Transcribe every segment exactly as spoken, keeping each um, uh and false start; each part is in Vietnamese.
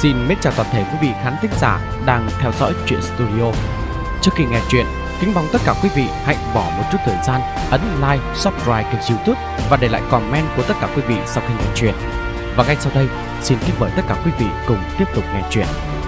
Xin mến chào toàn thể quý vị khán thính giả đang theo dõi Truyện Studio. Trước khi nghe chuyện, kính mong tất cả quý vị hãy bỏ một chút thời gian ấn like, subscribe kênh YouTube và để lại comment của tất cả quý vị sau khi nghe chuyện. Và ngay sau đây, xin kính mời tất cả quý vị cùng tiếp tục nghe chuyện.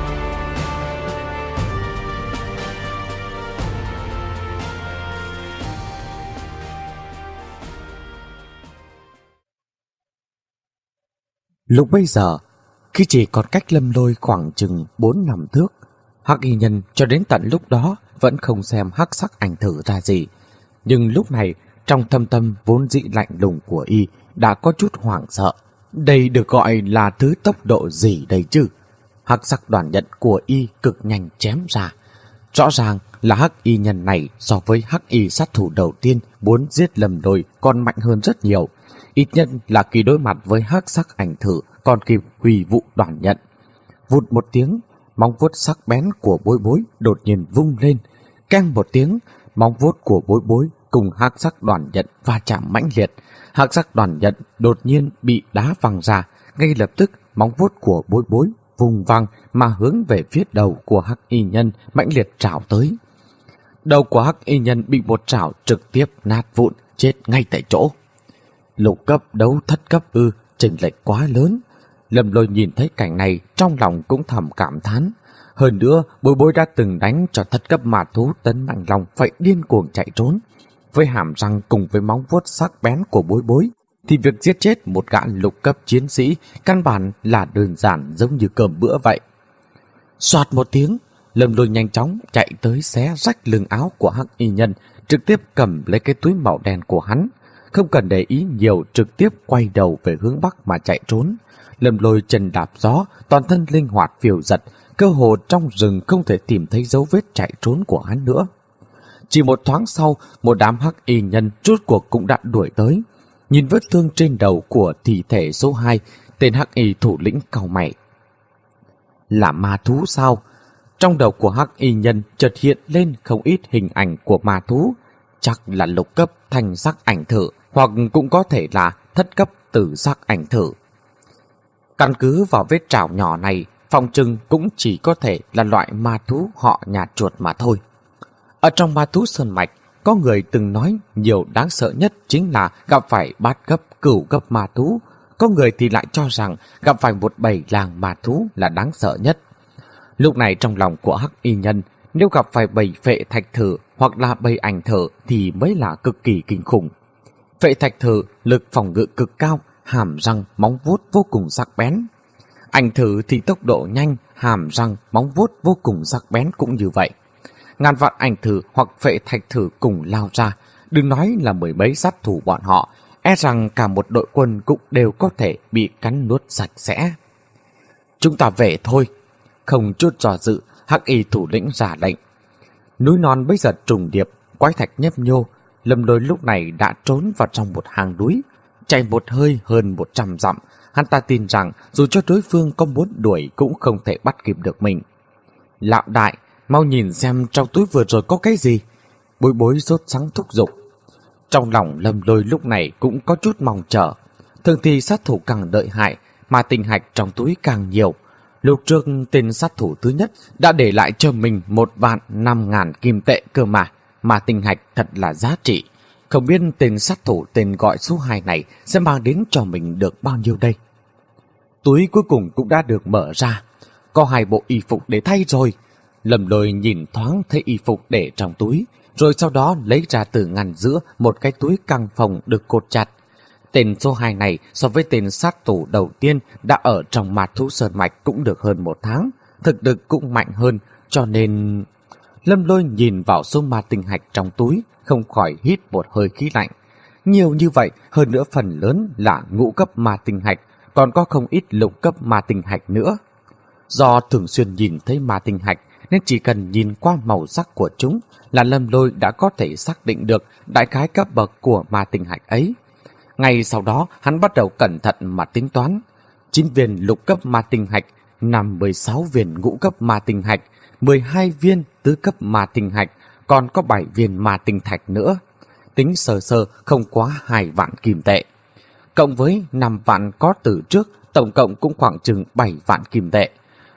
Lúc bây giờ, khi chỉ còn cách Lâm Lôi khoảng chừng bốn năm thước, Hắc Y Nhân cho đến tận lúc đó vẫn không xem hắc sắc ảnh thử ra gì. Nhưng lúc này, trong thâm tâm vốn dĩ lạnh lùng của y đã có chút hoảng sợ. Đây được gọi là thứ tốc độ gì đây chứ? Hắc sắc đoàn nhận của y cực nhanh chém ra. Rõ ràng là Hắc Y Nhân này so với Hắc Y sát thủ đầu tiên muốn giết Lâm Lôi còn mạnh hơn rất nhiều. Ít nhất là khi đối mặt với hắc sắc ảnh thử còn kịp hủy vụ đoàn nhận. Vụt một tiếng, móng vuốt sắc bén của Bối Bối đột nhiên vung lên. Keng một tiếng, móng vuốt của Bối Bối cùng hắc sắc đoàn nhận va chạm mãnh liệt. Hắc sắc đoàn nhận đột nhiên bị đá văng ra. Ngay lập tức, móng vuốt của Bối Bối vùng văng mà hướng về phía đầu của Hắc Y Nhân mãnh liệt trảo tới. Đầu của Hắc Y Nhân bị một trảo trực tiếp nát vụn, chết ngay tại chỗ. Lục cấp đấu thất cấp ư, chênh lệch quá lớn. Lâm Lôi nhìn thấy cảnh này trong lòng cũng thầm cảm thán. Hơn nữa, Bối Bối đã từng đánh cho thất cấp ma thú Tấn Mạnh Long phải điên cuồng chạy trốn. Với hàm răng cùng với móng vuốt sắc bén của Bối Bối, thì việc giết chết một gã lục cấp chiến sĩ căn bản là đơn giản giống như cơm bữa vậy. Soạt một tiếng, Lâm Lôi nhanh chóng chạy tới xé rách lưng áo của Hắc Y Nhân, trực tiếp cầm lấy cái túi màu đen của hắn. Không cần để ý nhiều, trực tiếp quay đầu về hướng bắc mà chạy trốn. Lâm Lôi chân đạp gió, toàn thân linh hoạt phiêu giật, cơ hồ trong rừng không thể tìm thấy dấu vết chạy trốn của hắn nữa. Chỉ một thoáng sau, một đám Hắc Y Nhân rốt cuộc cũng đã đuổi tới. Nhìn vết thương trên đầu của thi thể số hai, tên Hắc Y thủ lĩnh cau mày. Là ma thú sao? Trong đầu của Hắc Y Nhân chợt hiện lên không ít hình ảnh của ma thú. Chắc là lục cấp thanh sắc ảnh thử, hoặc cũng có thể là thất cấp tử sắc ảnh thử. Căn cứ vào vết trảo nhỏ này, phòng trừng cũng chỉ có thể là loại ma thú họ nhà chuột mà thôi. Ở trong ma thú sơn mạch, có người từng nói nhiều đáng sợ nhất chính là gặp phải bát cấp, cửu cấp ma thú. Có người thì lại cho rằng gặp phải một bầy làng ma thú là đáng sợ nhất. Lúc này trong lòng của Hắc Y Nhân, nếu gặp phải bầy phệ thạch thử hoặc là bầy ảnh thử thì mới là cực kỳ kinh khủng. Phệ thạch thử lực phòng ngự cực cao, hàm răng móng vuốt vô cùng sắc bén. Ảnh thử thì tốc độ nhanh, hàm răng móng vuốt vô cùng sắc bén cũng như vậy. Ngàn vạn ảnh thử hoặc phệ thạch thử cùng lao ra, đừng nói là mười mấy sát thủ bọn họ, e rằng cả một đội quân cũng đều có thể bị cắn nuốt sạch sẽ. Chúng ta về thôi. Không chút do dự, Hắc Y thủ lĩnh ra lệnh. Núi non bây giờ trùng điệp, quái thạch nhấp nhô. Lâm Lôi lúc này đã trốn vào trong một hang núi, chạy một hơi hơn một trăm dặm. Hắn ta tin rằng dù cho đối phương có muốn đuổi cũng không thể bắt kịp được mình. Lão đại, mau nhìn xem trong túi vừa rồi có cái gì. Bối Bối sốt sắng thúc giục. Trong lòng Lâm Lôi lúc này cũng có chút mong chờ. Thường thì sát thủ càng đợi hại, mà tinh hạch trong túi càng nhiều. Lúc trước tên sát thủ thứ nhất đã để lại cho mình một vạn năm ngàn kim tệ cơ mà, mà tinh hạch thật là giá trị. Không biết tên sát thủ tên gọi số hai này sẽ mang đến cho mình được bao nhiêu đây. Túi cuối cùng cũng đã được mở ra. Có hai bộ y phục để thay rồi. Lâm Lôi nhìn thoáng thấy y phục để trong túi, rồi sau đó lấy ra từ ngăn giữa một cái túi căng phòng được cột chặt. Tên số hai này so với tên sát thủ đầu tiên đã ở trong ma thú sơn mạch cũng được hơn một tháng, thực lực cũng mạnh hơn, cho nên... Lâm Lôi nhìn vào số ma tinh hạch trong túi, không khỏi hít một hơi khí lạnh. Nhiều như vậy, hơn nữa phần lớn là ngũ cấp ma tinh hạch, còn có không ít lục cấp ma tinh hạch nữa. Do thường xuyên nhìn thấy ma tinh hạch, nên chỉ cần nhìn qua màu sắc của chúng là Lâm Lôi đã có thể xác định được đại khái cấp bậc của ma tinh hạch ấy. Ngay sau đó, hắn bắt đầu cẩn thận mà tính toán. chín viên lục cấp ma tinh hạch, năm mười sáu viên ngũ cấp ma tinh hạch, mười hai viên tứ cấp ma tinh hạch, còn có bảy viên ma tinh thạch nữa. Tính sơ sơ không quá hai vạn kim tệ. Cộng với năm vạn có từ trước, tổng cộng cũng khoảng chừng bảy vạn kim tệ.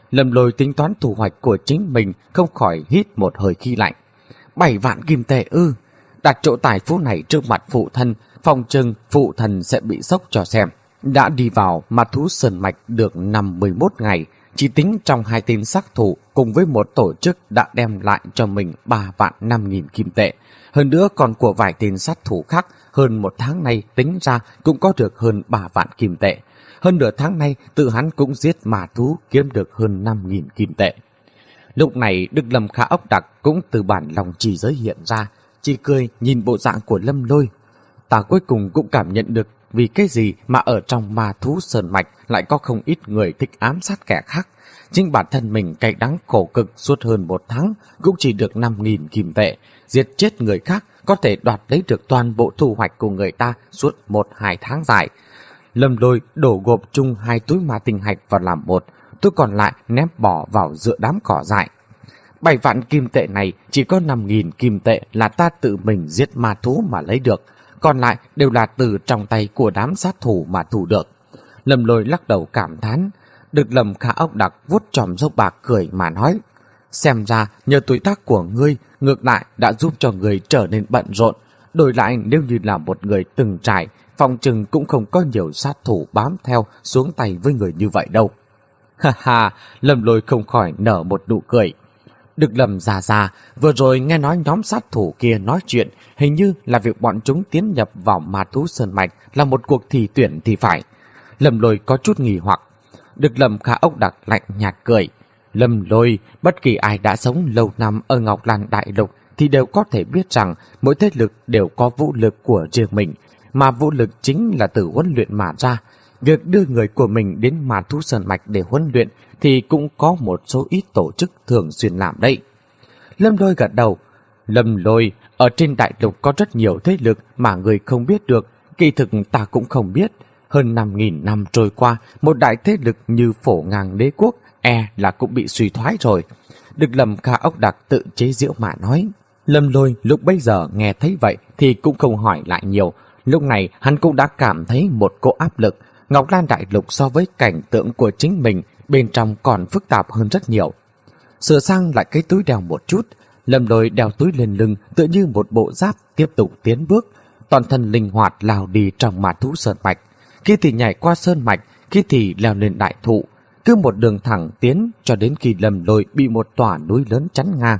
Lâm Lôi tính toán thu hoạch của chính mình, không khỏi hít một hơi khí lạnh. Bảy vạn kim tệ ư? Đặt chỗ tài phú này trước mặt phụ thân, phòng trừng phụ thần sẽ bị sốc cho xem. Đã đi vào Ma Thú Sơn Mạch được năm mươi mốt ngày, chỉ tính trong hai tên sát thủ cùng với một tổ chức đã đem lại cho mình ba vạn năm nghìn kim tệ. Hơn nữa còn của vài tên sát thủ khác, hơn một tháng nay tính ra cũng có được hơn ba vạn kim tệ. Hơn nửa tháng nay tự hắn cũng giết ma thú kiếm được hơn năm nghìn kim tệ. Lúc này Đức Lâm Khả ốc đặc cũng từ bản lòng trì giới hiện ra, chỉ cười nhìn bộ dạng của Lâm Lôi. Ta cuối cùng cũng cảm nhận được vì cái gì mà ở trong Ma Thú Sơn Mạch lại có không ít người thích ám sát kẻ khác. Chính bản thân mình cay đắng khổ cực suốt hơn một tháng cũng chỉ được năm nghìn kim tệ. Giết chết người khác có thể đoạt lấy được toàn bộ thu hoạch của người ta suốt một hai tháng dài. Lâm Lôi đổ gộp chung hai túi ma tinh hạch vào làm một, túi còn lại ném bỏ vào giữa đám cỏ dại. Bảy vạn kim tệ này chỉ có năm nghìn kim tệ là ta tự mình giết ma thú mà lấy được, còn lại đều là từ trong tay của đám sát thủ mà thủ được. Lâm Lôi lắc đầu cảm thán. Được Lâm Khả ốc đặc vuốt tròm râu bạc cười mà nói, xem ra nhờ tuổi tác của ngươi ngược lại đã giúp cho ngươi trở nên bận rộn. Đổi lại nếu như là một người từng trải, phòng trừng cũng không có nhiều sát thủ bám theo xuống tay với người như vậy đâu. Ha ha, Lâm Lôi không khỏi nở một nụ cười. Được Lâm già già, vừa rồi nghe nói nhóm sát thủ kia nói chuyện, hình như là việc bọn chúng tiến nhập vào Ma Thú Sơn Mạch là một cuộc thi tuyển thì phải. Lâm Lôi có chút nghi hoặc. Được Lâm Khả ốc đặc lạnh nhạt cười. Lâm Lôi, bất kỳ ai đã sống lâu năm ở Ngọc Lan Đại Lục thì đều có thể biết rằng mỗi thế lực đều có vũ lực của riêng mình, mà vũ lực chính là từ huấn luyện mà ra. Việc đưa người của mình đến Ma Thú Sơn Mạch để huấn luyện thì cũng có một số ít tổ chức thường xuyên làm đấy. Lâm Lôi gật đầu. Lâm Lôi, ở trên đại lục có rất nhiều thế lực mà người không biết được, kỳ thực ta cũng không biết. Hơn năm nghìn năm trôi qua, một đại thế lực như Phổ Ngang Đế Quốc e là cũng bị suy thoái rồi. Được Lâm Khả ốc đặc tự chế giễu mà nói. Lâm Lôi lúc bấy giờ nghe thấy vậy thì cũng không hỏi lại nhiều. Lúc này hắn cũng đã cảm thấy một cỗ áp lực. Ngọc Lan Đại Lục so với cảnh tượng của chính mình bên trong còn phức tạp hơn rất nhiều. Sửa sang lại cái túi đeo một chút, Lâm Lôi đeo túi lên lưng tựa như một bộ giáp tiếp tục tiến bước. Toàn thân linh hoạt lao đi trong Ma Thú Sơn Mạch. Khi thì nhảy qua sơn mạch, khi thì leo lên đại thụ, cứ một đường thẳng tiến cho đến khi Lâm Lôi bị một tòa núi lớn chắn ngang.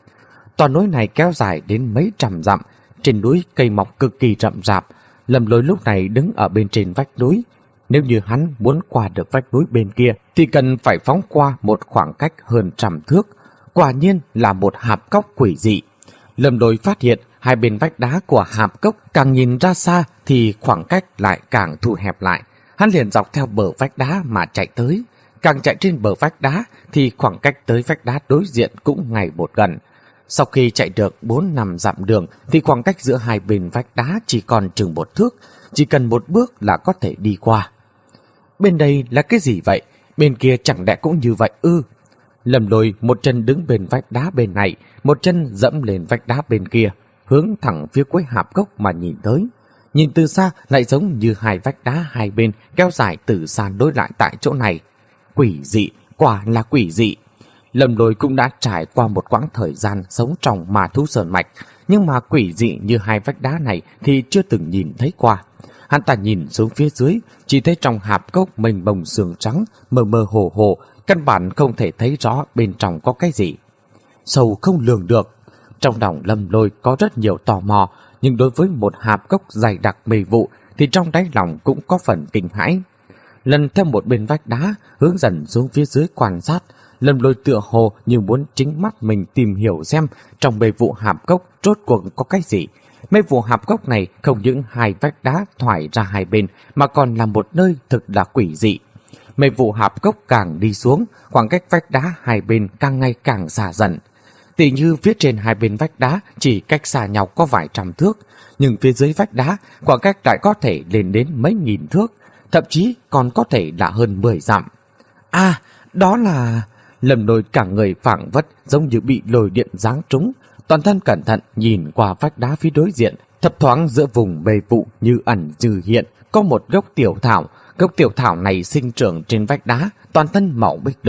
Tòa núi này kéo dài đến mấy trăm dặm, trên núi cây mọc cực kỳ rậm rạp. Lâm Lôi lúc này đứng ở bên trên vách núi. Nếu như hắn muốn qua được vách núi bên kia thì cần phải phóng qua một khoảng cách hơn trăm thước. Quả nhiên là một hạp cốc quỷ dị. Lâm Lôi phát hiện hai bên vách đá của hạp cốc càng nhìn ra xa thì khoảng cách lại càng thu hẹp lại. Hắn liền dọc theo bờ vách đá mà chạy tới. Càng chạy trên bờ vách đá thì khoảng cách tới vách đá đối diện cũng ngày một gần. Sau khi chạy được bốn năm dặm đường thì khoảng cách giữa hai bên vách đá chỉ còn chừng một thước, chỉ cần một bước là có thể đi qua. Bên đây là cái gì vậy? Bên kia chẳng lẽ cũng như vậy ư? Lâm Lôi một chân đứng bên vách đá bên này, một chân dẫm lên vách đá bên kia, hướng thẳng phía cuối hạp cốc mà nhìn tới. Nhìn từ xa lại giống như hai vách đá hai bên kéo dài từ xa đối lại tại chỗ này. Quỷ dị, quả là quỷ dị. Lâm Lôi cũng đã trải qua một quãng thời gian sống trong Ma Thú Sơn Mạch, nhưng mà quỷ dị như hai vách đá này thì chưa từng nhìn thấy qua. Hắn ta nhìn xuống phía dưới, chỉ thấy trong hạp cốc mênh mông sương trắng, mờ mờ hồ hồ, căn bản không thể thấy rõ bên trong có cái gì. Sâu không lường được. Trong lòng Lâm Lôi có rất nhiều tò mò, nhưng đối với một hạp cốc dày đặc mê vụ thì trong đáy lòng cũng có phần kinh hãi. Lần theo một bên vách đá, hướng dần xuống phía dưới quan sát, Lâm Lôi tựa hồ như muốn chính mắt mình tìm hiểu xem trong mê vụ hạp cốc rốt cuộc có cái gì. Mê vụ hạp cốc này không những hai vách đá thoải ra hai bên mà còn là một nơi thực là quỷ dị. Mê vụ hạp cốc càng đi xuống, khoảng cách vách đá hai bên càng ngày càng xa dần. Tỉ như phía trên hai bên vách đá chỉ cách xa nhau có vài trăm thước, nhưng phía dưới vách đá khoảng cách lại có thể lên đến mấy nghìn thước, thậm chí còn có thể là hơn mười dặm. À, đó là... Lâm Lôi cả người phảng phất giống như bị lôi điện giáng trúng, toàn thân cẩn thận nhìn qua vách đá phía đối diện, thấp thoáng giữa vùng mê vụ như ẩn như hiện có một gốc tiểu thảo. Gốc tiểu thảo này sinh trưởng trên vách đá, toàn thân màu bích lục.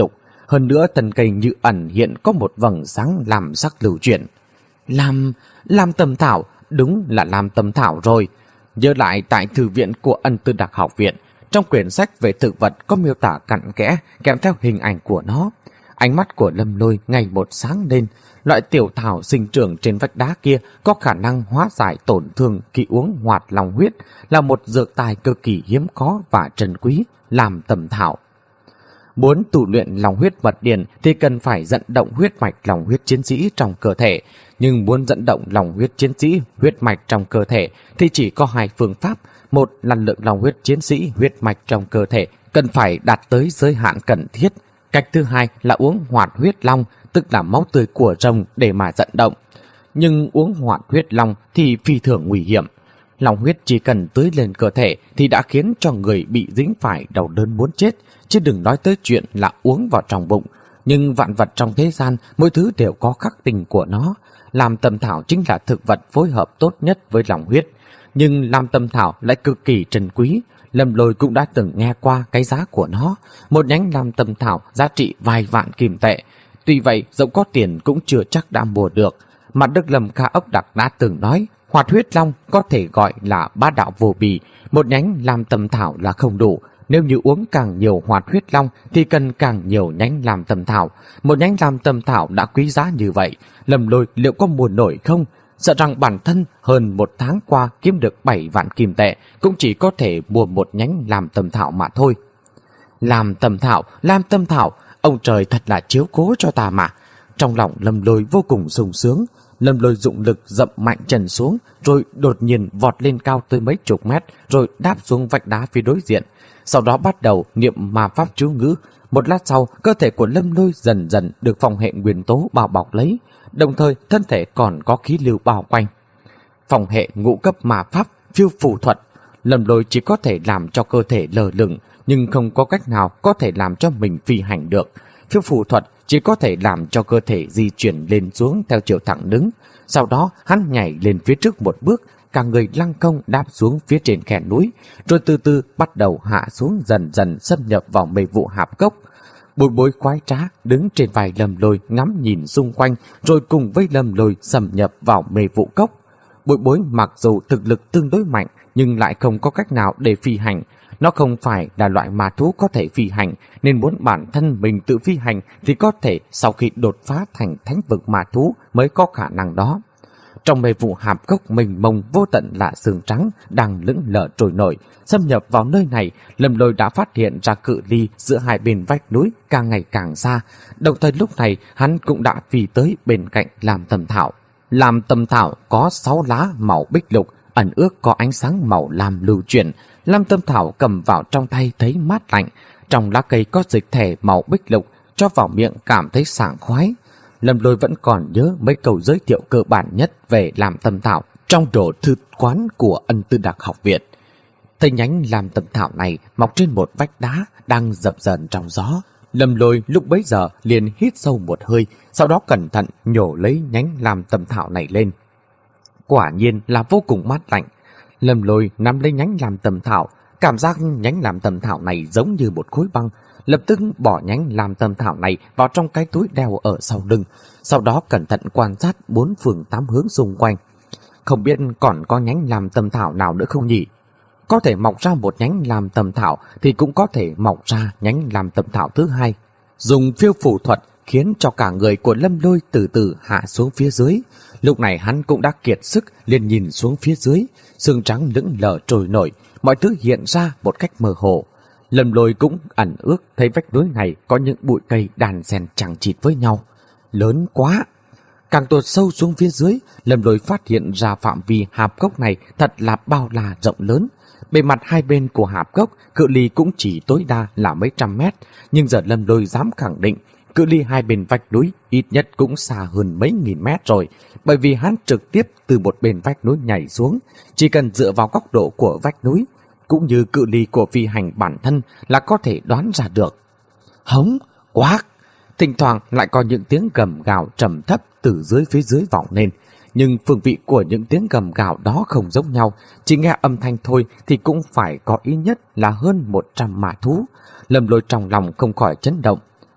Hơn nữa thân cây như ẩn hiện có một vầng sáng làm sắc lưu chuyển. Làm, làm tầm thảo, đúng là làm tầm thảo rồi. Nhớ lại tại thư viện của Ân Tư Đặc học viện, trong quyển sách về thực vật có miêu tả cặn kẽ kèm theo hình ảnh của nó. Ánh mắt của Lâm Lôi ngày một sáng lên. Loại tiểu thảo sinh trưởng trên vách đá kia có khả năng hóa giải tổn thương khi uống hoạt long huyết, là một dược tài cực kỳ hiếm có và trân quý, làm tầm thảo. Muốn tu luyện long huyết mật điển thì cần phải dẫn động huyết mạch long huyết chiến sĩ trong cơ thể. Nhưng muốn dẫn động long huyết chiến sĩ huyết mạch trong cơ thể thì chỉ có hai phương pháp. Một là lượng long huyết chiến sĩ huyết mạch trong cơ thể cần phải đạt tới giới hạn cần thiết. Cách thứ hai là uống hoạt huyết long, tức là máu tươi của rồng để mà dẫn động. Nhưng uống hoạt huyết long thì phi thường nguy hiểm. Long huyết chỉ cần tưới lên cơ thể thì đã khiến cho người bị dính phải đau đớn muốn chết, chứ đừng nói tới chuyện là uống vào trong bụng. Nhưng vạn vật trong thế gian, mỗi thứ đều có khắc tinh của nó. Làm tầm thảo chính là thực vật phối hợp tốt nhất với long huyết. Nhưng làm tầm thảo lại cực kỳ trân quý. Lâm Lôi cũng đã từng nghe qua cái giá của nó. Một nhánh làm tầm thảo giá trị vài vạn kim tệ. Tuy vậy, dẫu có tiền cũng chưa chắc đã mua được. Mặt Đức Lâm Kha Ốc Đặc đã từng nói, hoạt huyết long có thể gọi là bá đạo vô bì. Một nhánh làm tầm thảo là không đủ. Nếu như uống càng nhiều hoạt huyết long thì cần càng nhiều nhánh làm tầm thảo. Một nhánh làm tầm thảo đã quý giá như vậy, Lâm Lôi liệu có mua nổi không? Sợ rằng bản thân hơn một tháng qua kiếm được bảy vạn kim tệ cũng chỉ có thể mua một nhánh làm tầm thảo mà thôi. Làm tầm thảo, làm tầm thảo, ông trời thật là chiếu cố cho ta mà. Trong lòng Lâm Lôi vô cùng sung sướng. Lâm Lôi dụng lực dậm mạnh chân xuống, rồi đột nhiên vọt lên cao tới mấy chục mét, rồi đáp xuống vách đá phía đối diện. Sau đó bắt đầu niệm ma pháp chú ngữ. Một lát sau, cơ thể của Lâm Lôi dần dần được phòng hệ nguyên tố bao bọc lấy, đồng thời thân thể còn có khí lưu bao quanh. Phòng hệ ngũ cấp ma pháp phiêu phù thuật, Lâm Lôi chỉ có thể làm cho cơ thể lơ lửng, nhưng không có cách nào có thể làm cho mình phi hành được. Phiêu phù thuật chỉ có thể làm cho cơ thể di chuyển lên xuống theo chiều thẳng đứng. Sau đó hắn nhảy lên phía trước một bước, cả người lăng không đáp xuống phía trên khe núi, rồi từ từ bắt đầu hạ xuống, dần dần xâm nhập vào mê vụ hạp cốc. Bối Bối khoái trá đứng trên vai Lâm Lôi ngắm nhìn xung quanh, rồi cùng với Lâm Lôi xâm nhập vào mê vụ cốc. Bối Bối mặc dù thực lực tương đối mạnh nhưng lại không có cách nào để phi hành. Nó không phải là loại ma thú có thể phi hành, nên muốn bản thân mình tự phi hành thì có thể sau khi đột phá thành thánh vực ma thú mới có khả năng đó. Trong mê vụ hạp cốc mênh mông vô tận là sương trắng đang lững lờ trôi nổi. Xâm nhập vào nơi này, Lâm Lôi đã phát hiện ra cự ly giữa hai bên vách núi càng ngày càng xa. Đồng thời lúc này hắn cũng đã phi tới bên cạnh làm tầm thảo. Làm tầm thảo có sáu lá màu bích lục, ẩn ước có ánh sáng màu lam lưu chuyển. Lam tầm thảo cầm vào trong tay thấy mát lạnh. Trong lá cây có dịch thể màu bích lục, cho vào miệng cảm thấy sảng khoái. Lâm Lôi vẫn còn nhớ mấy câu giới thiệu cơ bản nhất về làm tầm thảo trong đồ thư quán của Ân Tư Đặc học viện. Thấy nhánh làm tầm thảo này mọc trên một vách đá đang dập dờn trong gió. Lâm Lôi lúc bấy giờ liền hít sâu một hơi, sau đó cẩn thận nhổ lấy nhánh làm tầm thảo này lên. Quả nhiên là vô cùng mát lạnh. Lâm Lôi nắm lấy nhánh làm tầm thảo, cảm giác nhánh làm tầm thảo này giống như một khối băng. Lập tức bỏ nhánh làm tầm thảo này vào trong cái túi đeo ở sau lưng, sau đó cẩn thận quan sát bốn phương tám hướng xung quanh. Không biết còn có nhánh làm tầm thảo nào nữa không nhỉ? Có thể mọc ra một nhánh làm tầm thảo thì cũng có thể mọc ra nhánh làm tầm thảo thứ hai. Dùng phiêu phù thuật khiến cho cả người của Lâm Lôi từ từ hạ xuống phía dưới. Lúc này hắn cũng đã kiệt sức, liền nhìn xuống phía dưới, sương trắng lững lờ trôi nổi, mọi thứ hiện ra một cách mơ hồ. Lâm Lôi cũng ẩn ước thấy vách núi này có những bụi cây đàn xen chằng chịt với nhau. Lớn quá! Càng tuột sâu xuống phía dưới, Lâm Lôi phát hiện ra phạm vi hạp cốc này thật là bao la rộng lớn. Bề mặt hai bên của hạp cốc, cự ly cũng chỉ tối đa là mấy trăm mét. Nhưng giờ Lâm Lôi dám khẳng định, cự ly hai bên vách núi ít nhất cũng xa hơn mấy nghìn mét rồi. Bởi vì hắn trực tiếp từ một bên vách núi nhảy xuống, chỉ cần dựa vào góc độ của vách núi, cũng như cự ly của phi hành bản thân là có thể đoán ra được. Hống, quác, thỉnh thoảng lại có những tiếng gầm gào trầm thấp từ dưới phía dưới vọng lên. Nhưng phương vị của những tiếng gầm gào đó không giống nhau, chỉ nghe âm thanh thôi thì cũng phải có ít nhất là hơn một trăm mã thú. Lâm Lôi trong lòng không khỏi chấn động.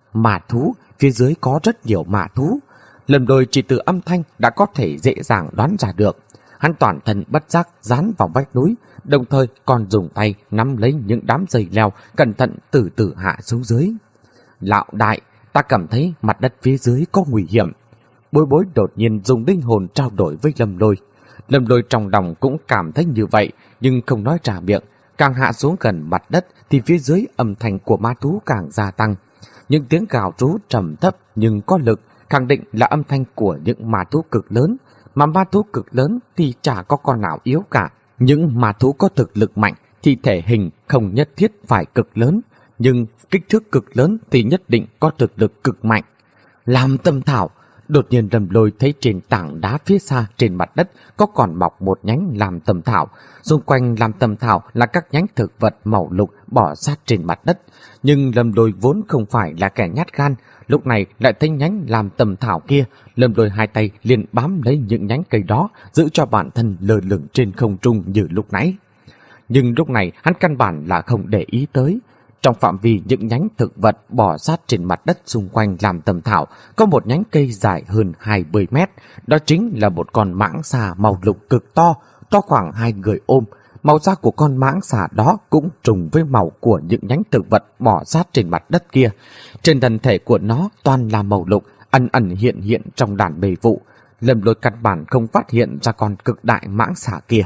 Mã thú, phía dưới có rất nhiều mã thú. Lâm Lôi chỉ từ âm thanh đã có thể dễ dàng đoán ra được. Hắn toàn thân bất giác dán vào vách núi, đồng thời còn dùng tay nắm lấy những đám dây leo, cẩn thận từ từ hạ xuống dưới. Lão đại, ta cảm thấy mặt đất phía dưới có nguy hiểm. Bối Bối đột nhiên dùng linh hồn trao đổi với Lâm Lôi. Lâm Lôi trong lòng cũng cảm thấy như vậy, nhưng không nói ra miệng. Càng hạ xuống gần mặt đất thì phía dưới âm thanh của ma thú càng gia tăng. Những tiếng gào rú trầm thấp nhưng có lực, khẳng định là âm thanh của những ma thú cực lớn. Mà ma thú cực lớn thì chả có con nào yếu cả. Những ma thú có thực lực mạnh thì thể hình không nhất thiết phải cực lớn, nhưng kích thước cực lớn thì nhất định có thực lực cực mạnh. Làm tâm thảo, đột nhiên Lâm Lôi thấy trên tảng đá phía xa trên mặt đất có còn mọc một nhánh làm tầm thảo. Xung quanh làm tầm thảo là các nhánh thực vật màu lục bỏ sát trên mặt đất. Nhưng Lâm Lôi vốn không phải là kẻ nhát gan, lúc này lại thấy nhánh làm tầm thảo kia. Lâm Lôi hai tay liền bám lấy những nhánh cây đó, giữ cho bản thân lơ lửng trên không trung như lúc nãy. Nhưng lúc này hắn căn bản là không để ý tới. Trong phạm vi những nhánh thực vật bò sát trên mặt đất xung quanh làm tầm thảo, có một nhánh cây dài hơn hai mươi mét. Đó chính là một con mãng xà màu lục cực to, to khoảng hai người ôm. Màu da của con mãng xà đó cũng trùng với màu của những nhánh thực vật bò sát trên mặt đất kia. Trên thân thể của nó toàn là màu lục, ẩn ẩn hiện hiện trong đàn bầy vụ. Lâm Lôi căn bản không phát hiện ra con cực đại mãng xà kia.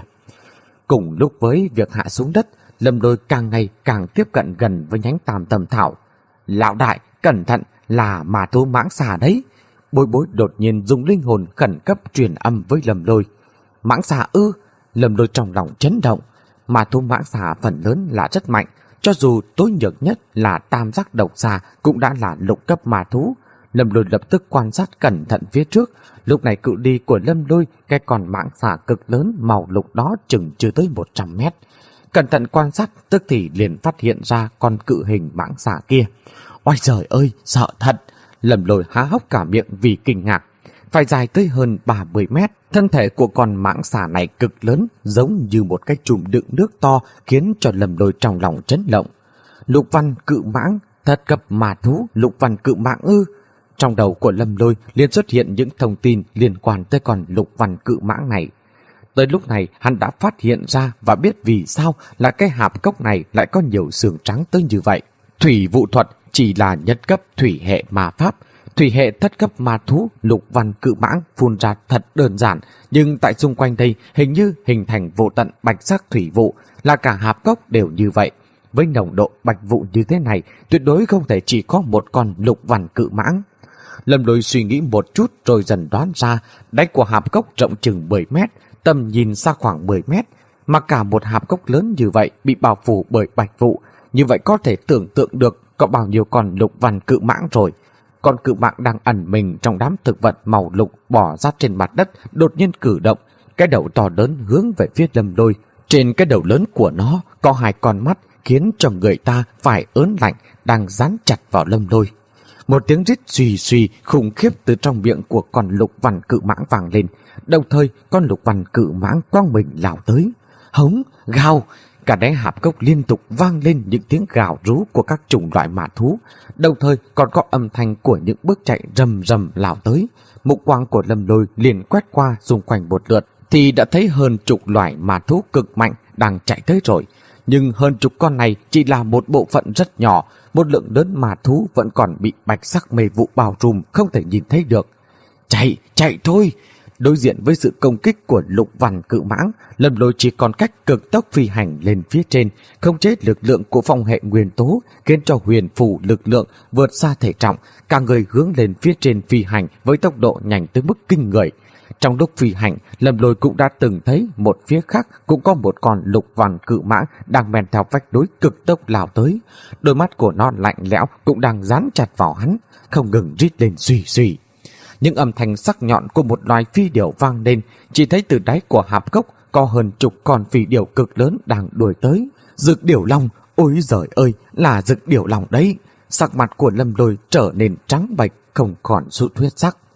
Cùng lúc với việc hạ xuống đất, Lâm Lôi càng ngày càng tiếp cận gần với nhánh tam tầm thảo. Lão đại, cẩn thận, là ma thú mãng xà đấy. Bối Bối đột nhiên dùng linh hồn khẩn cấp truyền âm với Lâm Lôi. Mãng xà ư? Lâm Lôi trong lòng chấn động. Ma thú mãng xà phần lớn là rất mạnh, cho dù tối nhược nhất là tam giác độc xà cũng đã là lục cấp ma thú. Lâm Lôi lập tức quan sát cẩn thận phía trước. Lúc này cự ly của Lâm Lôi, cái con mãng xà cực lớn màu lục đó chừng chưa tới một trăm mét. Cẩn thận quan sát, tức thì liền phát hiện ra con cự hình mãng xà kia. Ôi trời ơi, sợ thật! Lâm Lôi há hốc cả miệng vì kinh ngạc. Phải dài tới hơn ba mươi mét, thân thể của con mãng xà này cực lớn, giống như một cái chùm đựng nước to, khiến cho Lâm Lôi trong lòng chấn động. Lục văn cự mãng, thất cấp ma thú, lục văn cự mãng ư? Trong đầu của Lâm Lôi liền xuất hiện những thông tin liên quan tới con lục văn cự mãng này. Tới lúc này hắn đã phát hiện ra và biết vì sao là cái hạp cốc này lại có nhiều xương trắng tới như vậy. Thủy vụ thuật chỉ là nhất cấp thủy hệ ma pháp. Thủy hệ thất cấp ma thú lục văn cự mãng phun ra thật đơn giản, nhưng tại xung quanh đây hình như hình thành vô tận bạch sắc thủy vụ, là cả hạp cốc đều như vậy. Với nồng độ bạch vụ như thế này, tuyệt đối không thể chỉ có một con lục văn cự mãng. Lâm Lôi suy nghĩ một chút rồi dần đoán ra đáy của hạp cốc rộng chừng mười mét, tầm nhìn xa khoảng mười mét, mà cả một hạp cốc lớn như vậy bị bao phủ bởi bạch vụ. Như vậy có thể tưởng tượng được có bao nhiêu con lục văn cự mãng rồi. Con cự mãng đang ẩn mình trong đám thực vật màu lục bò ra trên mặt đất, đột nhiên cử động, cái đầu to lớn hướng về phía Lâm Lôi. Trên cái đầu lớn của nó có hai con mắt khiến cho người ta phải ớn lạnh, đang dán chặt vào Lâm Lôi. Một tiếng rít suy suy khủng khiếp từ trong miệng của con lục văn cự mãng vang lên, đồng thời con lục văn cự mãng quăng mình lao tới. Hống, gào, cả đáy hạp cốc liên tục vang lên những tiếng gào rú của các chủng loại ma thú, đồng thời còn có âm thanh của những bước chạy rầm rầm lao tới. Mục quang của Lâm Lôi liền quét qua xung quanh một lượt thì đã thấy hơn chục loại ma thú cực mạnh đang chạy tới rồi. Nhưng hơn chục con này chỉ là một bộ phận rất nhỏ, một lượng lớn ma thú vẫn còn bị bạch sắc mê vụ bao trùm, không thể nhìn thấy được. Chạy, chạy thôi! Đối diện với sự công kích của lục văn cự mãng, Lâm Lôi chỉ còn cách cực tốc phi hành lên phía trên, khống chế lực lượng của phong hệ nguyên tố, khiến cho huyền phù lực lượng vượt xa thể trọng, cả người hướng lên phía trên phi hành với tốc độ nhanh tới mức kinh người. Trong lúc phi hành, Lâm Lôi cũng đã từng thấy một phía khác cũng có một con lục văn cự mãng đang men theo vách núi cực tốc lao tới. Đôi mắt của nó lạnh lẽo cũng đang dán chặt vào hắn, không ngừng rít lên suy suy. Những âm thanh sắc nhọn của một loài phi điểu vang lên, chỉ thấy từ đáy của hạp cốc có hơn chục con phi điểu cực lớn đang đuổi tới. Dực điểu long, ôi giời ơi, là dực điểu long đấy. Sắc mặt của Lâm Lôi trở nên trắng bệch, không còn chút huyết sắc.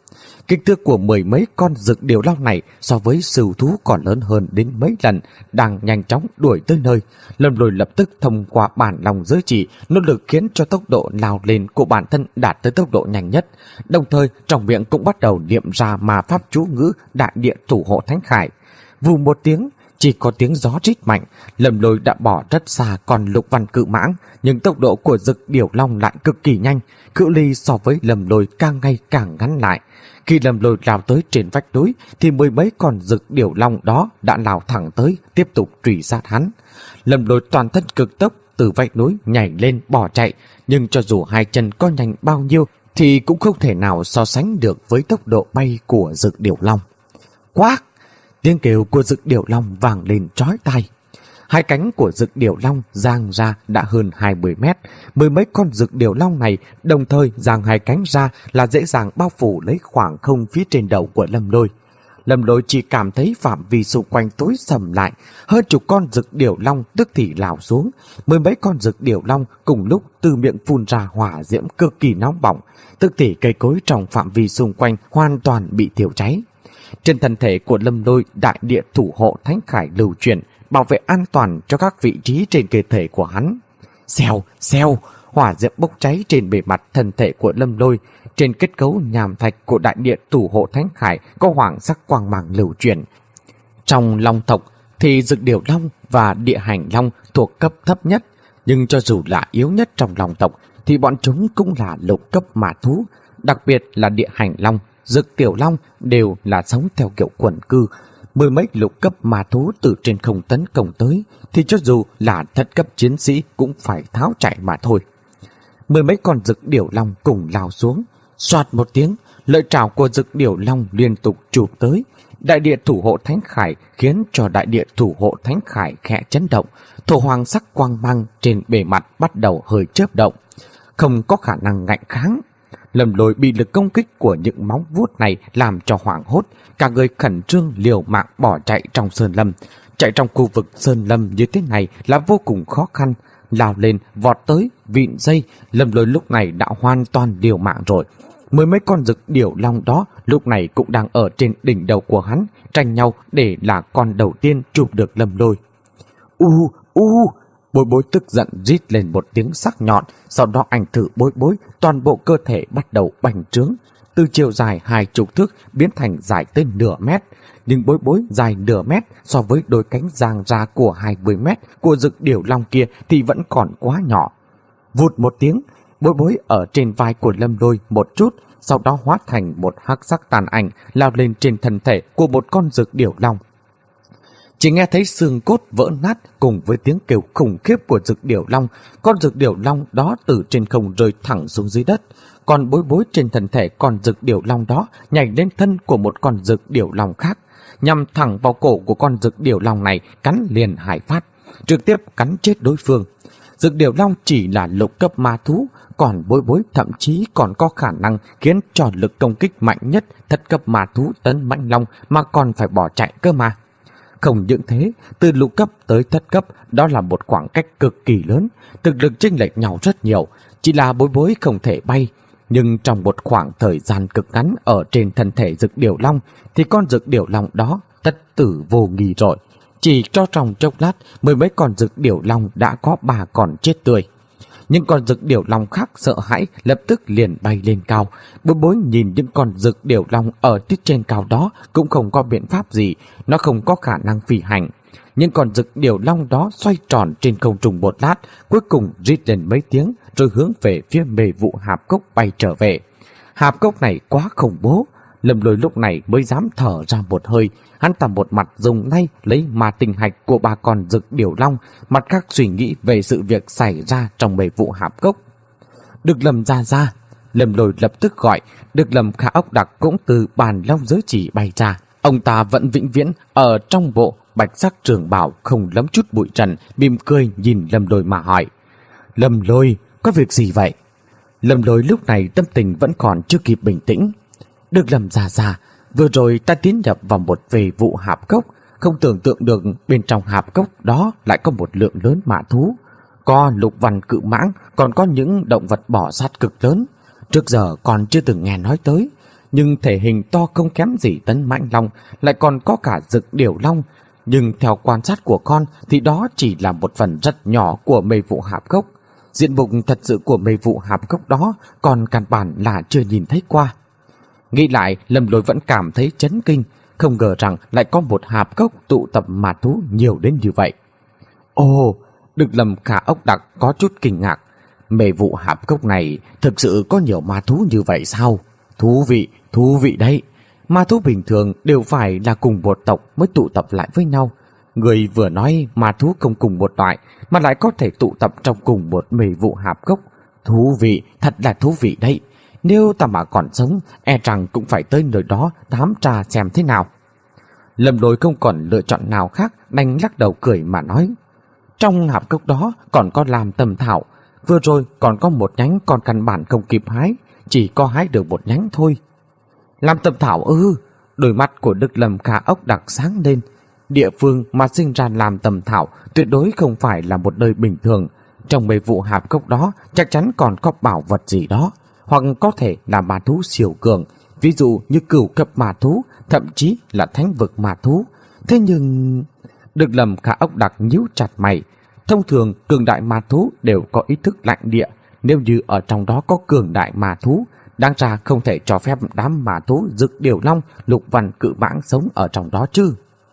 Kích thước của mười mấy con dực điểu long này so với sừng thú còn lớn hơn đến mấy lần, đang nhanh chóng đuổi tới nơi. Lâm Lôi lập tức thông qua bản lòng giới chỉ, nỗ lực khiến cho tốc độ lao lên của bản thân đạt tới tốc độ nhanh nhất. Đồng thời trong miệng cũng bắt đầu niệm ra ma pháp chú ngữ đại địa thủ hộ thánh khải. Vù một tiếng, chỉ có tiếng gió rít mạnh, Lâm Lôi đã bỏ rất xa con Lục Văn Cự Mãng, nhưng tốc độ của dực điểu long lại cực kỳ nhanh, cự ly so với Lâm Lôi càng ngày càng ngắn lại. Khi Lâm Lôi lao tới trên vách núi thì mười mấy con dực điểu long đó đã lao thẳng tới, tiếp tục truy sát hắn. Lâm Lôi toàn thân cực tốc từ vách núi nhảy lên bỏ chạy, nhưng cho dù hai chân có nhanh bao nhiêu thì cũng không thể nào so sánh được với tốc độ bay của dực điểu long. Quác! Tiếng kêu của dực điểu long vang lên chói tai. Hai cánh của dực điểu long giang ra đã hơn hai mươi mét. Mười mấy con dực điểu long này đồng thời giang hai cánh ra là dễ dàng bao phủ lấy khoảng không phía trên đầu của Lâm Lôi. Lâm Lôi chỉ cảm thấy phạm vi xung quanh tối sầm lại, hơn chục con dực điểu long tức thì lao xuống. Mười mấy con dực điểu long cùng lúc từ miệng phun ra hỏa diễm cực kỳ nóng bỏng, tức thì cây cối trong phạm vi xung quanh hoàn toàn bị thiêu cháy. Trên thân thể của Lâm Lôi, đại địa thủ hộ thánh khải lưu chuyển, bảo vệ an toàn cho các vị trí trên cơ thể của hắn. Xèo, xèo, hỏa diễm bốc cháy trên bề mặt thân thể của Lâm Lôi. Trên kết cấu nhàm thạch của đại địa thủ hộ thánh khải có hoàng sắc quang mang lưu chuyển. Trong long tộc thì dực điểu long và địa hành long thuộc cấp thấp nhất, nhưng cho dù là yếu nhất trong long tộc thì bọn chúng cũng là lục cấp ma thú, đặc biệt là địa hành long, dực tiểu long đều là sống theo kiểu quần cư. Mười mấy lục cấp ma thú từ trên không tấn công tới thì cho dù là thất cấp chiến sĩ cũng phải tháo chạy mà thôi. Mười mấy con dực điểu long cùng lao xuống, xoạt một tiếng, lợi trảo của dực điểu long liên tục chụp tới. Đại địa thủ hộ thánh khải khiến cho đại địa thủ hộ thánh khải khẽ chấn động, thổ hoàng sắc quang mang trên bề mặt bắt đầu hơi chớp động, không có khả năng ngạnh kháng. Lâm Lôi bị lực công kích của những móng vuốt này làm cho hoảng hốt, cả người khẩn trương liều mạng bỏ chạy trong sơn lâm. Chạy trong khu vực sơn lâm như thế này là vô cùng khó khăn. Lao lên, vọt tới, vịn dây, Lâm Lôi lúc này đã hoàn toàn liều mạng rồi. Mười mấy con dực điểu long đó lúc này cũng đang ở trên đỉnh đầu của hắn, tranh nhau để là con đầu tiên chụp được Lâm Lôi. U, u, Bối Bối tức giận rít lên một tiếng sắc nhọn, sau đó anh thử Bối Bối, toàn bộ cơ thể bắt đầu bành trướng, từ chiều dài hai chục thước biến thành dài tới nửa mét. Nhưng Bối Bối dài nửa mét so với đôi cánh giang ra của hai mươi mét của dực điểu long kia thì vẫn còn quá nhỏ. Vụt một tiếng, Bối Bối ở trên vai của Lâm Lôi một chút, sau đó hóa thành một hắc sắc tàn ảnh lao lên trên thân thể của một con dực điểu long. Chỉ nghe thấy xương cốt vỡ nát cùng với tiếng kêu khủng khiếp của dực điểu long, con dực điểu long đó từ trên không rơi thẳng xuống dưới đất. Còn Bối Bối trên thân thể con dực điểu long đó nhảy lên thân của một con dực điểu long khác, nhằm thẳng vào cổ của con dực điểu long này, cắn liền hai phát, trực tiếp cắn chết đối phương. Dực điểu long chỉ là lục cấp ma thú, còn Bối Bối thậm chí còn có khả năng khiến cho lực công kích mạnh nhất thất cấp ma thú tấn mãnh long mà còn phải bỏ chạy cơ mà. Không những thế, từ lục cấp tới thất cấp đó là một khoảng cách cực kỳ lớn, thực lực chênh lệch nhau rất nhiều. Chỉ là Bối Bối không thể bay, nhưng trong một khoảng thời gian cực ngắn ở trên thân thể dực điểu long thì con dực điểu long đó tất tử vô nghi rồi. Chỉ cho trong chốc lát, mười mấy con dực điểu long đã có ba con chết tươi. Những con dực điểu long khác sợ hãi lập tức liền bay lên cao. Bối Bối nhìn những con dực điểu long ở tiết trên cao đó cũng không có biện pháp gì, nó không có khả năng phi hành. Những con dực điểu long đó xoay tròn trên không trung một lát, cuối cùng rít lên mấy tiếng rồi hướng về phía mê vụ hạp cốc bay trở về. Hạp cốc này quá khủng bố, Lâm Lôi lúc này mới dám thở ra một hơi. Hắn ta một mặt dùng tay lấy ma tinh hạch của ba con dực điểu long, mặt khác suy nghĩ về sự việc xảy ra trong mê vụ hạp cốc. Được Lâm ra ra, Lâm Lôi lập tức gọi. Được Lâm Khả Ốc Đặc cũng từ bàn long giới chỉ bay ra. Ông ta vẫn vĩnh viễn ở trong bộ bạch sắc trường bào không lấm chút bụi trần, mỉm cười nhìn Lâm Lôi mà hỏi: Lâm Lôi, có việc gì vậy? Lâm Lôi lúc này tâm tình vẫn còn chưa kịp bình tĩnh. Được Lâm ra ra, vừa rồi ta tiến nhập vào một về vụ hạp cốc, không tưởng tượng được bên trong hạp cốc đó lại có một lượng lớn mã thú, có lục văn cự mãng, còn có những động vật bò sát cực lớn. Trước giờ còn chưa từng nghe nói tới. nhưng thể hình to không kém gì Tấn Mãnh Long, lại còn có cả Dực Điểu Long. Nhưng theo quan sát của con thì đó chỉ là một phần rất nhỏ của Mê Vụ Hạp Cốc. Diện mục thật sự của Mê Vụ Hạp Cốc đó còn căn bản là chưa nhìn thấy qua. Nghĩ lại, Lâm Lôi vẫn cảm thấy chấn kinh, không ngờ rằng lại có một hạp cốc tụ tập ma thú nhiều đến như vậy. Ồ, Đức Lâm Khả Ốc Đặc có chút kinh ngạc. Mê Vụ Hạp Cốc này thực sự có nhiều ma thú như vậy sao? Thú vị, thú vị đấy. Ma thú bình thường đều phải là cùng một tộc mới tụ tập lại với nhau. Người vừa nói ma thú không cùng một loại mà lại có thể tụ tập trong cùng một Mê Vụ Hạp Cốc. Thú vị, thật là thú vị đấy. Nếu ta mà còn sống, e rằng cũng phải tới nơi đó thám tra xem thế nào. Lâm Lôi không còn lựa chọn nào khác, đành lắc đầu cười mà nói. Trong hạp cốc đó còn có làm tầm thảo. Vừa rồi còn có một nhánh còn căn bản không kịp hái, chỉ có hái được một nhánh thôi. Làm tầm thảo ư? Đôi mắt của Đức Lâm Khả Ốc Đặc sáng lên. Địa phương mà sinh ra làm tầm thảo tuyệt đối không phải là một nơi bình thường. Trong Mê Vụ Hạp Cốc đó chắc chắn còn có bảo vật gì đó, hoặc có thể là ma thú siêu cường, ví dụ như cửu cấp ma thú, thậm chí là thánh vực ma thú. Thế nhưng... Đức Lâm Khả Ốc Đặc nhíu chặt mày. Thông thường cường đại ma thú đều có ý thức lạnh địa. Nếu như ở trong đó có cường đại ma thú, đáng ra không thể cho phép đám ma thú Dực Điểu Long, Lục Văn Cự Mãng sống ở trong đó chứ.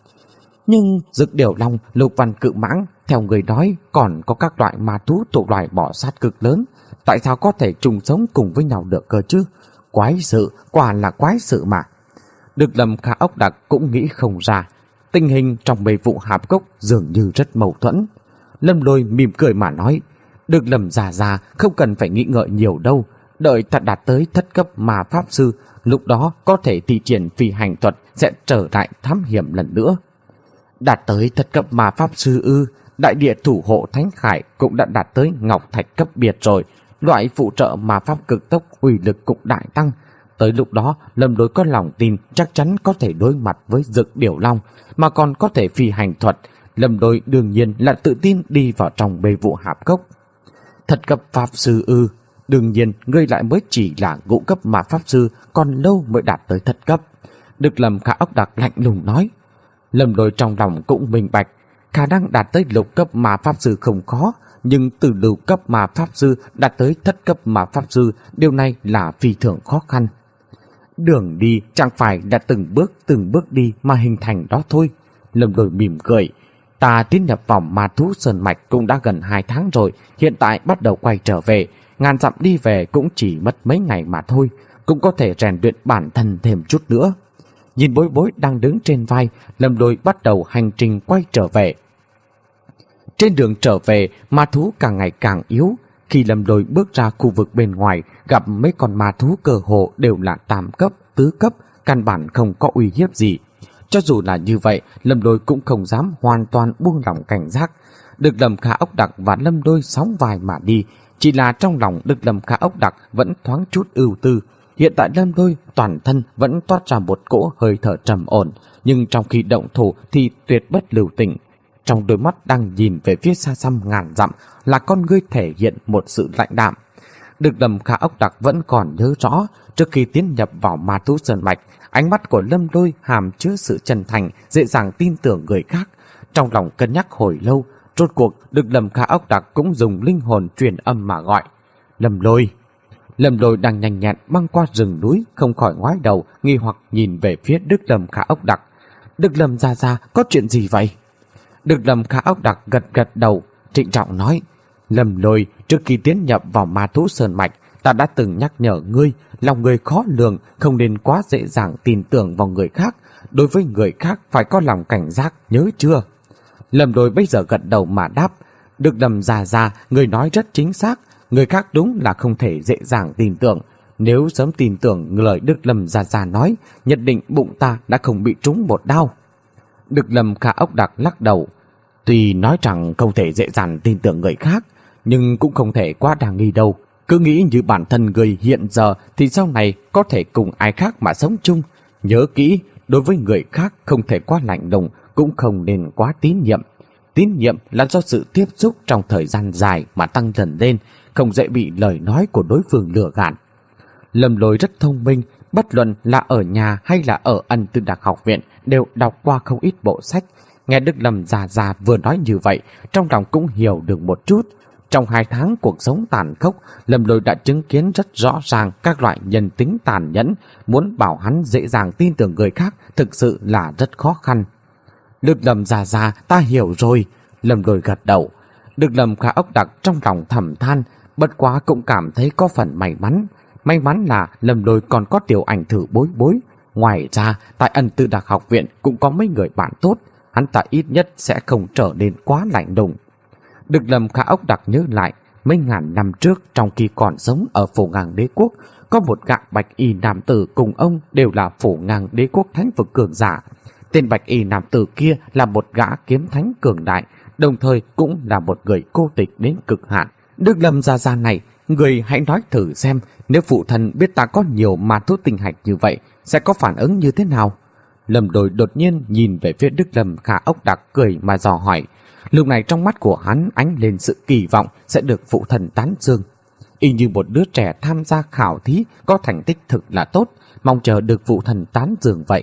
Nhưng Dực Điểu Long, Lục Văn Cự Mãng, theo người nói còn có các loại ma thú thuộc loài bò sát cực lớn. Tại sao có thể chung sống cùng với nhau được cơ chứ? Quái sự, quả là quái sự mà. Đức Lâm Khả Ốc Đặc cũng nghĩ không ra. Tình hình trong Mê Vụ Hạp Cốc dường như rất mâu thuẫn. Lâm Lôi mỉm cười mà nói, Đức Lâm già già không cần phải nghĩ ngợi nhiều đâu. Đợi ta đạt tới thất cấp ma pháp sư, lúc đó có thể thi triển phi hành thuật sẽ trở lại thám hiểm lần nữa. Đạt tới thất cấp ma pháp sư ư? Đại địa thủ hộ Thánh Khải cũng đã đạt tới ngọc thạch cấp biệt rồi. Loại phụ trợ ma pháp cực tốc uy lực cũng đại tăng. Tới lúc đó Lâm Lôi có lòng tin chắc chắn có thể đối mặt với Dực Điểu Long, mà còn có thể phi hành thuật. Lâm Lôi đương nhiên là tự tin đi vào trong Mê Vụ Hạp Cốc. Thật cấp pháp sư ư? Đương nhiên ngươi lại mới chỉ là ngũ cấp ma pháp sư, còn lâu mới đạt tới thất cấp. Đức Lâm Khả Ốc Đặc lạnh lùng nói. Lâm Lôi trong lòng cũng minh bạch, khả năng đạt tới lục cấp ma pháp sư không khó, nhưng từ lục cấp ma pháp sư đạt tới thất cấp ma pháp sư, điều này là phi thường khó khăn. Đường đi chẳng phải là từng bước từng bước đi mà hình thành đó thôi. Lâm Lôi mỉm cười. Ta tiến nhập vào ma thú sơn mạch cũng đã gần hai tháng rồi, hiện tại bắt đầu quay trở về. Ngàn dặm đi về cũng chỉ mất mấy ngày mà thôi, cũng có thể rèn luyện bản thân thêm chút nữa. Nhìn Bối Bối đang đứng trên vai, Lâm Lôi bắt đầu hành trình quay trở về. Trên đường trở về, ma thú càng ngày càng yếu. Khi Lâm Lôi bước ra khu vực bên ngoài, gặp mấy con ma thú cơ hồ đều là tam cấp, tứ cấp, căn bản không có uy hiếp gì. Cho dù là như vậy, Lâm Lôi cũng không dám hoàn toàn buông lỏng cảnh giác. Đức Lâm Khả Ốc Đặc và Lâm Lôi sóng vai mà đi, chỉ là trong lòng Đức Lâm Khả Ốc Đặc vẫn thoáng chút ưu tư. Hiện tại Lâm Lôi toàn thân vẫn toát ra một cỗ hơi thở trầm ổn, nhưng trong khi động thủ thì tuyệt bất lưu tình. Trong đôi mắt đang nhìn về phía xa xăm ngàn dặm là con ngươi thể hiện một sự lạnh đạm. Đức Lâm Khả Ốc Đặc vẫn còn nhớ rõ, trước khi tiến nhập vào ma thú sơn mạch, ánh mắt của Lâm Lôi hàm chứa sự chân thành, dễ dàng tin tưởng người khác. Trong lòng cân nhắc hồi lâu, rốt cuộc Đức Lâm Khả Ốc Đặc cũng dùng linh hồn truyền âm mà gọi. Lâm Lôi. Lâm Lôi đang nhanh nhẹn băng qua rừng núi, không khỏi ngoái đầu, nghi hoặc nhìn về phía Đức Lâm Khả Ốc Đặc. Đức Lâm gia gia, có chuyện gì vậy? Đức Lâm Khả Ốc Đặc gật gật đầu, trịnh trọng nói. Lâm Lôi, trước khi tiến nhập vào ma thú sơn mạch, ta đã từng nhắc nhở ngươi, lòng người khó lường, không nên quá dễ dàng tin tưởng vào người khác. Đối với người khác phải có lòng cảnh giác, nhớ chưa? Lâm Lôi bây giờ gật đầu mà đáp. Đức Lâm già già, người nói rất chính xác. Người khác đúng là không thể dễ dàng tin tưởng. Nếu sớm tin tưởng lời Đức Lâm già già nói, nhất định bụng ta đã không bị trúng một đau. Đức Lâm Khả Ốc Đặc lắc đầu. Tuy nói rằng không thể dễ dàng tin tưởng người khác, nhưng cũng không thể quá đa nghi đâu. Cứ nghĩ như bản thân người hiện giờ thì sau này có thể cùng ai khác mà sống chung. Nhớ kỹ, đối với người khác không thể quá lạnh lùng, cũng không nên quá tín nhiệm. Tín nhiệm là do sự tiếp xúc trong thời gian dài mà tăng dần lên, không dễ bị lời nói của đối phương lừa gạt. Lâm Lôi rất thông minh, bất luận là ở nhà hay là ở Ân Tư Đạc học viện đều đọc qua không ít bộ sách. Nghe Đức Lâm già già vừa nói như vậy, trong lòng cũng hiểu được một chút. Trong hai tháng cuộc sống tàn khốc, Lâm Lôi đã chứng kiến rất rõ ràng các loại nhân tính tàn nhẫn, muốn bảo hắn dễ dàng tin tưởng người khác thực sự là rất khó khăn. Đức Lâm già già, ta hiểu rồi. Lâm Lôi gật đầu. Đức Lâm Khả Ốc Đặc trong lòng thầm than, bất quá cũng cảm thấy có phần may mắn. May mắn là Lâm Lôi còn có Tiểu Ảnh Thử bối bối. Ngoài ra, tại Ân Tư Đạc học viện cũng có mấy người bạn tốt, hắn ta ít nhất sẽ không trở nên quá lạnh lùng. Đức Lâm Khả Ốc Đặc nhớ lại, mấy ngàn năm trước trong khi còn sống ở Phổ Ngang Đế Quốc, có một gã bạch y nam tử cùng ông đều là Phổ Ngang Đế Quốc thánh vực cường giả. Tên bạch y nam tử kia là một gã kiếm thánh cường đại, đồng thời cũng là một người cô tịch đến cực hạn. Đức Lâm gia gia này, người hãy nói thử xem, nếu phụ thân biết ta có nhiều ma thú tinh hạch như vậy, sẽ có phản ứng như thế nào? Lâm Lôi đột nhiên nhìn về phía Đức Lâm Khả Ốc Đặc cười mà dò hỏi. Lúc này trong mắt của hắn ánh lên sự kỳ vọng sẽ được phụ thân tán dương. Y như một đứa trẻ tham gia khảo thí có thành tích thực là tốt, mong chờ được phụ thân tán dương vậy.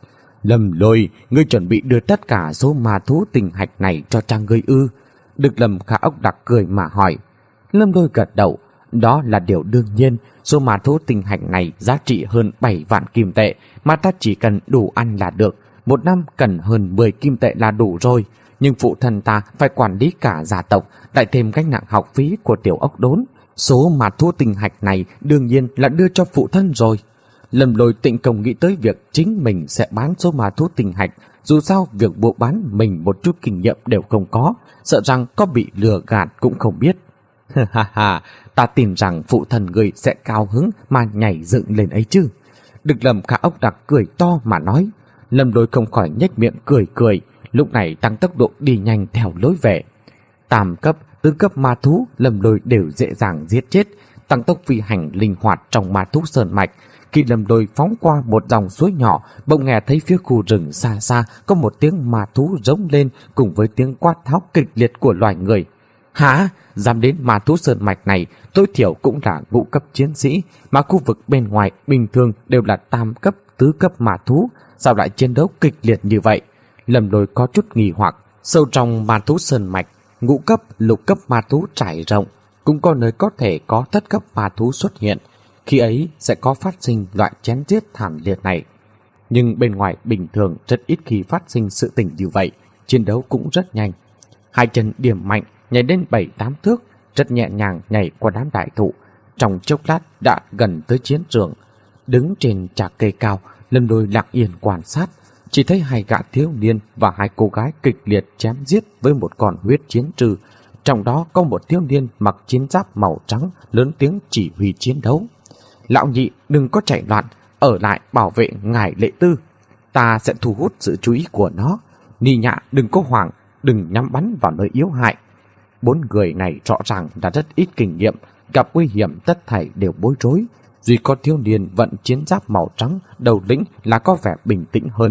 Lâm Lôi, ngươi chuẩn bị đưa tất cả số ma thú tinh hạch này cho cha ngươi ư? Đức Lâm Khả Ốc Đặc cười mà hỏi. Lâm Lôi gật đầu. Đó là điều đương nhiên, số ma thú tinh hạch này giá trị hơn bảy vạn kim tệ, mà ta chỉ cần đủ ăn là được. Một năm cần hơn mười kim tệ là đủ rồi. Nhưng phụ thân ta phải quản lý cả gia tộc, lại thêm gánh nặng học phí của Tiểu Ốc Đốn. Số ma thú tinh hạch này đương nhiên là đưa cho phụ thân rồi. Lâm Lôi tịnh công nghĩ tới việc chính mình sẽ bán số ma thú tinh hạch. Dù sao việc buôn bán mình một chút kinh nghiệm đều không có, sợ rằng có bị lừa gạt cũng không biết. Ha ha, ta tin rằng phụ thân người sẽ cao hứng mà nhảy dựng lên ấy chứ. Đức Lâm Khả Ốc Đặc cười to mà nói. Lâm Lôi không khỏi nhếch miệng cười cười, lúc này tăng tốc độ đi nhanh theo lối về. Tam cấp, tứ cấp ma thú Lâm Lôi đều dễ dàng giết chết, tăng tốc phi hành linh hoạt trong ma thú sơn mạch. Khi Lâm Lôi phóng qua một dòng suối nhỏ, bỗng nghe thấy phía khu rừng xa xa có một tiếng ma thú rống lên cùng với tiếng quát tháo kịch liệt của loài người. Hả? Dám đến ma thú sơn mạch này, tối thiểu cũng là ngũ cấp chiến sĩ, mà khu vực bên ngoài bình thường đều là tam cấp, tứ cấp ma thú, sao lại chiến đấu kịch liệt như vậy? Lâm Lôi có chút nghi hoặc. Sâu trong ma thú sơn mạch, ngũ cấp, lục cấp ma thú trải rộng, cũng có nơi có thể có thất cấp ma thú xuất hiện. Khi ấy sẽ có phát sinh loại chém giết thảm liệt này. Nhưng bên ngoài bình thường rất ít khi phát sinh sự tình như vậy, chiến đấu cũng rất nhanh. Hai chân điểm mạnh, nhảy đến bảy tám thước, rất nhẹ nhàng nhảy qua đám đại thụ. Trong chốc lát đã gần tới chiến trường. Đứng trên chạc cây cao, Lâm Lôi lặng yên quan sát, chỉ thấy hai gã thiếu niên và hai cô gái kịch liệt chém giết với một con huyết chiến trư. Trong đó có một thiếu niên mặc chiến giáp màu trắng lớn tiếng chỉ huy chiến đấu. Lão nhị, đừng có chạy loạn, ở lại bảo vệ ngài Lệ Tư. Ta sẽ thu hút sự chú ý của nó. Ni Nhạ, đừng có hoảng, đừng nhắm bắn vào nơi yếu hại. Bốn người này rõ ràng đã rất ít kinh nghiệm, gặp nguy hiểm tất thảy đều bối rối. Duy có thiếu niên vận chiến giáp màu trắng đầu lĩnh là có vẻ bình tĩnh hơn.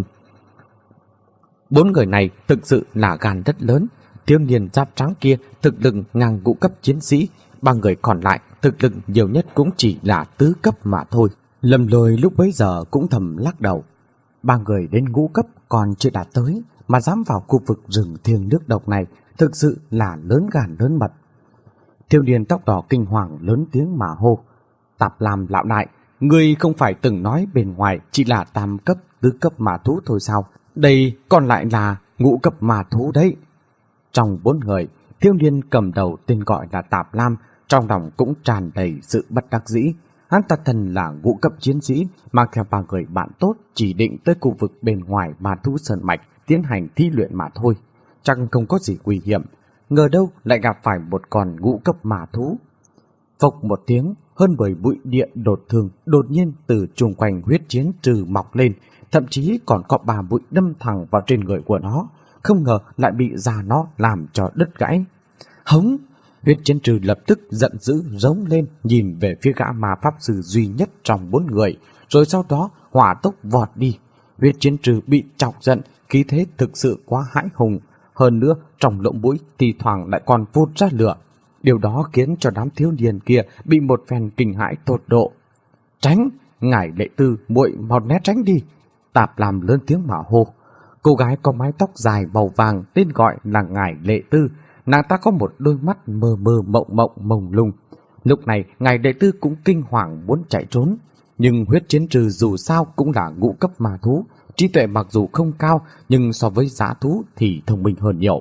Bốn người này thực sự là gan rất lớn. Thiếu niên giáp trắng kia thực lực ngang ngũ cấp chiến sĩ, ba người còn lại thực lực nhiều nhất cũng chỉ là tứ cấp mà thôi. Lâm Lôi lúc bấy giờ cũng thầm lắc đầu. Ba người đến ngũ cấp còn chưa đạt tới, mà dám vào khu vực rừng thiêng nước độc này, thực sự là lớn gan lớn mật. Thiếu niên tóc đỏ kinh hoàng lớn tiếng mà hô. Tạp Lam lão đại, ngươi không phải từng nói bên ngoài chỉ là tam cấp, tứ cấp ma thú thôi sao? Đây còn lại là ngũ cấp ma thú đấy. Trong bốn người, thiếu niên cầm đầu tên gọi là Tạp Lam, trong lòng cũng tràn đầy sự bất đắc dĩ. Hắn ta thân là ngũ cấp chiến sĩ, mang theo ba người bạn tốt chỉ định tới khu vực bên ngoài ma thú sơn mạch tiến hành thi luyện mà thôi. Chắc không có gì nguy hiểm, ngờ đâu lại gặp phải một con ngũ cấp ma thú. Phộc một tiếng, hơn mười bụi địa đột thương đột nhiên từ chung quanh huyết chiến trừ mọc lên, thậm chí còn có ba bụi đâm thẳng vào trên người của nó, không ngờ lại bị da nó làm cho đứt gãy. Hống! Huyết chiến trừ lập tức giận dữ rống lên, nhìn về phía gã ma pháp sư duy nhất trong bốn người, rồi sau đó hỏa tốc vọt đi. Huyết chiến trừ bị chọc giận, khí thế thực sự quá hãi hùng, hơn nữa trong lỗ mũi thì thoảng lại còn phun ra lửa. Điều đó khiến cho đám thiếu niên kia bị một phen kinh hãi tột độ. Tránh! Ngải Lệ Tư, muội mau né tránh đi. Tạp Lam lớn tiếng mà hô. Cô gái có mái tóc dài màu vàng tên gọi là Ngải Lệ Tư. Nàng ta có một đôi mắt mơ mơ mộng mộng mông lung. Lúc này Ngải Lệ Tư cũng kinh hoàng muốn chạy trốn. Nhưng Huyết Chiến Trư dù sao cũng là ngũ cấp ma thú, trí tuệ mặc dù không cao nhưng so với dã thú thì thông minh hơn nhiều.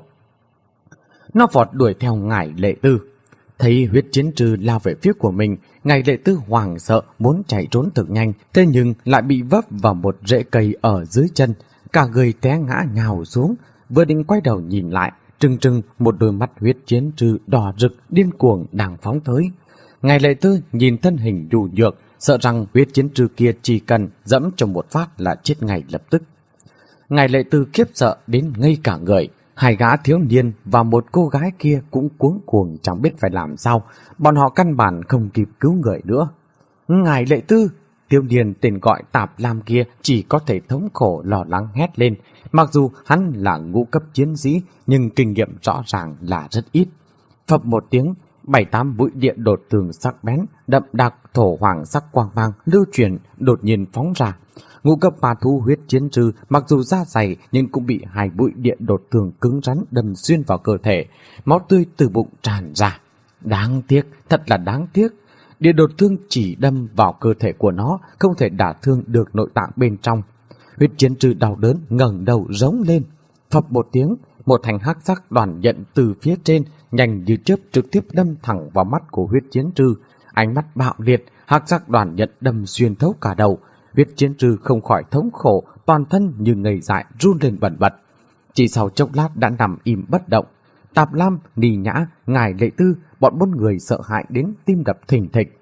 Nó vọt đuổi theo Ngải Lệ Tư. Thấy Huyết Chiến Trư lao về phía của mình, Ngải Lệ Tư hoảng sợ muốn chạy trốn thật nhanh, thế nhưng lại bị vấp vào một rễ cây ở dưới chân, cả người té ngã nhào xuống. Vừa định quay đầu nhìn lại, trừng trừng một đôi mắt Huyết Chiến Trư đỏ rực điên cuồng đang phóng tới. Ngải Lệ Tư nhìn thân hình nhu nhược, sợ rằng Huyết Chiến Trư kia chỉ cần dẫm cho một phát là chết ngay lập tức. Ngải Lệ Tư khiếp sợ đến ngây cả người. Hai gã thiếu niên và một cô gái kia cũng cuống cuồng chẳng biết phải làm sao. Bọn họ căn bản không kịp cứu người nữa. Ngải Lệ Tư, thiếu niên tên gọi Tạp Lam kia chỉ có thể thống khổ lo lắng hét lên. Mặc dù hắn là ngũ cấp chiến sĩ nhưng kinh nghiệm rõ ràng là rất ít. Phập một tiếng, bảy tám mũi điện đột tường sắc bén, đậm đặc thổ hoàng sắc quang mang lưu truyền đột nhiên phóng ra. Ngũ cấp ma thú Huyết Chiến Trư mặc dù da dày nhưng cũng bị hai mũi điện đột tường cứng rắn đâm xuyên vào cơ thể, máu tươi từ bụng tràn ra. Đáng tiếc, thật là đáng tiếc. Điện đột thương chỉ đâm vào cơ thể của nó, không thể đả thương được nội tạng bên trong. Huyết Chiến Trư đau đớn ngẩng đầu rống lên. Phập một tiếng, một thanh hắc sắc đoàn nhận từ phía trên nhanh như chớp trực tiếp đâm thẳng vào mắt của Huyết Chiến Trư. Ánh mắt bạo liệt, hắc sắc đoàn nhận đâm xuyên thấu cả đầu. Huyết Chiến Trư không khỏi thống khổ, toàn thân như ngây dại run lên bần bật. Chỉ sau chốc lát đã nằm im bất động. Tạp Lam, Nì Nhã, Ngải Lệ Tư, bọn bốn người sợ hãi đến tim đập thình thịch.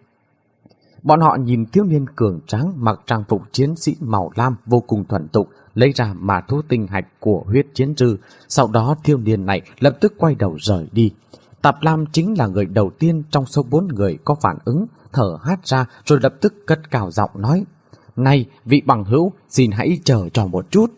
Bọn họ nhìn thiếu niên cường tráng mặc trang phục chiến sĩ màu lam vô cùng thuần thục, lấy ra mà thú tinh hạch của Huyết Chiến Trư. Sau đó thiếu niên này lập tức quay đầu rời đi. Tạp Lam chính là người đầu tiên trong số bốn người có phản ứng, thở hắt ra rồi lập tức cất cao giọng nói: "Này, vị bằng hữu, xin hãy chờ cho một chút."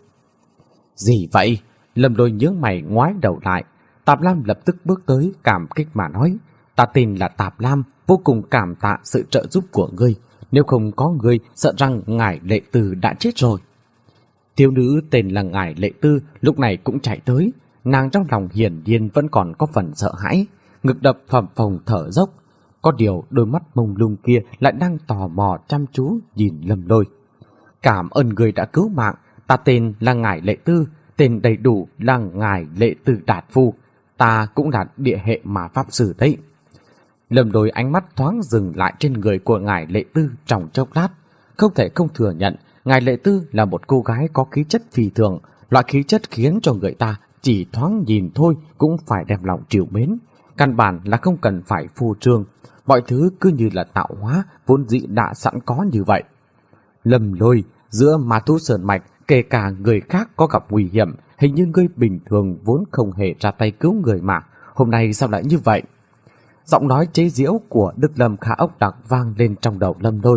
"Gì vậy?" Lâm Lôi nhướng mày ngoái đầu lại. Tạp Lam lập tức bước tới cảm kích mà nói: "Ta tên là Tạp Lam, vô cùng cảm tạ sự trợ giúp của ngươi. Nếu không có ngươi, sợ rằng Ngải Lệ Tư đã chết rồi." Thiếu nữ tên là Ngải Lệ Tư lúc này cũng chạy tới. Nàng trong lòng hiển nhiên vẫn còn có phần sợ hãi, ngực đập phập phồng thở dốc. Có điều đôi mắt mông lung kia lại đang tò mò chăm chú nhìn Lâm Lôi. "Cảm ơn người đã cứu mạng. Ta tên là Ngải Lệ Tư, tên đầy đủ là Ngải Lệ Tư Đạt Phu. Ta cũng là địa hệ mà pháp sư đấy." Lâm Lôi ánh mắt thoáng dừng lại trên người của Ngải Lệ Tư trong chốc lát. Không thể không thừa nhận, Ngải Lệ Tư là một cô gái có khí chất phi thường, loại khí chất khiến cho người ta chỉ thoáng nhìn thôi cũng phải đem lòng trìu mến. Căn bản là không cần phải phô trương, mọi thứ cứ như là tạo hóa vốn dĩ đã sẵn có như vậy. Lâm Lôi, giữa ma thú sơn mạch, kể cả người khác có gặp nguy hiểm, hình như ngươi bình thường vốn không hề ra tay cứu người mà, hôm nay sao lại như vậy? Giọng nói chế giễu của Đức Lâm Khả Ốc Đặc vang lên trong đầu Lâm Lôi.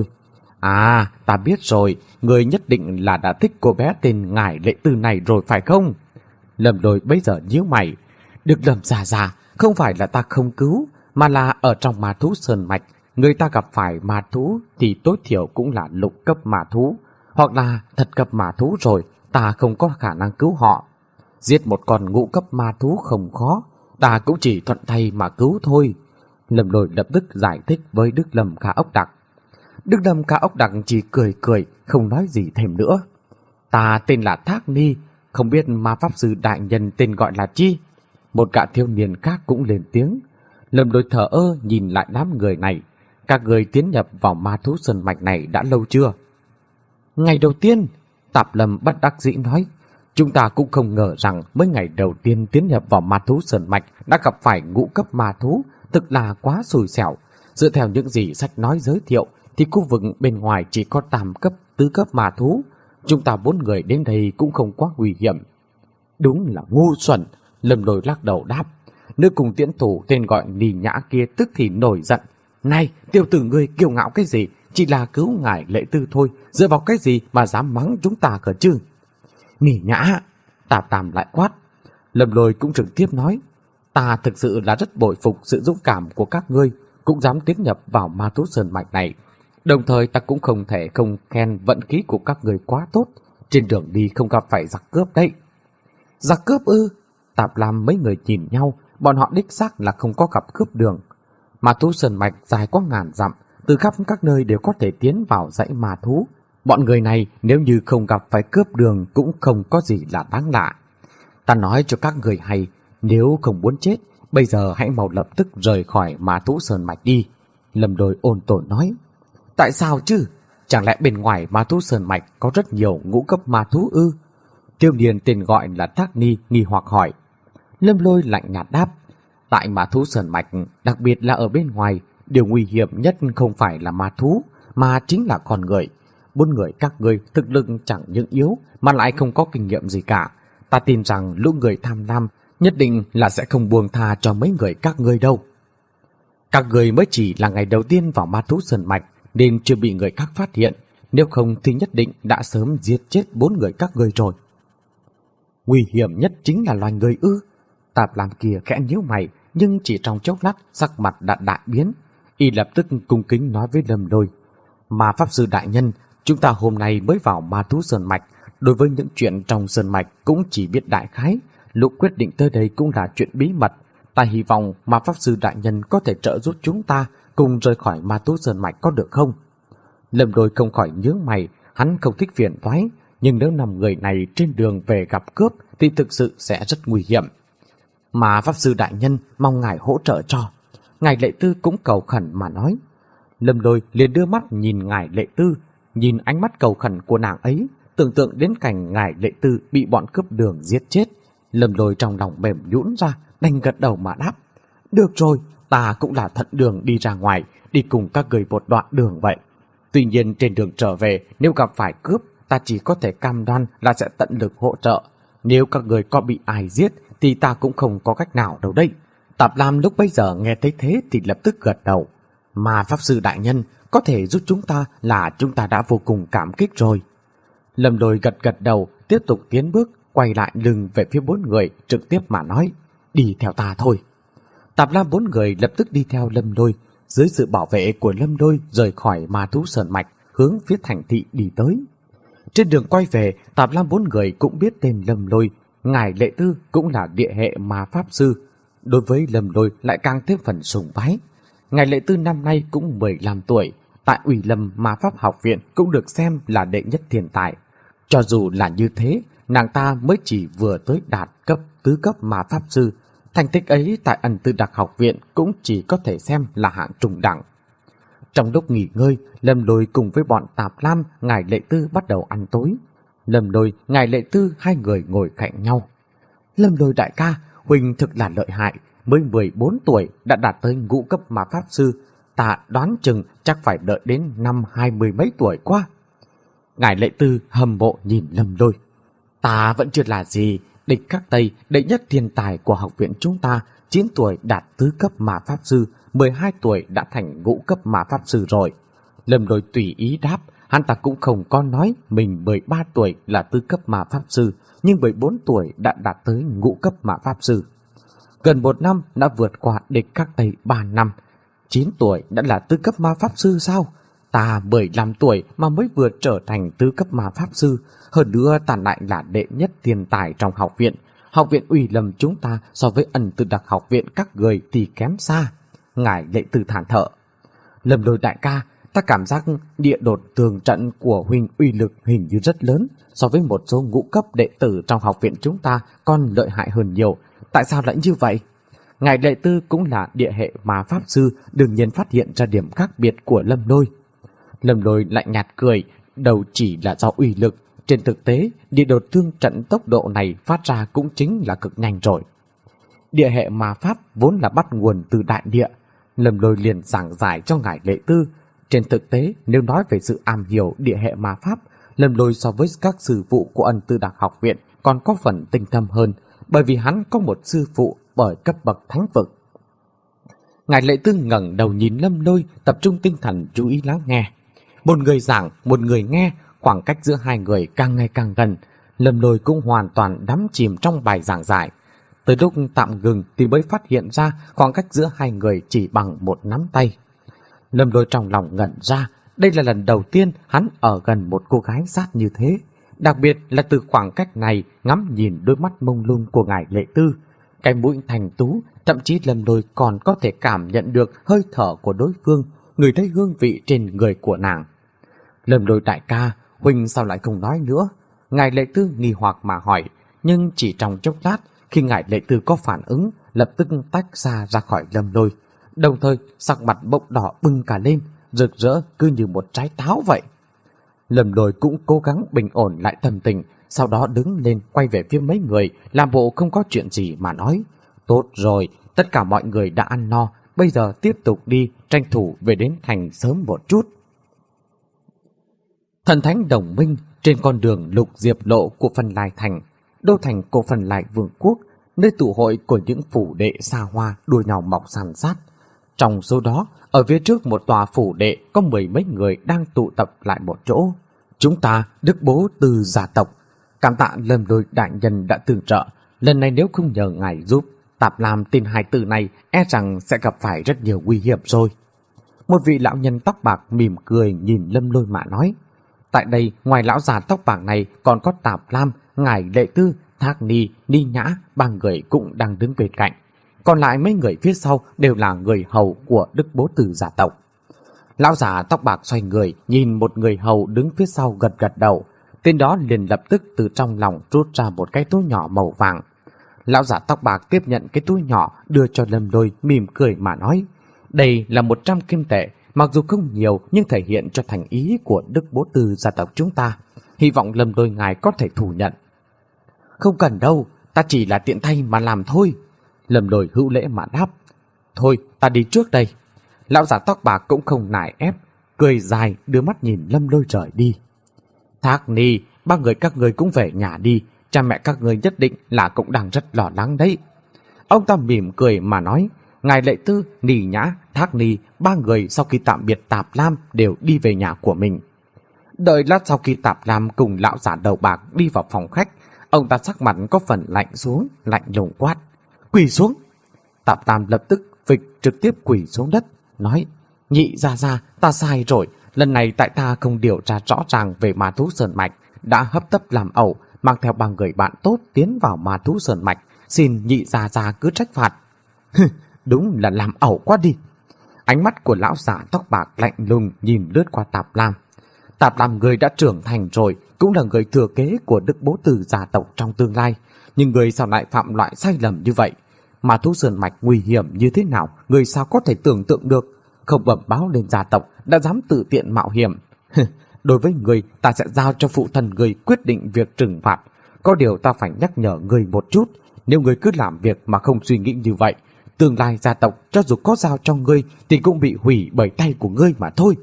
"À, ta biết rồi, người nhất định là đã thích cô bé tên Ngải Lệ Tư này rồi phải không?" Lâm Lôi bấy giờ nhíu mày. "Đức Lâm già già, không phải là ta không cứu, mà là ở trong ma thú sơn mạch, người ta gặp phải ma thú thì tối thiểu cũng là lục cấp ma thú, hoặc là thật cấp ma thú rồi, ta không có khả năng cứu họ. Giết một con ngũ cấp ma thú không khó, ta cũng chỉ thuận tay mà cứu thôi." Lâm Lôi lập tức giải thích với Đức Lâm Khả Ốc Đặc. Đức Lâm Khả Ốc Đặc chỉ cười cười, không nói gì thêm nữa. "Ta tên là Thác Ni, không biết ma pháp sư đại nhân tên gọi là chi?" Một gã thiếu niên khác cũng lên tiếng. Lâm Lôi thở ơ nhìn lại đám người này. "Các người tiến nhập vào ma thú sơn mạch này đã lâu chưa?" "Ngày đầu tiên," Tạp Lâm bất đắc dĩ nói. "Chúng ta cũng không ngờ rằng mới ngày đầu tiên tiến nhập vào ma thú sơn mạch đã gặp phải ngũ cấp ma thú, thực là quá xui xẻo. Dựa theo những gì sách nói giới thiệu thì khu vực bên ngoài chỉ có tam cấp, tứ cấp ma thú. Chúng ta bốn người đến đây cũng không quá nguy hiểm." "Đúng là ngu xuẩn," Lâm Lôi lắc đầu đáp. Nữ cùng tiễn thủ tên gọi Nì Nhã kia tức thì nổi giận. "Này, tiểu tử ngươi kiêu ngạo cái gì? Chỉ là cứu Ngải Lệ Tư thôi, dựa vào cái gì mà dám mắng chúng ta cơ chứ?" "Nì Nhã!" Tạp Tam lại quát. Lâm Lôi cũng trực tiếp nói: "Ta thực sự là rất bội phục sự dũng cảm của các ngươi, cũng dám tiến nhập vào ma thú sơn mạch này. Đồng thời ta cũng không thể không khen vận khí của các người quá tốt, trên đường đi không gặp phải giặc cướp đấy. Giặc cướp ư? Tạp Lam mấy người nhìn nhau, bọn họ đích xác là không có gặp cướp đường. Ma thú sơn mạch dài quá ngàn dặm, từ khắp các nơi đều có thể tiến vào dãy ma thú. Bọn người này nếu như không gặp phải cướp đường cũng không có gì là đáng lạ. Ta nói cho các người hay, nếu không muốn chết, bây giờ hãy mau lập tức rời khỏi ma thú sơn mạch đi. Lâm Đôi ôn tồn nói. Tại sao chứ? Chẳng lẽ bên ngoài ma thú sơn mạch có rất nhiều ngũ cấp ma thú ư? Tiêu niên tên gọi là Thác Ni nghi hoặc hỏi. Lâm Lôi lạnh nhạt đáp. Tại ma thú sơn mạch, đặc biệt là ở bên ngoài, điều nguy hiểm nhất không phải là ma thú, mà chính là con người. Bốn người các ngươi thực lực chẳng những yếu mà lại không có kinh nghiệm gì cả. Ta tin rằng lũ người tham lam nhất định là sẽ không buông tha cho mấy người các ngươi đâu. Các người mới chỉ là ngày đầu tiên vào ma thú sơn mạch nên chưa bị người khác phát hiện, nếu không thì nhất định đã sớm giết chết bốn người các ngươi rồi. Nguy hiểm nhất chính là loài người ư? Tạp Lam kia khẽ nhíu mày, nhưng chỉ trong chốc lát sắc mặt đã đại biến. Y lập tức cung kính nói với Lâm Lôi. Mà pháp sư đại nhân, chúng ta hôm nay mới vào ma thú sơn mạch, đối với những chuyện trong sơn mạch cũng chỉ biết đại khái, lúc quyết định tới đây cũng là chuyện bí mật. Ta hy vọng mà pháp sư đại nhân có thể trợ giúp chúng ta cùng rời khỏi ma thú sơn mạch có được không? Lâm Lôi không khỏi nhướng mày, hắn không thích phiền toái, nhưng nếu năm người này trên đường về gặp cướp thì thực sự sẽ rất nguy hiểm. Mà pháp sư đại nhân mong ngài hỗ trợ cho. Ngài Lệ Tư cũng cầu khẩn mà nói. Lâm Lôi liền đưa mắt nhìn ngài Lệ Tư, nhìn ánh mắt cầu khẩn của nàng ấy, tưởng tượng đến cảnh ngài Lệ Tư bị bọn cướp đường giết chết. Lâm Lôi trong lòng mềm nhũn ra, đành gật đầu mà đáp. Được rồi, ta cũng là thuận đường đi ra ngoài, đi cùng các người một đoạn đường vậy. Tuy nhiên trên đường trở về, nếu gặp phải cướp, ta chỉ có thể cam đoan là sẽ tận lực hỗ trợ. Nếu các người có bị ai giết thì ta cũng không có cách nào đâu đấy. Tạp Lam lúc bấy giờ nghe thấy thế thì lập tức gật đầu. Mà pháp sư đại nhân có thể giúp chúng ta là chúng ta đã vô cùng cảm kích rồi. Lâm Lôi gật gật đầu, tiếp tục tiến bước, quay lại lưng về phía bốn người, trực tiếp mà nói. Đi theo ta thôi. Tạp Lam bốn người lập tức đi theo Lâm Lôi, dưới sự bảo vệ của Lâm Lôi rời khỏi ma thú sơn mạch, hướng phía thành thị đi tới. Trên đường quay về, Tạp Lam bốn người cũng biết tên Lâm Lôi, ngài Lệ Tư cũng là địa hệ ma pháp sư. Đối với Lâm Lôi lại càng thêm phần sùng bái. Ngài Lệ Tư năm nay cũng mười lăm tuổi, tại Ủy Lâm Ma Pháp Học Viện cũng được xem là đệ nhất thiên tài. Cho dù là như thế, nàng ta mới chỉ vừa tới đạt cấp tứ cấp ma pháp sư, thành tích ấy tại Ân Tư Đặc Học Viện cũng chỉ có thể xem là hạng trung đẳng. Trong lúc nghỉ ngơi, Lâm Lôi cùng với bọn Tạp Lam, ngài Lệ Tư bắt đầu ăn tối. Lâm Lôi, ngài Lệ Tư hai người ngồi cạnh nhau. Lâm Lôi đại ca, huynh thực là lợi hại, mới mười bốn tuổi đã đạt tới ngũ cấp ma pháp sư, ta đoán chừng chắc phải đợi đến năm hai mươi mấy tuổi quá. Ngài Lệ Tư hâm mộ nhìn Lâm Lôi. Ta vẫn chưa là gì, địch Khắc Tây, đệ nhất thiên tài của học viện chúng ta, chín tuổi đạt tứ cấp ma pháp sư, mười hai tuổi đã thành ngũ cấp ma pháp sư rồi. Lâm Lôi tùy ý đáp, hắn ta cũng không có nói mình mười ba tuổi là tứ cấp ma pháp sư, nhưng mười bốn tuổi đã đạt tới ngũ cấp ma pháp sư. Gần một năm đã vượt qua địch Khắc Tây ba năm. chín tuổi đã là tứ cấp ma pháp sư sao? Ta mười lăm tuổi mà mới vừa trở thành tứ cấp ma pháp sư, hơn nữa ta lại là đệ nhất thiên tài trong học viện. Học viện Ủy Lâm chúng ta so với Ân Tư Đặc Học Viện các người thì kém xa. Ngài Lệ Tư thản thở. Lâm Lôi đại ca, ta cảm giác địa đột tường trận của huynh uy lực hình như rất lớn, so với một số ngũ cấp đệ tử trong học viện chúng ta còn lợi hại hơn nhiều. Tại sao lại như vậy? Ngài Lệ Tư cũng là địa hệ ma pháp sư, đương nhiên phát hiện ra điểm khác biệt của Lâm Lôi. Lâm Lôi lạnh nhạt cười, đầu chỉ là do uy lực. Trên thực tế, địa đột thương trận tốc độ này phát ra cũng chính là cực nhanh rồi. Địa hệ ma pháp vốn là bắt nguồn từ đại địa. Lâm Lôi liền giảng giải cho ngài Lệ Tư. Trên thực tế, nếu nói về sự am hiểu địa hệ ma pháp, Lâm Lôi so với các sư phụ của Ân Tư Đặc Học Viện còn có phần tinh thâm hơn, bởi vì hắn có một sư phụ bởi cấp bậc thánh vực. Ngài Lệ Tư ngẩng đầu nhìn Lâm Lôi, tập trung tinh thần chú ý lắng nghe. Một người giảng, một người nghe, khoảng cách giữa hai người càng ngày càng gần. Lâm Lôi cũng hoàn toàn đắm chìm trong bài giảng giải. Tới lúc tạm ngừng thì mới phát hiện ra khoảng cách giữa hai người chỉ bằng một nắm tay. Lâm Lôi trong lòng ngẩn ra, Đây là lần đầu tiên hắn ở gần một cô gái sát như thế, đặc biệt là từ khoảng cách này ngắm nhìn đôi mắt mông lung của ngài Lệ Tư. Cái mũi thành tú, thậm chí Lâm Lôi còn có thể cảm nhận được hơi thở của đối phương, ngửi thấy hương vị trên người của nàng. Lâm Lôi đại ca, huynh sao lại không nói nữa? Ngài Lệ Tư nghi hoặc mà hỏi, nhưng chỉ trong chốc lát, khi ngài Lệ Tư có phản ứng, lập tức tách ra ra khỏi Lâm Lôi, đồng thời sắc mặt bỗng đỏ bừng cả lên, rực rỡ cứ như một trái táo vậy. Lâm Lôi cũng cố gắng bình ổn lại tâm tình, sau đó đứng lên quay về phía mấy người, làm bộ không có chuyện gì mà nói: tốt rồi, tất cả mọi người đã ăn no, bây giờ tiếp tục đi, tranh thủ về đến thành sớm một chút. Thần thánh đồng minh trên con đường lục diệp lộ của Phân Lai Thành, đô thành của Phân Lai Vương quốc, nơi tụ hội của những phủ đệ xa hoa đua nhau mọc san sát. Trong số đó, ở phía trước một tòa phủ đệ có mười mấy người đang tụ tập lại một chỗ. Chúng ta, Đức Bố Từ gia tộc, cảm tạ Lâm Lôi đại nhân đã tương trợ. Lần này nếu không nhờ ngài giúp, Tạp Lam tên hài tử này e rằng sẽ gặp phải rất nhiều nguy hiểm rồi. Một vị lão nhân tóc bạc mỉm cười nhìn Lâm Lôi mà nói. Tại đây, ngoài lão già tóc bạc này còn có Tạp Lam, ngài Lệ Tư, Thác Ni, Ni Nhã, ba người cũng đang đứng bên cạnh. Còn lại mấy người phía sau đều là người hầu của Đức Bố Từ gia tộc. Lão già tóc bạc xoay người, nhìn một người hầu đứng phía sau gật gật đầu. Tên đó liền lập tức từ trong lòng rút ra một cái túi nhỏ màu vàng. Lão già tóc bạc tiếp nhận cái túi nhỏ, đưa cho Lâm Lôi, mỉm cười mà nói: đây là một trăm kim tệ, mặc dù không nhiều nhưng thể hiện cho thành ý của Đức Bố Từ gia tộc chúng ta. Hy vọng Lâm Lôi ngài có thể thu nhận. Không cần đâu, ta chỉ là tiện tay mà làm thôi. Lâm Lôi hữu lễ mà đáp. Thôi, ta đi trước đây. Lão già tóc bạc cũng không nài ép, cười dài đưa mắt nhìn Lâm Lôi rời đi. Thác Ni, ba người các người cũng về nhà đi, cha mẹ các người nhất định là cũng đang rất lo lắng đấy. Ông ta mỉm cười mà nói. Ngài Lệ Tư, Ni Nhã, Thác Ni, ba người sau khi tạm biệt Tạp Lam đều đi về nhà của mình. Đợi lát sau khi Tạp Lam cùng lão già đầu bạc đi vào phòng khách, ông ta sắc mặt có phần lạnh xuống, lạnh lùng quát: quỳ xuống. Tạp Lam lập tức phịch trực tiếp quỳ xuống đất, nói: nhị gia gia, ta sai rồi, lần này tại ta không điều tra rõ ràng về ma thú sơn mạch, đã hấp tấp làm ẩu, mang theo ba người bạn tốt tiến vào ma thú sơn mạch, xin nhị gia gia cứ trách phạt. Đúng là làm ẩu quá đi. Ánh mắt của lão già tóc bạc lạnh lùng nhìn lướt qua Tạp Lam. Tạp Lam người đã trưởng thành rồi, cũng là người thừa kế của Đức Bố Từ gia tộc trong tương lai, nhưng người sao lại phạm loại sai lầm như vậy? Ma thú sơn mạch nguy hiểm như thế nào, người sao có thể tưởng tượng được? Không bẩm báo lên gia tộc đã dám tự tiện mạo hiểm. Đối với người, ta sẽ giao cho phụ thân người quyết định việc trừng phạt. Có điều ta phải nhắc nhở người một chút, nếu người cứ làm việc mà không suy nghĩ như vậy, tương lai gia tộc cho dù có giao cho ngươi thì cũng bị hủy bởi tay của ngươi mà thôi.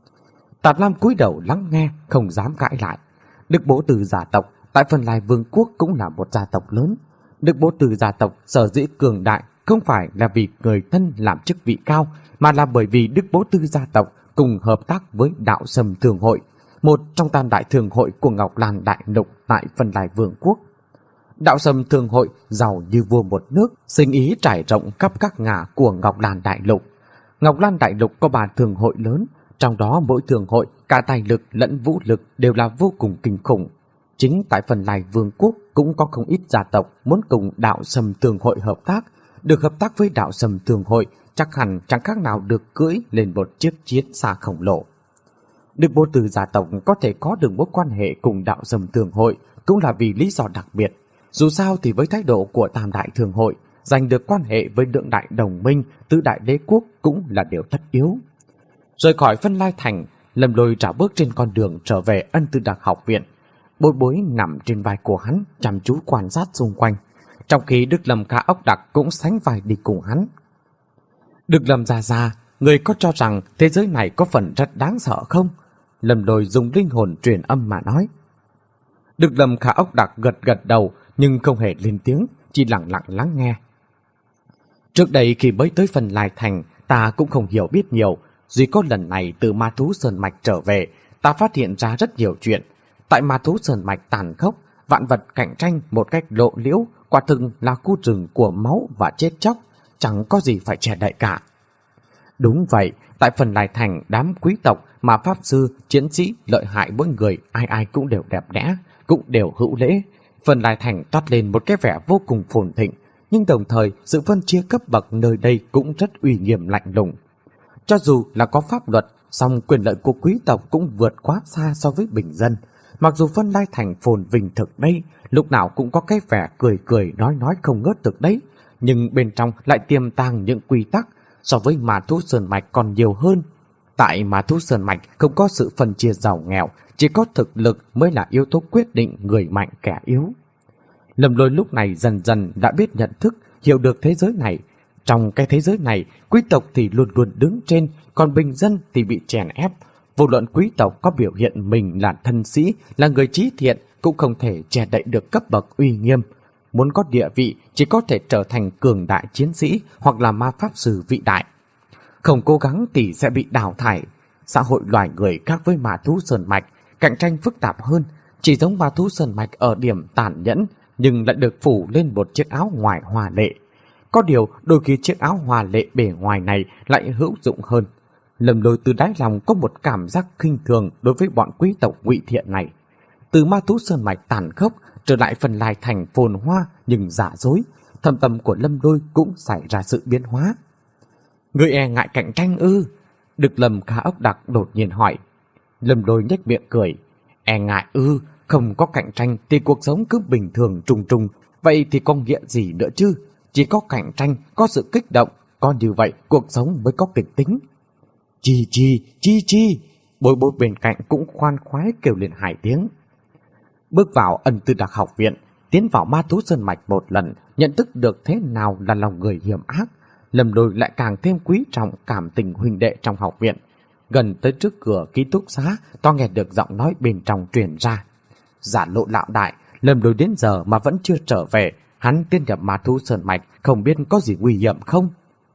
Tạp Lam cúi đầu lắng nghe, không dám cãi lại. Đức Bố Từ gia tộc tại Phân Lai Vương quốc cũng là một gia tộc lớn. Đức Bố Từ gia tộc sở dĩ cường đại không phải là vì người thân làm chức vị cao, mà là bởi vì Đức Bố Từ gia tộc cùng hợp tác với Đạo Sầm Thường hội, một trong tam đại thường hội của Ngọc Lan Đại Lục tại Phân Lai Vương quốc. Đạo Sầm Thường hội giàu như vua một nước, sinh ý trải rộng khắp các ngả của Ngọc Lan Đại Lục. Ngọc Lan Đại Lục có ba thường hội lớn, trong đó mỗi thường hội cả tài lực lẫn vũ lực đều là vô cùng kinh khủng. Chính tại Phân Lai Vương quốc cũng có không ít gia tộc muốn cùng Đạo Sầm Thường hội hợp tác. Được hợp tác với Đạo Sầm Thường hội chắc hẳn chẳng khác nào được cưỡi lên một chiếc chiến xa khổng lồ. Đức Bố Từ gia tộc có thể có được mối quan hệ cùng Đạo Sầm Thường hội cũng là vì lý do đặc biệt. Dù sao thì với thái độ của Tam Đại Thường hội, giành được quan hệ với Lượng Đại Đồng minh, Tứ Đại Đế quốc cũng là điều tất yếu. Rời khỏi Phân Lai Thành, Lâm Lôi rảo bước trên con đường trở về Ân Tư Đặc học viện. Bối Bối nằm trên vai của hắn, chăm chú quan sát xung quanh, trong khi Đức Lâm Khả Ốc Đặc cũng sánh vai đi cùng hắn. Đức Lâm già già, người có cho rằng thế giới này có phần rất đáng sợ không? Lâm Lôi dùng linh hồn truyền âm mà nói. Đức Lâm Khả Ốc Đặc gật gật đầu, nhưng không hề lên tiếng, chỉ lặng lặng lắng nghe. Trước đây khi mới tới Phân Lai Thành, ta cũng không hiểu biết nhiều. Duy có lần này từ Ma Thú Sơn Mạch trở về, ta phát hiện ra rất nhiều chuyện. Tại Ma Thú Sơn Mạch tàn khốc, vạn vật cạnh tranh một cách lộ liễu, quả thực là khu rừng của máu và chết chóc, chẳng có gì phải che đậy cả. Đúng vậy, tại Phân Lai Thành, đám quý tộc mà pháp sư, chiến sĩ lợi hại mỗi người ai ai cũng đều đẹp đẽ, cũng đều hữu lễ. Phần Lai Thành toát lên một cái vẻ vô cùng phồn thịnh, nhưng đồng thời sự phân chia cấp bậc nơi đây cũng rất uy nghiêm lạnh lùng. Cho dù là có pháp luật, song quyền lợi của quý tộc cũng vượt quá xa so với bình dân. Mặc dù Vân Lai Thành phồn vinh thực đây, lúc nào cũng có cái vẻ cười cười nói nói không ngớt thực đấy, nhưng bên trong lại tiềm tàng những quy tắc so với Ma Thú Sơn Mạch còn nhiều hơn. Tại Ma Thú Sơn Mạch không có sự phân chia giàu nghèo, chỉ có thực lực mới là yếu tố quyết định người mạnh kẻ yếu. Lâm Lôi lúc này dần dần đã biết nhận thức, hiểu được thế giới này. Trong cái thế giới này, quý tộc thì luôn luôn đứng trên, còn bình dân thì bị chèn ép. Vô luận quý tộc có biểu hiện mình là thân sĩ, là người trí thiện, cũng không thể che đậy được cấp bậc uy nghiêm. Muốn có địa vị, chỉ có thể trở thành cường đại chiến sĩ hoặc là ma pháp sư vĩ đại. Không cố gắng thì sẽ bị đào thải. Xã hội loài người khác với Ma Thú Sơn Mạch, cạnh tranh phức tạp hơn. Chỉ giống Ma Thú Sơn Mạch ở điểm tàn nhẫn, nhưng lại được phủ lên một chiếc áo ngoài hoa lệ. Có điều, đôi khi chiếc áo hoa lệ bề ngoài này lại hữu dụng hơn. Lâm Lôi từ đáy lòng có một cảm giác khinh thường đối với bọn quý tộc ngụy thiện này. Từ Ma Thú Sơn Mạch tàn khốc trở lại Phần Lai Thành phồn hoa nhưng giả dối, thâm tâm của Lâm Lôi cũng xảy ra sự biến hóa. Người e ngại cạnh tranh ư? Đực Lâm Khá Ốc Đặc đột nhiên hỏi. Lâm Lôi nhếch miệng cười. E ngại ư? Không có cạnh tranh thì cuộc sống cứ bình thường trùng trùng, vậy thì có nghĩa gì nữa chứ? Chỉ có cạnh tranh, có sự kích động, có như vậy cuộc sống mới có kịch tính. Chi chi, chi chi, Bối Bối bên cạnh cũng khoan khoái kêu lên hai tiếng. Bước vào Ân Tư Đặc học viện, tiến vào Ma Thú Sơn Mạch một lần, nhận thức được thế nào là lòng người hiểm ác, Lâm Lôi lại càng thêm quý trọng cảm tình huynh đệ trong học viện. Gần tới trước cửa ký túc xá, to nghe được giọng nói bên trong truyền ra. Giả Lộ lão đại, Lâm Lôi đến giờ mà vẫn chưa trở về, hắn tiến nhập Ma Thú Sơn Mạch, không biết có gì nguy hiểm không?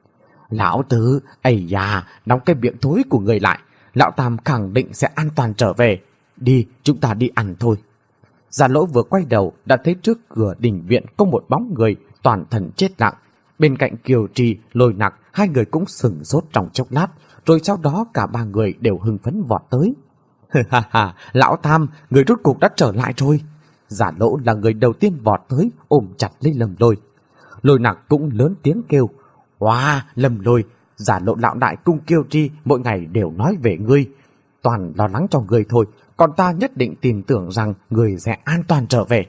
Lão Tứ, ây da, đóng cái miệng thối của người lại, lão Tam khẳng định sẽ an toàn trở về. Đi, chúng ta đi ăn thôi. Giả Lỗ vừa quay đầu đã thấy trước cửa đình viện có một bóng người toàn thân chết lặng. Bên cạnh Kiều Trì, Lôi Nặc, hai người cũng sửng sốt trong chốc lát, rồi sau đó cả ba người đều hưng phấn vọt tới. Ha ha, lão Tam, người rốt cuộc đã trở lại rồi. Giả Lỗ là người đầu tiên vọt tới, ôm chặt lấy Lâm Lôi. Lôi Nặc cũng lớn tiếng kêu. Wow, Lâm Lôi, Giả Lộ lão đại cùng Kiều Trì mỗi ngày đều nói về ngươi. Toàn lo lắng cho ngươi thôi, còn ta nhất định tin tưởng rằng ngươi sẽ an toàn trở về.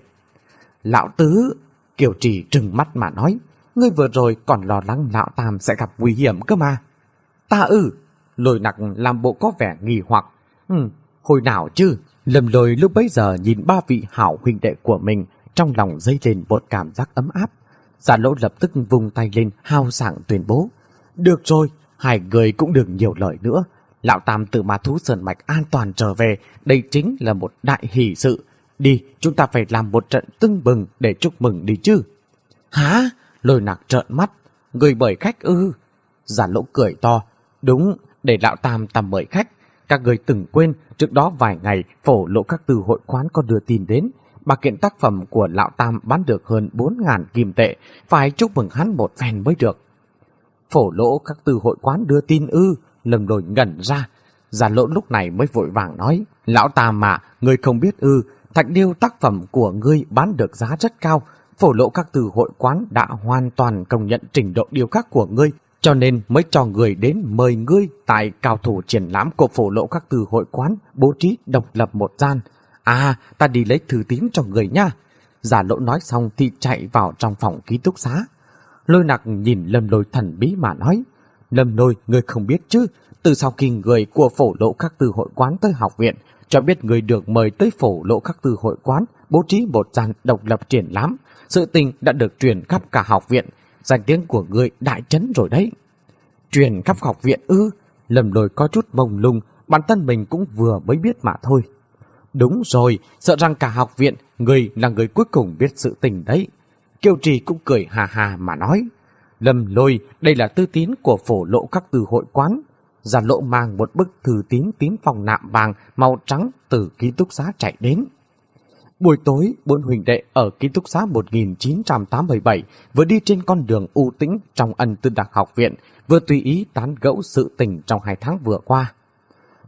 Lão Tứ, Kiều Trì trừng mắt mà nói, ngươi vừa rồi còn lo lắng lão Tam sẽ gặp nguy hiểm cơ mà. Ta ư? Lôi Nặc làm bộ có vẻ nghi hoặc. Ừ, hồi nào chứ? Lâm Lôi lúc bấy giờ nhìn ba vị hảo huynh đệ của mình, trong lòng dấy lên một cảm giác ấm áp. Giả Lỗ lập tức vung tay lên hào sảng tuyên bố. Được rồi, hai người cũng đừng nhiều lời nữa. Lão Tam từ Ma Thú Sơn Mạch an toàn trở về, đây chính là một đại hỷ sự. Đi, chúng ta phải làm một trận tưng bừng để chúc mừng đi chứ. Hả? Lôi Nặc trợn mắt. Người mời khách ư? Giả Lỗ cười to. Đúng, để lão Tam ta mời khách. Các người từng quên, trước đó vài ngày Phổ Lỗ Các Tư hội quán có đưa tin đến. Bà kiện tác phẩm của lão Tam bán được hơn bốn ngàn kim tệ, phải chúc mừng hắn một phen mới được. Phổ Lỗ Các Tư hội quán đưa tin ư? Lâm Lôi ngẩn ra. Giả Lỗ lúc này mới vội vàng nói. Lão Tam mà, ngươi không biết ư? Thạch điêu tác phẩm của ngươi bán được giá rất cao. Phổ Lỗ Các Tư hội quán đã hoàn toàn công nhận trình độ điêu khắc của ngươi, cho nên mới cho người đến mời ngươi tại cao thủ triển lãm của Phổ Lỗ Các Tư hội quán bố trí độc lập một gian. À, ta đi lấy thư tín cho người nha. Giả Lỗ nói xong thì chạy vào trong phòng ký túc xá. Lôi Nặc nhìn Lâm Lôi thần bí mà nói. Lâm Lôi, ngươi không biết chứ, từ sau khi người của Phổ Lỗ Các Tư hội quán tới học viện, cho biết người được mời tới Phổ Lỗ Các Tư hội quán bố trí một gian độc lập triển lãm, sự tình đã được truyền khắp cả học viện, danh tiếng của người đại chấn rồi đấy. Truyền khắp học viện ư? Lâm Lôi có chút mông lung, bản thân mình cũng vừa mới biết mà thôi. Đúng rồi, sợ rằng cả học viện, người là người cuối cùng biết sự tình đấy. Kiều Trì cũng cười hà hà mà nói. Lâm Lôi, đây là thư tín của Phổ Lỗ Các Tư hội quán. Giả Lộ mang một bức thư tín tín phòng nạm vàng màu trắng từ ký túc xá chạy đến. Buổi tối, bốn huynh đệ ở ký túc xá một nghìn chín trăm tám mươi bảy vừa đi trên con đường u tĩnh trong Ân Tư Đặc học viện, vừa tùy ý tán gẫu sự tình trong hai tháng vừa qua.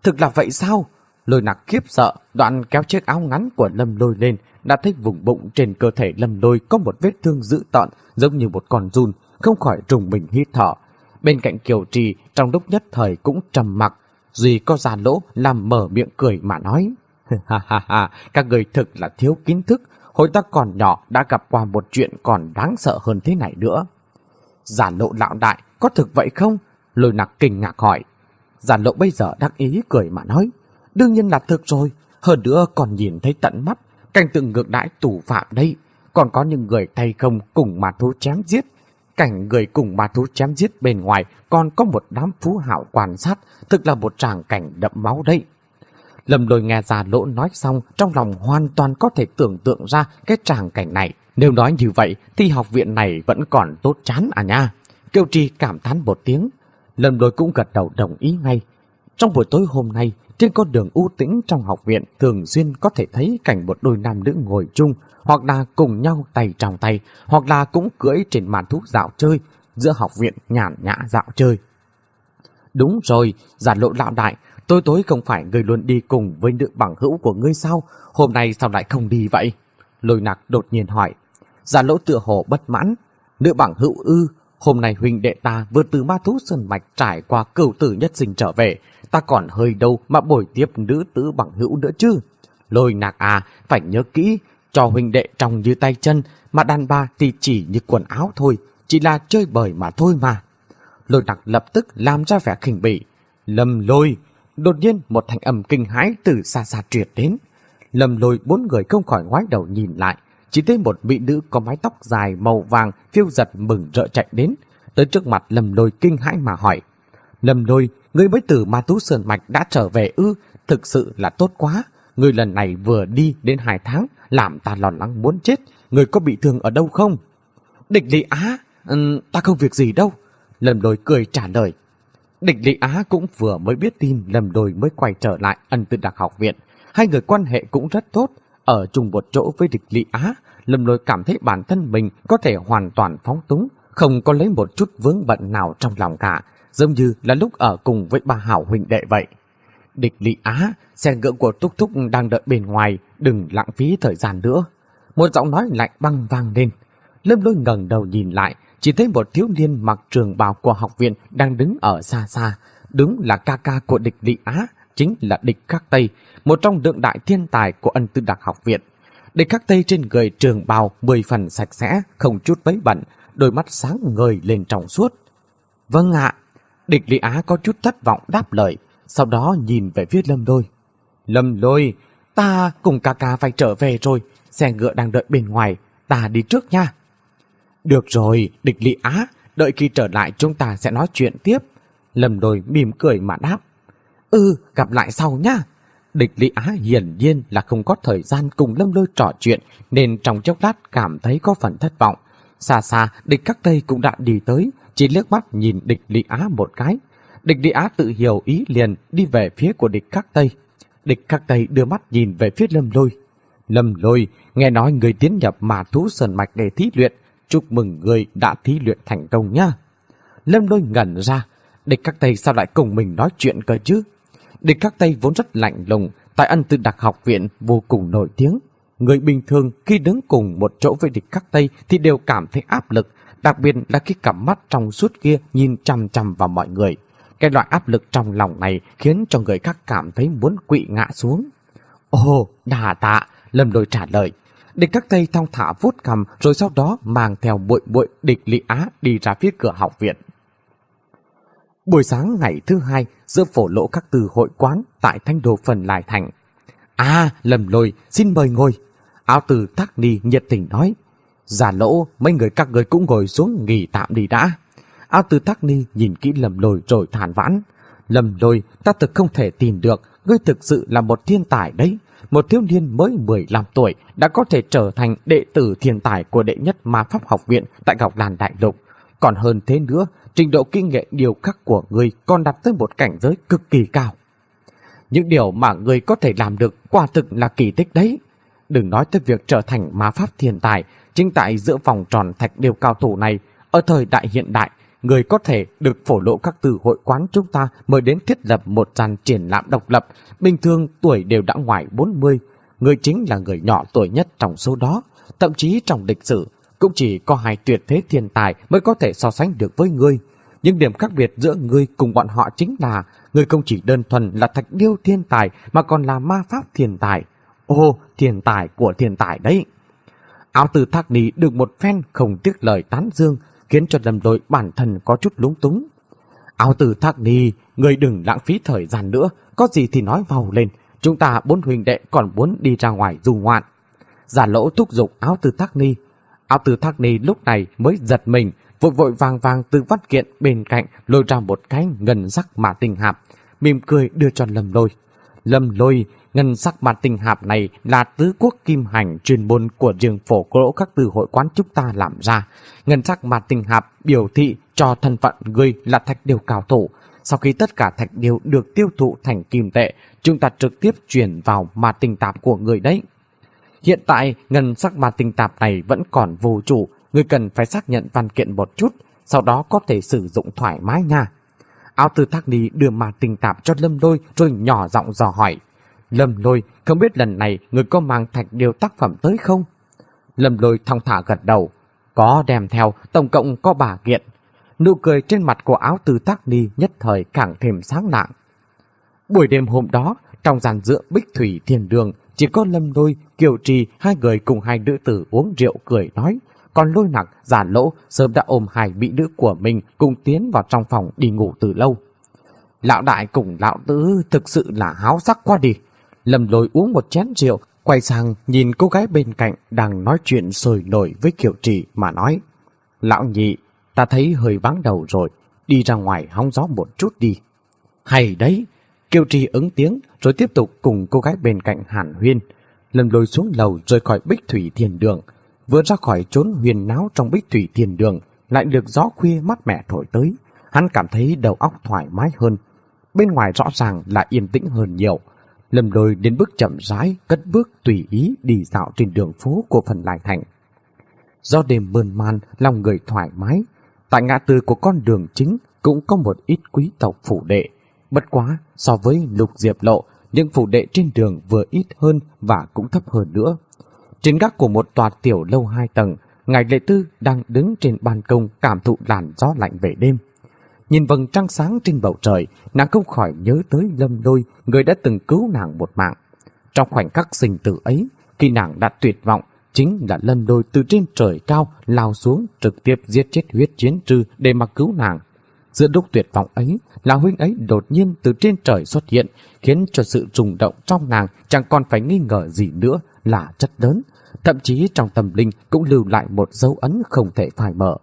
thực là vậy sao? Lôi Nặc khiếp sợ, đoạn kéo chiếc áo ngắn của Lâm Lôi lên, đã thấy vùng bụng trên cơ thể Lâm Lôi có một vết thương dữ tợn, giống như một con giun, không khỏi rùng mình hít thở. Bên cạnh Kiều Trì, trong lúc nhất thời cũng trầm mặc, duy có Già Lỗ làm mở miệng cười mà nói: ha ha ha, các người thực là thiếu kiến thức, hồi ta còn nhỏ đã gặp qua một chuyện còn đáng sợ hơn thế này nữa. Già Lộ lão đại, có thực vậy không? Lôi Nặc kinh ngạc hỏi. Già Lộ bây giờ đắc ý cười mà nói: đương nhiên là thực rồi, hơn nữa còn nhìn thấy tận mắt cảnh tượng ngược đãi tù phạm đây, còn có những người tay không cùng ma thú chém giết. Cảnh người cùng ma thú chém giết bên ngoài còn có một đám phú hảo quan sát, thực là một tràng cảnh đẫm máu đấy. Lâm Lôi nghe Già Lỗ nói xong, trong lòng hoàn toàn có thể tưởng tượng ra cái tràng cảnh này. Nếu nói như vậy thì học viện này vẫn còn tốt chán à nha. Kiều Trì cảm thán một tiếng. Lâm Lôi cũng gật đầu đồng ý ngay. Trong buổi tối hôm nay, trên con đường u tĩnh trong học viện thường xuyên có thể thấy cảnh một đôi nam nữ ngồi chung, hoặc là cùng nhau tay trong tay, hoặc là cũng cưỡi trên màn thú dạo chơi, giữa học viện nhàn nhã dạo chơi. Đúng rồi, Già Lộ lão đại, tối tối không phải người luôn đi cùng với nữ bằng hữu của ngươi sao? Hôm nay sao lại không đi vậy? Lôi Nặc đột nhiên hỏi. Già Lỗ tựa hồ bất mãn. Nữ bằng hữu ư? Hôm nay huynh đệ ta vừa từ ma thú sơn mạch trải qua cửu tử nhất sinh trở về, ta còn hơi đâu mà bồi tiếp nữ tử bằng hữu nữa chứ. Lôi Nặc à, phải nhớ kỹ, cho huynh đệ trông như tay chân, mà đàn bà thì chỉ như quần áo thôi, chỉ là chơi bời mà thôi mà. Lôi Nặc lập tức làm ra vẻ khinh bỉ. Lâm Lôi! Đột nhiên một thanh âm kinh hãi từ xa xa truyền đến. Lâm Lôi bốn người không khỏi ngoái đầu nhìn lại, chỉ thấy một mỹ nữ có mái tóc dài màu vàng phiêu giật mừng rỡ chạy đến, tới trước mặt Lâm Lôi kinh hãi mà hỏi: Lâm Lôi, ngươi mới từ ma thú sơn mạch đã trở về ư? Thực sự là tốt quá. Ngươi lần này vừa đi đến hai tháng, làm ta lo lắng muốn chết. Ngươi có bị thương ở đâu không? Địch Lý Á, ừ, ta không việc gì đâu. Lâm Lôi cười trả lời. Địch Lý Á cũng vừa mới biết tin Lâm Lôi mới quay trở lại Ân Tư Đặc học viện. Hai người quan hệ cũng rất tốt. Ở chung một chỗ với Địch Lý Á, Lâm Lôi cảm thấy bản thân mình có thể hoàn toàn phóng túng, không có lấy một chút vướng bận nào trong lòng cả, giống như là lúc ở cùng với ba hảo huynh đệ vậy. Địch Lý Á, xe ngựa của Túc Thúc đang đợi bên ngoài, đừng lãng phí thời gian nữa. Một giọng nói lạnh băng vang lên. Lâm Lôi ngẩng đầu nhìn lại, chỉ thấy một thiếu niên mặc trường bào của học viện đang đứng ở xa xa. Đúng là ca ca của Địch Lý Á, chính là Địch Khắc Tây, một trong lượng đại thiên tài của Ân Tư Đặc học viện. Địch Khắc Tây trên người trường bào mười phần sạch sẽ, không chút vấy bẩn, đôi mắt sáng ngời lên trong suốt. Vâng ạ. Địch Lý Á có chút thất vọng đáp lời, sau đó nhìn về phía Lâm Lôi. Lâm Lôi, ta cùng ca ca phải trở về rồi, xe ngựa đang đợi bên ngoài, ta đi trước nha. Được rồi, Địch Lý Á, đợi khi trở lại chúng ta sẽ nói chuyện tiếp. Lâm Lôi mỉm cười mà đáp. Ừ, gặp lại sau nhá. Địch Lý Á hiển nhiên là không có thời gian cùng Lâm Lôi trò chuyện, nên trong chốc lát cảm thấy có phần thất vọng. Xa xa, Địch Khắc Tây cũng đã đi tới, chỉ liếc mắt nhìn Địch Lý Á một cái. Địch Lý Á tự hiểu ý liền đi về phía của Địch Khắc Tây. Địch Khắc Tây đưa mắt nhìn về phía Lâm Lôi. Lâm Lôi, nghe nói người tiến nhập ma thú sơn mạch để thí luyện, chúc mừng người đã thí luyện thành công nhá. Lâm Lôi ngẩn ra, Địch Khắc Tây sao lại cùng mình nói chuyện cơ chứ? Địch Khắc Tây vốn rất lạnh lùng, tại Ân Tư Đặc học viện vô cùng nổi tiếng. Người bình thường khi đứng cùng một chỗ với Địch Khắc Tây thì đều cảm thấy áp lực, đặc biệt là khi cặp mắt trong suốt kia nhìn chằm chằm vào mọi người. Cái loại áp lực trong lòng này khiến cho người khác cảm thấy muốn quỵ ngã xuống. Ồ, đà tạ, Lâm Lôi trả lời. Địch Khắc Tây thong thả vuốt cằm, rồi sau đó mang theo bụi bụi Địch Lý Á đi ra phía cửa học viện. Buổi sáng ngày thứ hai, giữa phổ lỗ các từ hội quán tại Thanh Đô Phần Lai Thành. À, Lâm Lôi, xin mời ngồi. Áo Từ Thác Ni nhiệt tình nói. Già Lỗ, mấy người các người cũng ngồi xuống nghỉ tạm đi đã. Áo Từ Thác Ni nhìn kỹ Lâm Lôi rồi than vãn. Lâm Lôi, ta thực không thể tin được, ngươi thực sự là một thiên tài đấy. Một thiếu niên mới mười lăm tuổi đã có thể trở thành đệ tử thiên tài của đệ nhất ma pháp học viện tại Ngọc Lan Đại Lục. Còn hơn thế nữa, trình độ kinh nghệ điều khắc của ngươi còn đạt tới một cảnh giới cực kỳ cao. Những điều mà ngươi có thể làm được quả thực là kỳ tích đấy. Đừng nói tới việc trở thành ma pháp thiên tài, chính tại giữa vòng tròn thạch điêu cao thủ này, ở thời đại hiện đại, người có thể được phổ lộ các từ hội quán chúng ta mới đến thiết lập một dàn triển lãm độc lập, bình thường tuổi đều đã ngoài bốn mươi. Người chính là người nhỏ tuổi nhất trong số đó, thậm chí trong lịch sử cũng chỉ có hai tuyệt thế thiên tài mới có thể so sánh được với ngươi. Nhưng điểm khác biệt giữa ngươi cùng bọn họ chính là ngươi không chỉ đơn thuần là thạch điêu thiên tài mà còn là ma pháp thiên tài. Ô, thiên tài của thiên tài đấy. Áo Tư Thác Ni được một phen không tiếc lời tán dương, khiến cho Lâm Lôi bản thân có chút lúng túng. Áo Tư Thác Ni, ngươi đừng lãng phí thời gian nữa, có gì thì nói vào lên, chúng ta bốn huynh đệ còn muốn đi ra ngoài du ngoạn. Giả Lỗ thúc giục Áo Tư Thác Ni. Áo Tư Thác Ni lúc này mới giật mình, vội vội vàng vàng từ văn kiện bên cạnh lôi ra một cái ngân sắc mã tinh hạp, mỉm cười đưa cho Lâm Lôi. Lâm Lôi, ngân sắc mã tinh hạp này là tứ quốc kim hành chuyên môn của riêng phổ gỗ các từ hội quán chúng ta làm ra. Ngân sắc mã tinh hạp biểu thị cho thân phận ngươi là thạch điêu cao thủ. Sau khi tất cả thạch điêu được tiêu thụ thành kim tệ, chúng ta trực tiếp chuyển vào mã tinh tạp của người đấy. Hiện tại, ngân sắc mã tinh tạp này vẫn còn vô chủ, ngươi cần phải xác nhận văn kiện một chút, sau đó có thể sử dụng thoải mái nha. Áo Tư Thác Ni đưa mã tinh tạp cho Lâm Lôi rồi nhỏ giọng dò hỏi. Lâm Lôi, không biết lần này người có mang thạch điêu tác phẩm tới không? Lâm Lôi thong thả gật đầu. Có đem theo, tổng cộng có ba kiện. Nụ cười trên mặt của Áo Tư Thác Ni nhất thời càng thêm sáng lạng. Buổi đêm hôm đó, trong gian dựa Bích Thủy Thiên Đường, chỉ có Lâm Lôi, Kiều Trì, hai người cùng hai nữ tử uống rượu cười nói. Còn Lôi Nặc, Giả Lỗ sớm đã ôm hai mỹ nữ của mình cùng tiến vào trong phòng đi ngủ từ lâu. Lão đại cùng lão tứ thực sự là háo sắc quá đi. Lâm Lôi uống một chén rượu, quay sang nhìn cô gái bên cạnh đang nói chuyện sôi nổi với Kiều Trì mà nói. Lão nhị, ta thấy hơi vắng đầu rồi, đi ra ngoài hóng gió một chút đi. Hay đấy. Kiều Trì ứng tiếng rồi tiếp tục cùng cô gái bên cạnh hàn huyên. Lâm Lôi xuống lầu rời khỏi Bích Thủy Thiên Đường. Vừa ra khỏi chốn huyền náo trong Bích Thủy Thiên Đường, lại được gió khuya mát mẻ thổi tới. Hắn cảm thấy đầu óc thoải mái hơn. Bên ngoài rõ ràng là yên tĩnh hơn nhiều. Lâm Lôi đến bước chậm rãi, cất bước tùy ý đi dạo trên đường phố của Phần Lai Thành. Do đêm mơn man, lòng người thoải mái. Tại ngã tư của con đường chính cũng có một ít quý tộc phủ đệ. Bất quá, so với Lục Diệp Lộ, những phủ đệ trên đường vừa ít hơn và cũng thấp hơn nữa. Trên gác của một tòa tiểu lâu hai tầng, Ngài Lệ Tư đang đứng trên ban công cảm thụ làn gió lạnh về đêm. Nhìn vầng trăng sáng trên bầu trời, nàng không khỏi nhớ tới Lâm Lôi, người đã từng cứu nàng một mạng. Trong khoảnh khắc sinh tử ấy, khi nàng đã tuyệt vọng, chính là Lâm Lôi từ trên trời cao lao xuống trực tiếp giết chết huyết chiến trư để mà cứu nàng. Giữa lúc tuyệt vọng ấy, lão huynh ấy đột nhiên từ trên trời xuất hiện, khiến cho sự rung động trong nàng chẳng còn phải nghi ngờ gì nữa là rất lớn. Thậm chí trong tâm linh cũng lưu lại một dấu ấn không thể phai mờ.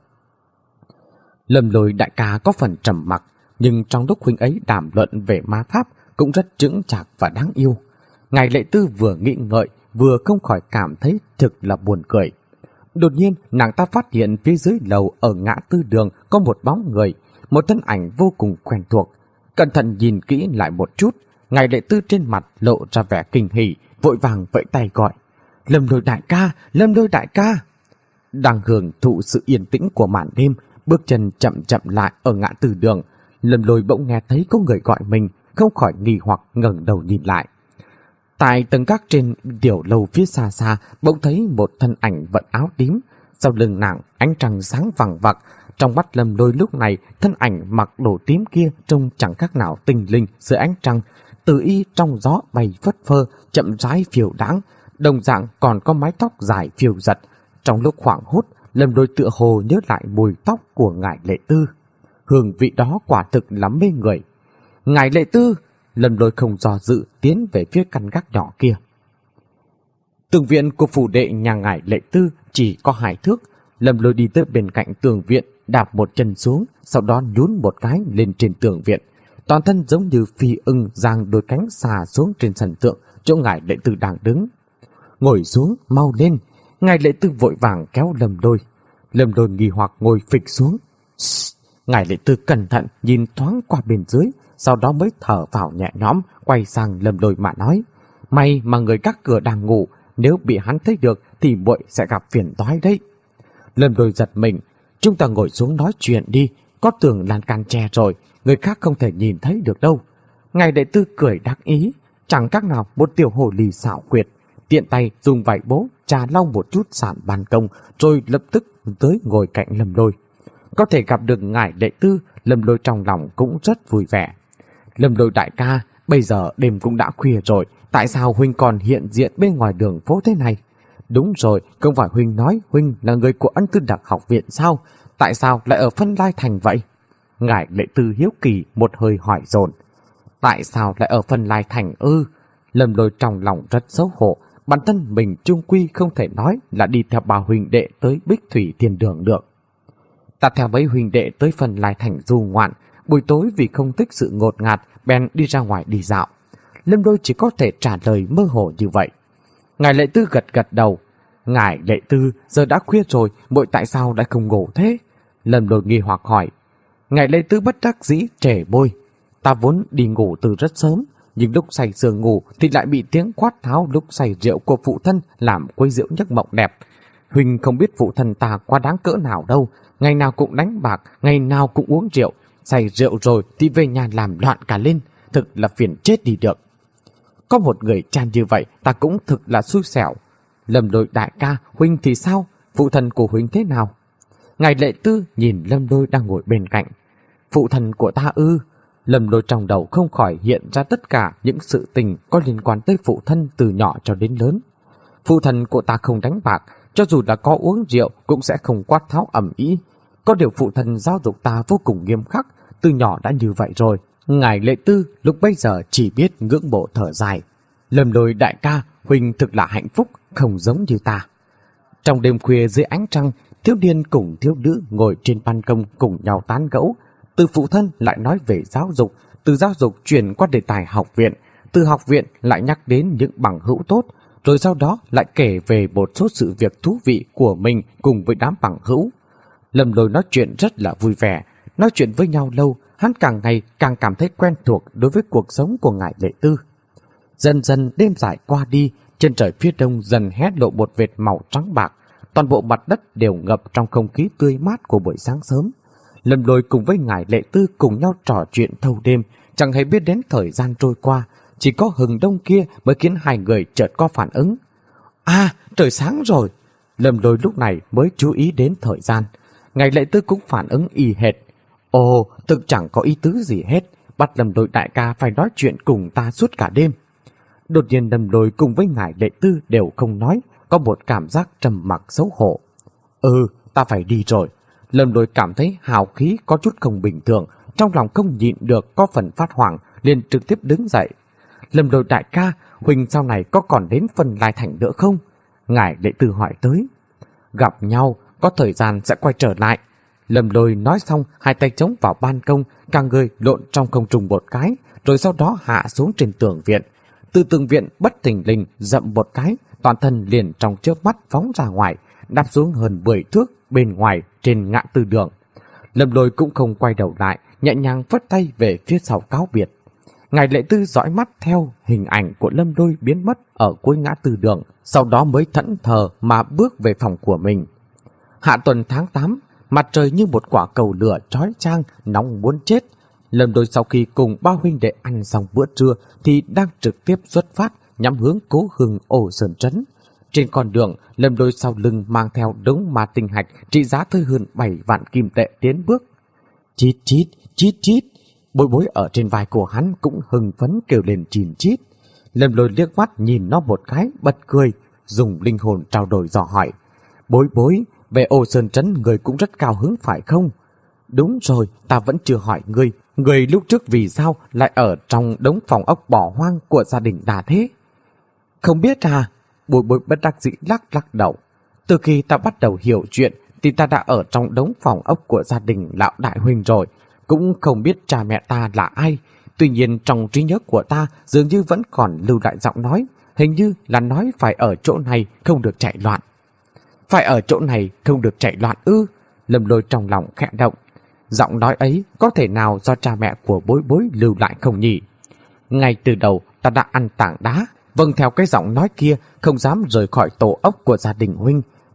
Lâm Lôi đại ca có phần trầm mặc, nhưng trong lúc huynh ấy đàm luận về ma pháp cũng rất chững chạc và đáng yêu. Ngài Lệ Tư vừa nghĩ ngợi, vừa không khỏi cảm thấy thực là buồn cười. Đột nhiên, nàng ta phát hiện phía dưới lầu ở ngã tư đường có một bóng người, một thân ảnh vô cùng quen thuộc. Cẩn thận nhìn kỹ lại một chút, Ngài Lệ Tư trên mặt lộ ra vẻ kinh hỉ, vội vàng vẫy tay gọi. Lâm Lôi đại ca, Lâm Lôi đại ca. Đang hưởng thụ sự yên tĩnh của màn đêm, bước chân chậm chậm lại ở ngã tư đường. Lâm Lôi bỗng nghe thấy có người gọi mình, không khỏi nghi hoặc ngẩng đầu nhìn lại. Tại tầng gác trên tiểu lầu phía xa xa, bỗng thấy một thân ảnh vận áo tím. Sau lưng nàng, ánh trăng sáng vằng vặc. Trong mắt Lâm Lôi lúc này, thân ảnh mặc đồ tím kia trông chẳng khác nào tinh linh dưới ánh trăng. Từ y trong gió bay phất phơ, chậm rãi phiêu đãng, đồng dạng còn có mái tóc dài phiêu giật. Trong lúc hoảng hốt, Lâm Lôi tựa hồ nhớ lại mùi tóc của Ngài Lệ Tư. Hương vị đó quả thực lắm mê người. Ngài Lệ Tư! Lâm Lôi không do dự tiến về phía căn gác nhỏ kia. Tường viện của phủ đệ nhà Ngài Lệ Tư chỉ có hai thước. Lâm Lôi đi tới bên cạnh tường viện, đạp một chân xuống, sau đó nhún một cái lên trên tường viện. Toàn thân giống như phi ưng giang đôi cánh xà xuống trên sân thượng chỗ Ngài Lệ Tư đang đứng. Ngồi xuống, mau lên! Ngài Lệ Tư vội vàng kéo Lâm Lôi. Lâm Lôi nghi hoặc ngồi phịch xuống. Ngài Lệ Tư cẩn thận nhìn thoáng qua bên dưới, sau đó mới thở vào nhẹ nhõm, quay sang Lâm Lôi mà nói. May mà người gác cửa đang ngủ, nếu bị hắn thấy được thì muội sẽ gặp phiền toái đấy. Lâm Lôi giật mình. Chúng ta ngồi xuống nói chuyện đi. có tường lan can che rồi, người khác không thể nhìn thấy được đâu. Ngài đệ tư cười đắc ý, chẳng khác nào một tiểu hồ ly xảo quyệt, tiện tay dùng vải bố trà lau một chút sàn ban công, rồi lập tức tới ngồi cạnh Lâm Lôi. Có thể gặp được ngài đệ tư, Lâm Lôi trong lòng cũng rất vui vẻ. Lâm Lôi đại ca, bây giờ đêm cũng đã khuya rồi, tại sao huynh còn hiện diện bên ngoài đường phố thế này? Đúng rồi, không phải huynh nói huynh là người của Ân Tư Đặc học viện sao? Tại sao lại ở Phân Lai Thành vậy? Ngài đệ tư hiếu kỳ một hơi hỏi dồn. Tại sao lại ở Phân Lai Thành ư? Lâm Lôi trong lòng rất xấu hổ, bản thân mình chung quy không thể nói là đi theo bà huynh đệ tới Bích Thủy Thiên Đường được. Ta theo mấy huynh đệ tới Phân Lai Thành du ngoạn, buổi tối vì không thích sự ngột ngạt, bèn đi ra ngoài đi dạo. Lâm Lôi chỉ có thể trả lời mơ hồ như vậy. Ngài Lệ Tư gật gật đầu. Ngài Lệ Tư, giờ đã khuya rồi, muội tại sao lại không ngủ thế? Lâm Lôi nghi hoặc hỏi. Ngài Lệ Tư bất đắc dĩ trề môi. Ta vốn đi ngủ từ rất sớm, nhưng lúc say sưa ngủ thì lại bị tiếng quát tháo lúc say rượu của phụ thân làm quấy rượu giấc mộng đẹp. Huynh không biết phụ thân ta quá đáng cỡ nào đâu, ngày nào cũng đánh bạc, ngày nào cũng uống rượu, say rượu rồi thì về nhà làm loạn cả lên, thực là phiền chết đi được. Có một người cha như vậy ta cũng thực là xui xẻo. Lâm Lôi đại ca, huynh thì sao? Phụ thân của huynh thế nào? Ngài Lệ Tư nhìn Lâm Lôi đang ngồi bên cạnh. Phụ thân của ta ư? Lâm Lôi trong đầu không khỏi hiện ra tất cả những sự tình có liên quan tới phụ thân từ nhỏ cho đến lớn. Phụ thân của ta không đánh bạc, cho dù đã có uống rượu cũng sẽ không quát tháo ầm ĩ. Có điều phụ thân giáo dục ta vô cùng nghiêm khắc, từ nhỏ đã như vậy rồi. Ngài Lệ Tư lúc bây giờ chỉ biết ngưỡng mộ thở dài. Lâm Lôi đại ca, huynh thực là hạnh phúc, không giống như ta. Trong đêm khuya dưới ánh trăng, thiếu niên cùng thiếu nữ ngồi trên ban công cùng nhau tán gẫu. Từ phụ thân lại nói về giáo dục, từ giáo dục chuyển qua đề tài học viện, từ học viện lại nhắc đến những bằng hữu tốt, rồi sau đó lại kể về một số sự việc thú vị của mình cùng với đám bằng hữu. Lâm Lôi nói chuyện rất là vui vẻ, nói chuyện với nhau lâu, hắn càng ngày càng cảm thấy quen thuộc đối với cuộc sống của ngài Lệ Tư. Dần dần đêm dài qua đi, trên trời phía đông dần hé lộ một vệt màu trắng bạc, toàn bộ mặt đất đều ngập trong không khí tươi mát của buổi sáng sớm. Lâm Lôi cùng với ngài Lệ Tư cùng nhau trò chuyện thâu đêm, chẳng hề biết đến thời gian trôi qua, chỉ có hừng đông kia mới khiến hai người chợt có phản ứng. À, trời sáng rồi! Lâm Lôi lúc này mới chú ý đến thời gian. Ngài Lệ Tư cũng phản ứng y hệt. Ồ, thực chẳng có ý tứ gì hết, bắt Lâm Lôi đại ca phải nói chuyện cùng ta suốt cả đêm. Đột nhiên Lâm Lôi cùng với ngài Lệ Tư đều không nói, có một cảm giác trầm mặc xấu hổ. Ừ, ta phải đi rồi. Lâm Lôi cảm thấy hào khí có chút không bình thường, trong lòng không nhịn được có phần phát hoảng, liền trực tiếp đứng dậy. Lâm Lôi đại ca, huynh sau này có còn đến Phân Lai Thành nữa không? Ngài Lệ Tư hỏi tới. Gặp nhau, có thời gian sẽ quay trở lại. Lâm Lôi nói xong, hai tay chống vào ban công, cả người lộn trong không trung một cái, rồi sau đó hạ xuống trên tường viện. Từ tường viện bất thình lình dậm một cái, toàn thân liền trong chớp mắt phóng ra ngoài, đáp xuống hơn mười thước bên ngoài trên ngã tư đường. Lâm Lôi cũng không quay đầu lại, nhẹ nhàng phất tay về phía sau cáo biệt. Ngài Lệ Tư dõi mắt theo hình ảnh của Lâm Lôi biến mất ở cuối ngã tư đường, sau đó mới thẫn thờ mà bước về phòng của mình. Hạ tuần tháng tám, mặt trời như một quả cầu lửa chói chang, nóng muốn chết. Lâm Lôi sau khi cùng ba huynh đệ ăn xong bữa trưa thì đang trực tiếp xuất phát nhắm hướng Cố Hưng Ổ Sơn Trấn. Trên con đường, Lâm Lôi sau lưng mang theo đống ma tinh hạch trị giá tới hơn bảy vạn kim tệ tiến bước. Chít chít, chít chít. Bối Bối ở trên vai của hắn cũng hưng phấn kêu lên chìm chít. Lâm Lôi liếc mắt nhìn nó một cái, bật cười, dùng linh hồn trao đổi dò hỏi. Bối Bối, về Ổ Sơn Trấn người cũng rất cao hứng phải không? Đúng rồi, ta vẫn chưa hỏi ngươi. Người lúc trước vì sao lại ở trong đống phòng ốc bỏ hoang của gia đình Đà thế? Không biết à? Bối Bối bất đắc dĩ lắc lắc đầu. Từ khi ta bắt đầu hiểu chuyện thì ta đã ở trong đống phòng ốc của gia đình lão đại huynh rồi, cũng không biết cha mẹ ta là ai. Tuy nhiên trong trí nhớ của ta dường như vẫn còn lưu lại giọng nói, hình như là nói phải ở chỗ này không được chạy loạn. Phải ở chỗ này không được chạy loạn ư? Lâm Lôi trong lòng khẽ động. Giọng nói ấy có thể nào do cha mẹ của Bối Bối lưu lại không nhỉ? Ngay từ đầu ta đã ăn tảng đá, vâng theo cái giọng nói kia không dám rời khỏi tổ ốc của gia đình huynh.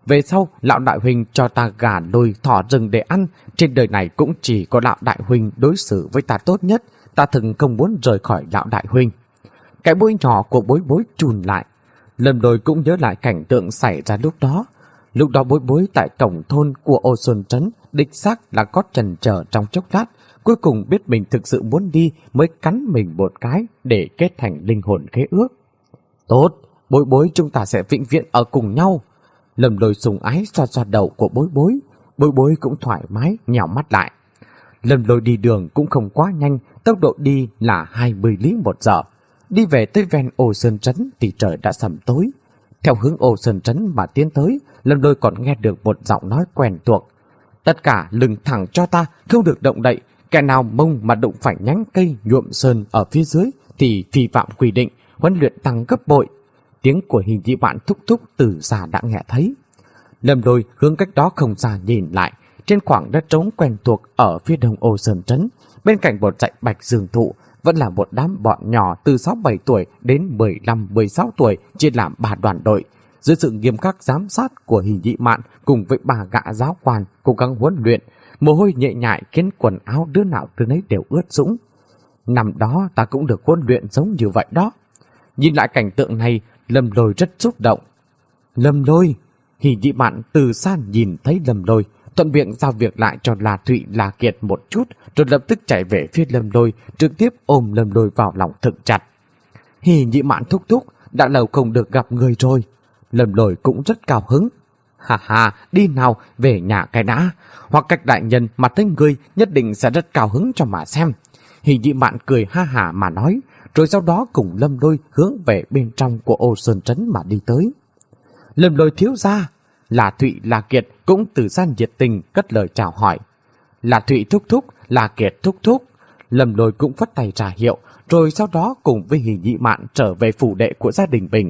Về sau, lão đại huynh cho ta gà đồi thỏ rừng để ăn. Trên đời này cũng chỉ có lão đại huynh đối xử với ta tốt nhất. Ta thường không muốn rời khỏi lão đại huynh. Cái mũi nhỏ của Bối Bối trùn lại. Lâm Lôi cũng nhớ lại cảnh tượng xảy ra lúc đó. Lúc đó Bối Bối tại cổng thôn của Ô Xuân Trấn đích xác là có chần chờ trong chốc lát. Cuối cùng biết mình thực sự muốn đi mới cắn mình một cái để kết thành linh hồn khế ước. Tốt, Bối Bối chúng ta sẽ vĩnh viễn ở cùng nhau. Lâm Lôi sùng ái xoa xoa đầu của Bối Bối. Bối Bối cũng thoải mái nhào mắt lại. Lâm Lôi đi đường cũng không quá nhanh, tốc độ đi là hai mươi lý một giờ. Đi về tới ven Ô Sơn Trấn thì trời đã sầm tối. Theo hướng Ô Sơn Trấn mà tiến tới, Lâm Lôi còn nghe được một giọng nói quen thuộc. Tất cả lưng thẳng cho ta, không được động đậy. Kẻ nào mông mà đụng phải nhánh cây nhuộm sơn ở phía dưới thì vi phạm quy định, huấn luyện tăng gấp bội. Tiếng của Hình Nhị Mạn thúc thúc từ xa đã nghe thấy. Lâm Lôi hướng cách đó không xa nhìn lại, trên khoảng đất trống quen thuộc ở phía đông Ô Sơn Trấn, bên cạnh một dãy bạch dương thụ, vẫn là một đám bọn nhỏ từ sáu bảy tuổi đến mười lăm mười sáu tuổi chia làm ba đoàn đội. Dưới sự nghiêm khắc giám sát của Hình Nhị Mạn cùng với ba gã giáo quan cố gắng huấn luyện, mồ hôi nhễ nhại khiến quần áo đứa nào đứa nấy đều ướt sũng. Năm đó ta cũng được huấn luyện giống như vậy đó. Nhìn lại cảnh tượng này, Lâm Lôi rất xúc động. Lâm Lôi! Hình Nhị Mạn từ xa nhìn thấy Lâm Lôi, thuận miệng giao việc lại cho La Thụy La Kiệt một chút, rồi lập tức chạy về phía Lâm Lôi, trực tiếp ôm Lâm Lôi vào lòng thực chặt. Hình Nhị Mạn thúc thúc, đã lâu không được gặp người rồi. Lâm Lôi cũng rất cao hứng. Hà hà, đi nào, về nhà cái đã. Hoặc cách đại nhân mà thấy người nhất định sẽ rất cao hứng cho mà xem. Hình Nhị Mạn cười ha hả mà nói, rồi sau đó cùng Lâm Lôi hướng về bên trong của Ô Sơn Trấn mà đi tới. Lâm Lôi thiếu gia, La Thụy La Kiệt cũng từ gian nhiệt tình cất lời chào hỏi. La Thụy thúc thúc, La Kiệt thúc thúc. Lâm Lôi cũng phất tay trả hiệu, rồi sau đó cùng với Hình Nhị Mạn trở về phủ đệ của gia đình mình.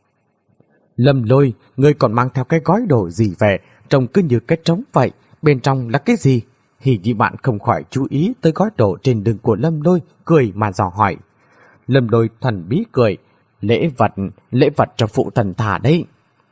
Lâm Lôi, ngươi còn mang theo cái gói đồ gì về, trông cứ như cái trống vậy, bên trong là cái gì? Hình Nhị Mạn không khỏi chú ý tới gói đồ trên lưng của Lâm Lôi, cười mà dò hỏi. Lâm Lôi thần bí cười, lễ vật, lễ vật cho phụ thần thả đấy.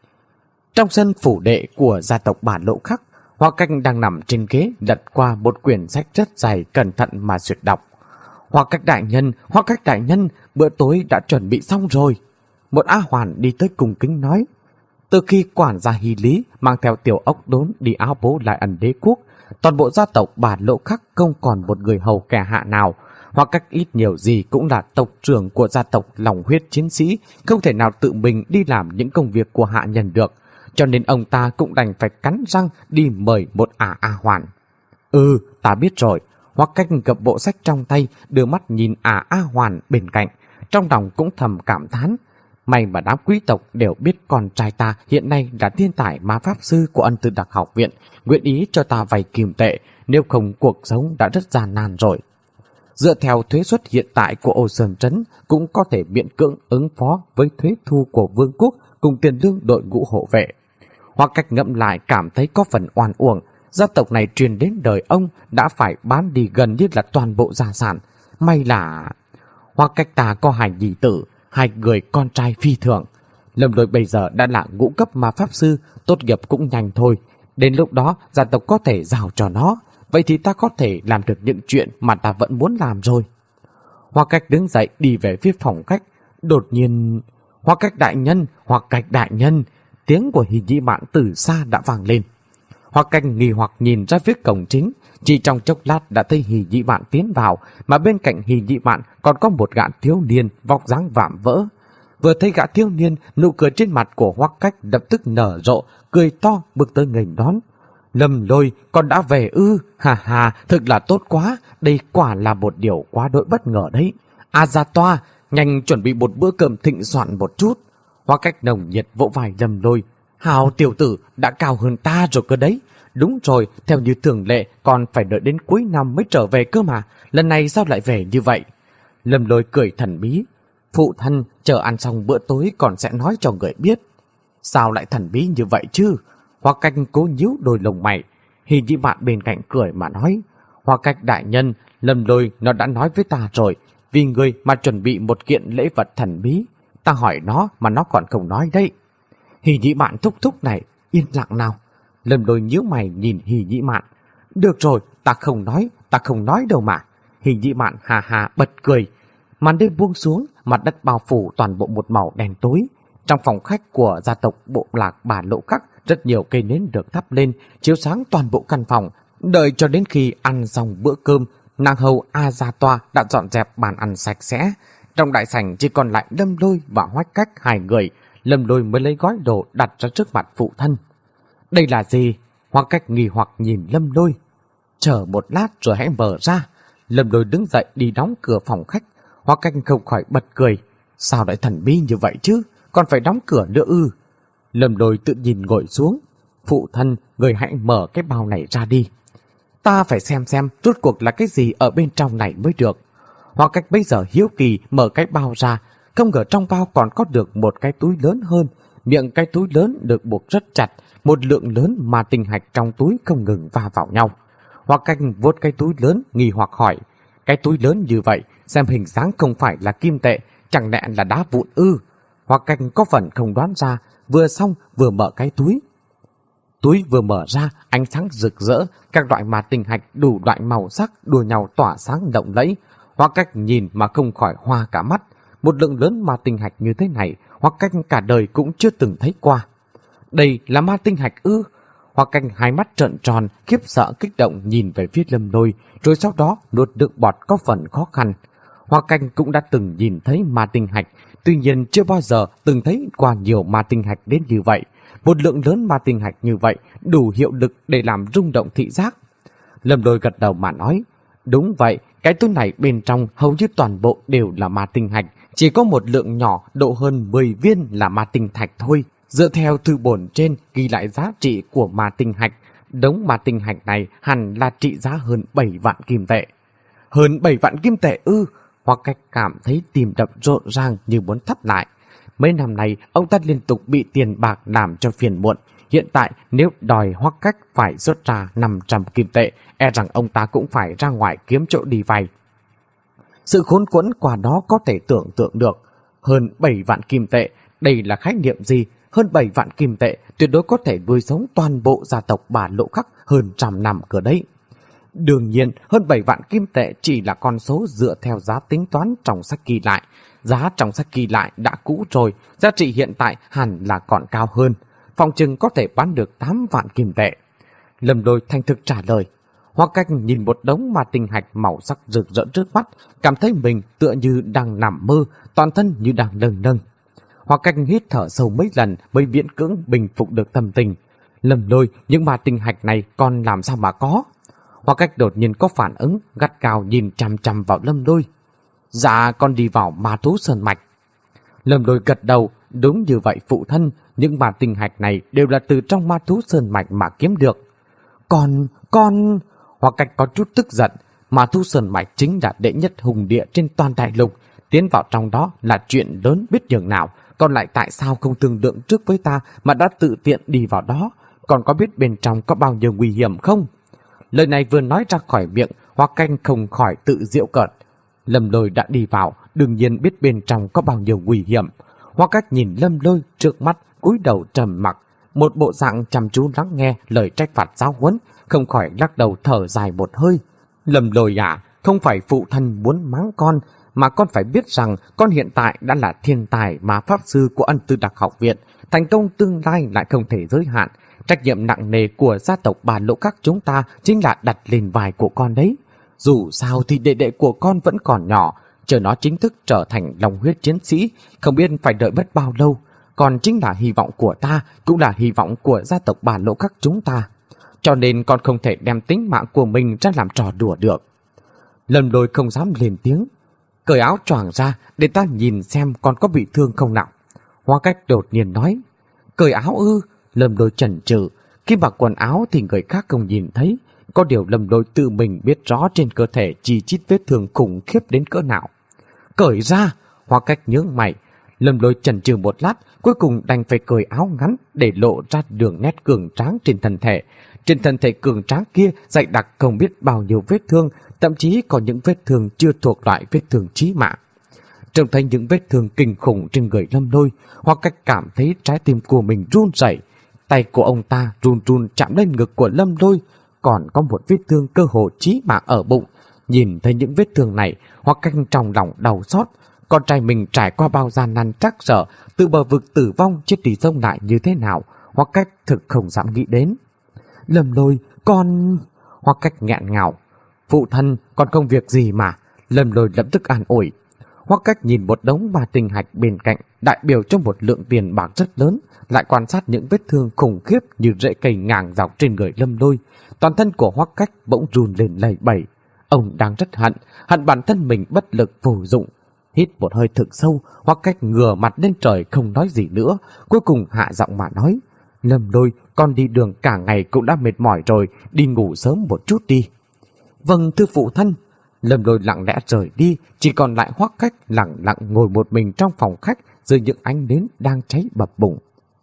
Trong sân phủ đệ của gia tộc Bản Lộ Khắc, Hoa Cách đang nằm trên ghế lật qua một quyển sách rất dày, cẩn thận mà duyệt đọc. Hoa Cách đại nhân, Hoa Cách đại nhân, bữa tối đã chuẩn bị xong rồi. Một A Hoàn đi tới cùng kính nói. Từ khi quản gia Hy Lý mang theo tiểu ốc đốn đi áo bố lại ẩn đế quốc, toàn bộ gia tộc Bản Lộ Khắc không còn một người hầu kẻ hạ nào. Hoa Cách ít nhiều gì cũng là tộc trưởng của gia tộc lòng huyết chiến sĩ, không thể nào tự mình đi làm những công việc của hạ nhân được. Cho nên ông ta cũng đành phải cắn răng đi mời một ả A Hoàn. Ừ, ta biết rồi. Hoa Cách gập bộ sách trong tay, đưa mắt nhìn ả A Hoàn bên cạnh. Trong lòng cũng thầm cảm thán. May mà đám quý tộc đều biết con trai ta hiện nay là thiên tài ma pháp sư của Ân Tư Đặc học viện, nguyện ý cho ta vay kim tệ, nếu không cuộc sống đã rất gian nan rồi. Dựa theo thuế suất hiện tại của Ô Sơn Trấn cũng có thể miễn cưỡng ứng phó với thuế thu của vương quốc cùng tiền lương đội ngũ hộ vệ. Hoa Cách ngẫm lại cảm thấy có phần oan uổng. Gia tộc này truyền đến đời ông đã phải bán đi gần như là toàn bộ gia sản. May là Hoa Cách ta có hai nhi tử, hai người con trai phi thường. Lâm Lôi bây giờ đã là ngũ cấp ma pháp sư, tốt nghiệp cũng nhanh thôi. Đến lúc đó gia tộc có thể giao cho nó, vậy thì ta có thể làm được những chuyện mà ta vẫn muốn làm rồi. Hoa Cách đứng dậy đi về phía phòng khách. Đột nhiên, Hoa Cách đại nhân, Hoa Cách đại nhân, tiếng của Hình Nhị Mạn từ xa đã vang lên. Hoa Cách nghi hoặc nhìn ra phía cổng chính, chỉ trong chốc lát đã thấy Hình Nhị Mạn tiến vào, mà bên cạnh Hình Nhị Mạn còn có một gã thiếu niên vóc dáng vạm vỡ. Vừa thấy gã thiếu niên, nụ cười trên mặt của Hoa Cách lập tức nở rộ, cười to bước tới nghênh đón. Lâm Lôi, con đã về ư? Hà hà, thực là tốt quá, đây quả là một điều quá đỗi bất ngờ đấy. A Gia Toa, nhanh chuẩn bị một bữa cơm thịnh soạn một chút. Hoa Cách nồng nhiệt vỗ vai Lâm Lôi. Hào tiểu tử đã cao hơn ta rồi cơ đấy. Đúng rồi, theo như thường lệ còn phải đợi đến cuối năm mới trở về cơ mà. Lần này sao lại về như vậy? Lâm Lôi cười thần bí. Phụ thân chờ ăn xong bữa tối còn sẽ nói cho người biết. Sao lại thần bí như vậy chứ? Hoa Cách cố nhíu đôi lông mày. Hình Nhị Mạn bên cạnh cười mà nói. Hoa Cách đại nhân, Lâm Lôi nó đã nói với ta rồi, vì người mà chuẩn bị một kiện lễ vật thần bí. Ta hỏi nó mà nó còn không nói đấy. Hình Nhị Mạn thúc thúc này, Yên lặng nào. Lâm Lôi nhíu mày nhìn Hỉ Nhĩ Mạn. Được rồi, ta không nói, ta không nói đâu mà. Hỉ Nhĩ Mạn hà hà bật cười. Màn đêm buông xuống, mặt đất bao phủ toàn bộ một màu đen tối. Trong phòng khách của gia tộc bộ lạc Bà Lộ Các, rất nhiều cây nến được thắp lên, chiếu sáng toàn bộ căn phòng. Đợi cho đến khi ăn xong bữa cơm, nàng hầu A Gia Toa đã dọn dẹp bàn ăn sạch sẽ. Trong đại sảnh chỉ còn lại Lâm Lôi và Hoách Cách hai người. Lâm Lôi mới lấy gói đồ đặt ra trước mặt phụ thân. Đây là gì? Hoách Cách nghi hoặc nhìn Lâm Lôi. Chờ một lát rồi hãy mở ra. Lâm Lôi đứng dậy đi đóng cửa phòng khách. Hoách Cách không khỏi bật cười. Sao lại thần bí như vậy chứ? Còn phải đóng cửa nữa ư? Lâm Lôi tự nhìn ngồi xuống. Phụ thân, người hãy mở cái bao này ra đi. Ta phải xem xem rốt cuộc là cái gì ở bên trong này mới được. Hoách Cách bây giờ hiếu kỳ mở cái bao ra, không ngờ trong bao còn có được một cái túi lớn hơn. Miệng cái túi lớn được buộc rất chặt, một lượng lớn ma tinh hạch trong túi không ngừng va vào nhau. Hoách Cách vuốt cái túi lớn nghi hoặc hỏi, cái túi lớn như vậy, xem hình dáng không phải là kim tệ, chẳng lẽ là đá vụn ư? Hoách Cách có phần không đoán ra, vừa xong vừa mở cái túi. Túi vừa mở ra, ánh sáng rực rỡ, các loại ma tinh hạch đủ loại màu sắc đua nhau tỏa sáng lộng lẫy. Hoách Cách nhìn mà không khỏi hoa cả mắt. Một lượng lớn ma tinh hạch như thế này, Hoách Cách cả đời cũng chưa từng thấy qua. Đây là ma tinh hạch ư? Hoách Cách hai mắt trợn tròn, khiếp sợ kích động nhìn về phía Lâm Lôi, rồi sau đó nuốt nước bọt có phần khó khăn. Hoách Cách cũng đã từng nhìn thấy ma tinh hạch, tuy nhiên chưa bao giờ từng thấy qua nhiều ma tinh hạch đến như vậy. Một lượng lớn ma tinh hạch như vậy đủ hiệu lực để làm rung động thị giác. Lâm Lôi gật đầu mà nói, đúng vậy, cái túi này bên trong hầu như toàn bộ đều là ma tinh hạch, chỉ có một lượng nhỏ độ hơn mười viên là ma tinh thạch thôi. Dựa theo thư bổn trên ghi lại giá trị của ma tinh hạch, đống ma tinh hạch này hẳn là trị giá hơn bảy vạn kim tệ. Hơn bảy vạn kim tệ ư? Hoách Cách cảm thấy tim đập rộn ràng như muốn thắt lại. Mấy năm nay, ông ta liên tục bị tiền bạc làm cho phiền muộn. Hiện tại, nếu đòi Hoách Cách phải rút ra năm trăm kim tệ, e rằng ông ta cũng phải ra ngoài kiếm chỗ đi vay. Sự khốn quẫn qua đó có thể tưởng tượng được. Hơn bảy vạn kim tệ, đây là khái niệm gì? Hơn bảy vạn kim tệ tuyệt đối có thể nuôi sống toàn bộ gia tộc Bà Lộ Khắc hơn trăm năm cơ đấy. Đương nhiên, hơn bảy vạn kim tệ chỉ là con số dựa theo giá tính toán trong sách ghi lại. Giá trong sách ghi lại đã cũ rồi, giá trị hiện tại hẳn là còn cao hơn. Phòng chừng có thể bán được tám vạn kim tệ. Lâm Lôi thành thực trả lời. Hoách Cách nhìn một đống ma tinh hạch màu sắc rực rỡ trước mắt, cảm thấy mình tựa như đang nằm mơ, toàn thân như đang lâng lâng. Hoách Cách hít thở sâu mấy lần mới miễn cưỡng bình phục được tâm tình. Lâm Lôi, những ma tinh hạch này còn làm sao mà có? Hoách Cách đột nhiên có phản ứng, gắt gao nhìn chằm chằm vào Lâm Lôi. Dạ, con đi vào ma thú sơn mạch. Lâm Lôi gật đầu, đúng như vậy phụ thân, những ma tinh hạch này đều là từ trong ma thú sơn mạch mà kiếm được. Con, con... Hoách Cách có chút tức giận, ma thú sơn mạch chính là đệ nhất hùng địa trên toàn đại lục, tiến vào trong đó là chuyện lớn biết nhường nào, còn lại tại sao không thương lượng trước với ta mà đã tự tiện đi vào đó, còn có biết bên trong có bao nhiêu nguy hiểm không? Lời này vừa nói ra khỏi miệng, Hoách Cách không khỏi tự giễu cợt. Lâm Lôi đã đi vào, đương nhiên biết bên trong có bao nhiêu nguy hiểm. Hoách Cách nhìn Lâm Lôi trước mắt, cúi đầu trầm mặc, một bộ dạng chăm chú lắng nghe lời trách phạt giáo huấn, không khỏi lắc đầu thở dài một hơi. Lâm Lôi à, không phải phụ thân muốn mắng con, mà con phải biết rằng con hiện tại đã là thiên tài mà pháp sư của Ân Tư Đặc học viện, thành công tương lai lại không thể giới hạn. Trách nhiệm nặng nề của gia tộc Bà Lộ Các chúng ta chính là đặt lên vai của con đấy. Dù sao thì đệ đệ của con vẫn còn nhỏ, chờ nó chính thức trở thành long huyết chiến sĩ, không biết phải đợi mất bao lâu. Còn chính là hy vọng của ta, cũng là hy vọng của gia tộc Bà Lộ Các chúng ta. Cho nên con không thể đem tính mạng của mình ra làm trò đùa được. Lâm Lôi không dám lên tiếng. Cởi áo choàng ra để ta nhìn xem con có bị thương không nào. Hoách Cách đột nhiên nói. Cởi áo ư? Lâm Lôi chần chừ. Khi mặc quần áo thì người khác không nhìn thấy. Có điều Lâm Lôi tự mình biết rõ trên cơ thể chi chít vết thương khủng khiếp đến cỡ nào. Cởi ra! Hoách Cách nhướng mày. Lâm Lôi chần chừ một lát, cuối cùng đành phải cởi áo ngắn để lộ ra đường nét cường tráng trên thân thể. Trên thân thể cường tráng kia dày đặc không biết bao nhiêu vết thương, thậm chí có những vết thương chưa thuộc loại vết thương chí mạng. Trông thấy những vết thương kinh khủng trên người Lâm Lôi, Hoách Cách cảm thấy trái tim của mình run rẩy. Tay của ông ta run run chạm lên ngực của Lâm Lôi, còn có một vết thương cơ hồ chí mạng ở bụng. Nhìn thấy những vết thương này, Hoắc Cách trong lòng đau xót. Con trai mình trải qua bao gian nan trắc trở, từ bờ vực tử vong chết đi sông lại như thế nào, Hoắc Cách thực không dám nghĩ đến. Lâm Lôi, con... Hoắc Cách nghẹn ngào. Phụ thân, con không việc gì mà. Lâm Lôi lập tức an ủi. Hoắc Cách nhìn một đống ma tinh hạch bên cạnh, đại biểu cho một lượng tiền bạc rất lớn, lại quan sát những vết thương khủng khiếp như rễ cây ngang dọc trên người Lâm Lôi. Toàn thân của Hoắc Cách bỗng run lên lẩy bẩy. Ông đang rất hận, hận bản thân mình bất lực vô dụng. Hít một hơi thực sâu, Hoắc Cách ngửa mặt lên trời không nói gì nữa, cuối cùng hạ giọng mà nói. Lâm Lôi, con đi đường cả ngày cũng đã mệt mỏi rồi, đi ngủ sớm một chút đi. Vâng thưa phụ thân. Lâm Lôi lặng lẽ rời đi, chỉ còn lại Hoắc Cách lặng lặng ngồi một mình trong phòng khách dưới những ánh nến đang cháy bập bùng.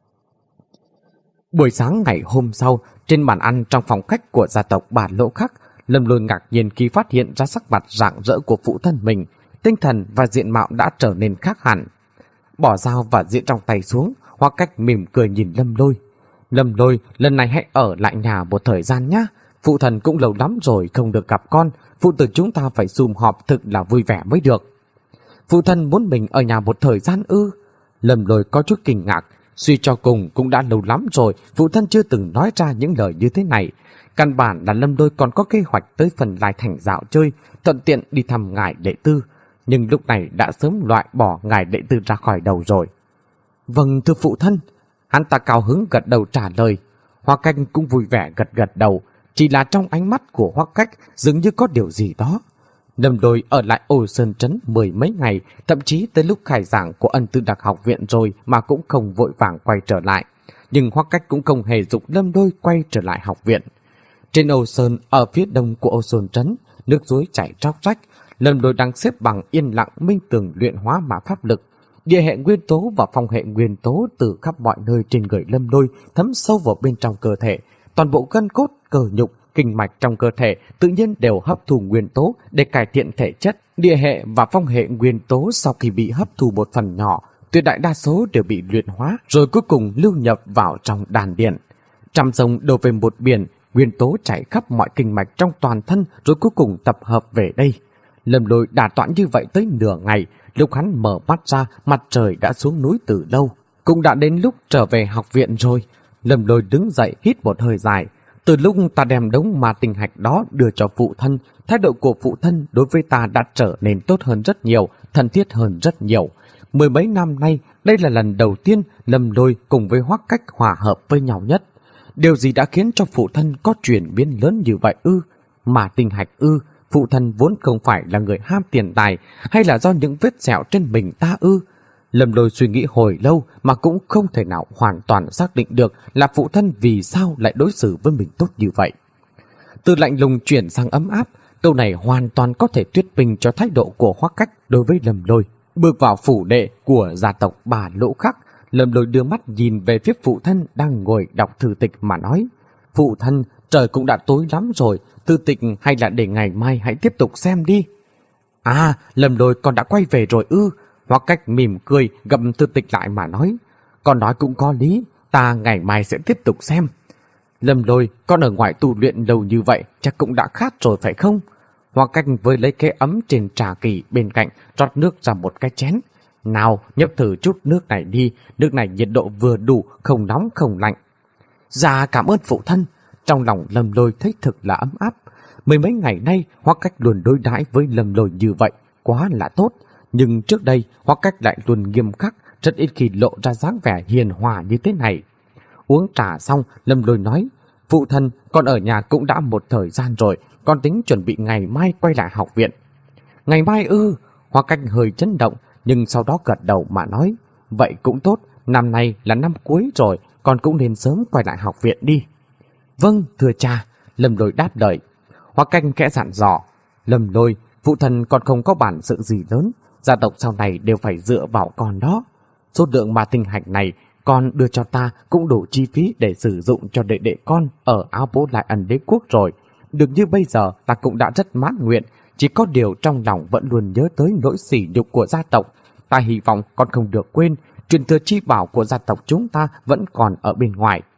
Buổi sáng ngày hôm sau, trên bàn ăn trong phòng khách của gia tộc Bà Lỗ Khắc, Lâm Lôi ngạc nhiên khi phát hiện ra sắc mặt rạng rỡ của phụ thân mình, tinh thần và diện mạo đã trở nên khác hẳn. Bỏ dao và dĩa trong tay xuống, Hoắc Cách mỉm cười nhìn Lâm Lôi. Lâm Lôi, lần này hãy ở lại nhà một thời gian nhé. Phụ thần cũng lâu lắm rồi không được gặp con, phụ tử chúng ta phải sum họp thực là vui vẻ mới được. Phụ thân muốn mình ở nhà một thời gian ư? Lâm Lôi có chút kinh ngạc, suy cho cùng cũng đã lâu lắm rồi phụ thân chưa từng nói ra những lời như thế này. Căn bản là Lâm Lôi còn có kế hoạch tới Phần Lai Thành dạo chơi, thuận tiện đi thăm ngài đệ tư, nhưng lúc này đã sớm loại bỏ ngài đệ tư ra khỏi đầu rồi. Vâng thưa phụ thân. Hắn ta cao hứng gật đầu trả lời. Hoắc Cách cũng vui vẻ gật gật đầu, chỉ là trong ánh mắt của Hoắc Cách dường như có điều gì đó. Lâm Lôi ở lại Ô Sơn Trấn mười mấy ngày, thậm chí tới lúc khai giảng của Ân Tư Đặc học viện rồi mà cũng không vội vàng quay trở lại. Nhưng Hoắc Cách cũng không hề dục Lâm Lôi quay trở lại học viện. Trên Ô Sơn, ở phía đông của Ô Sơn Trấn, nước suối chảy róc rách. Lâm Lôi đang xếp bằng yên lặng minh tường luyện hóa mà pháp lực. Địa hệ nguyên tố và phong hệ nguyên tố từ khắp mọi nơi trên người Lâm Lôi thấm sâu vào bên trong cơ thể. Toàn bộ gân cốt, cơ nhục, kinh mạch trong cơ thể tự nhiên đều hấp thu nguyên tố để cải thiện thể chất. Địa hệ và phong hệ nguyên tố sau khi bị hấp thu một phần nhỏ, tuyệt đại đa số đều bị luyện hóa, rồi cuối cùng lưu nhập vào trong đàn điện. Trăm sông đổ về một biển, nguyên tố chảy khắp mọi kinh mạch trong toàn thân, rồi cuối cùng tập hợp về đây. Lâm Lôi đả tọa như vậy tới nửa ngày, lúc hắn mở mắt ra, mặt trời đã xuống núi từ lâu. Cũng đã đến lúc trở về học viện rồi. Lâm Lôi đứng dậy hít một hơi dài. Từ lúc ta đem đống ma tinh hạch đó đưa cho phụ thân, thái độ của phụ thân đối với ta đã trở nên tốt hơn rất nhiều, thân thiết hơn rất nhiều. Mười mấy năm nay, đây là lần đầu tiên Lâm Lôi cùng với Hoắc Cách hòa hợp với nhau nhất. Điều gì đã khiến cho phụ thân có chuyển biến lớn như vậy ư? Ma tinh hạch ư? Phụ thân vốn không phải là người ham tiền tài, hay là do những vết sẹo trên mình ta ư? Lâm Lôi suy nghĩ hồi lâu mà cũng không thể nào hoàn toàn xác định được là phụ thân vì sao lại đối xử với mình tốt như vậy. Từ lạnh lùng chuyển sang ấm áp, câu này hoàn toàn có thể thuyết minh cho thái độ của Hoắc Cách đối với Lâm Lôi. Bước vào phủ đệ của gia tộc Bà Lỗ Khắc, Lâm Lôi đưa mắt nhìn về phía phụ thân đang ngồi đọc thư tịch mà nói. Phụ thân, trời cũng đã tối lắm rồi, thư tịch hay là để ngày mai hãy tiếp tục xem đi. À, Lâm Lôi con đã quay về rồi ư? Hoắc Cách mỉm cười gặm thư tịch lại mà nói. Con nói cũng có lý, ta ngày mai sẽ tiếp tục xem. Lâm Lôi, con ở ngoài tu luyện lâu như vậy chắc cũng đã khát rồi phải không? Hoắc Cách với lấy cái ấm trên trà kỳ bên cạnh rót nước ra một cái chén. Nào, nhấp thử chút nước này đi, nước này nhiệt độ vừa đủ, không nóng không lạnh. Dạ cảm ơn phụ thân. Trong lòng Lâm Lôi thấy thực là ấm áp. Mười mấy ngày nay Hoắc Cách luôn đối đãi với Lâm Lôi như vậy, quá là tốt. Nhưng trước đây Hoắc Cách lại luôn nghiêm khắc, rất ít khi lộ ra dáng vẻ hiền hòa như thế này. Uống trà xong, Lâm Lôi nói, phụ thân, con ở nhà cũng đã một thời gian rồi, con tính chuẩn bị ngày mai quay lại học viện. Ngày mai ư? Hoắc Cách hơi chấn động, nhưng sau đó gật đầu mà nói, vậy cũng tốt, năm nay là năm cuối rồi, con cũng nên sớm quay lại học viện đi. Vâng, thưa cha. Lâm Lôi đáp lời. Hoắc Cách khẽ dặn dò, Lâm Lôi, phụ thân còn không có bản sự gì lớn, gia tộc sau này đều phải dựa vào con đó. Số lượng ma tinh hạch này con đưa cho ta cũng đủ chi phí để sử dụng cho đệ đệ con ở Áo Bố Lại Ẩn Đế Quốc rồi. Được như bây giờ ta cũng đã rất mãn nguyện, chỉ có điều trong lòng vẫn luôn nhớ tới nỗi sỉ nhục của gia tộc. Ta hy vọng con không được quên, truyền thừa chi bảo của gia tộc chúng ta vẫn còn ở bên ngoài.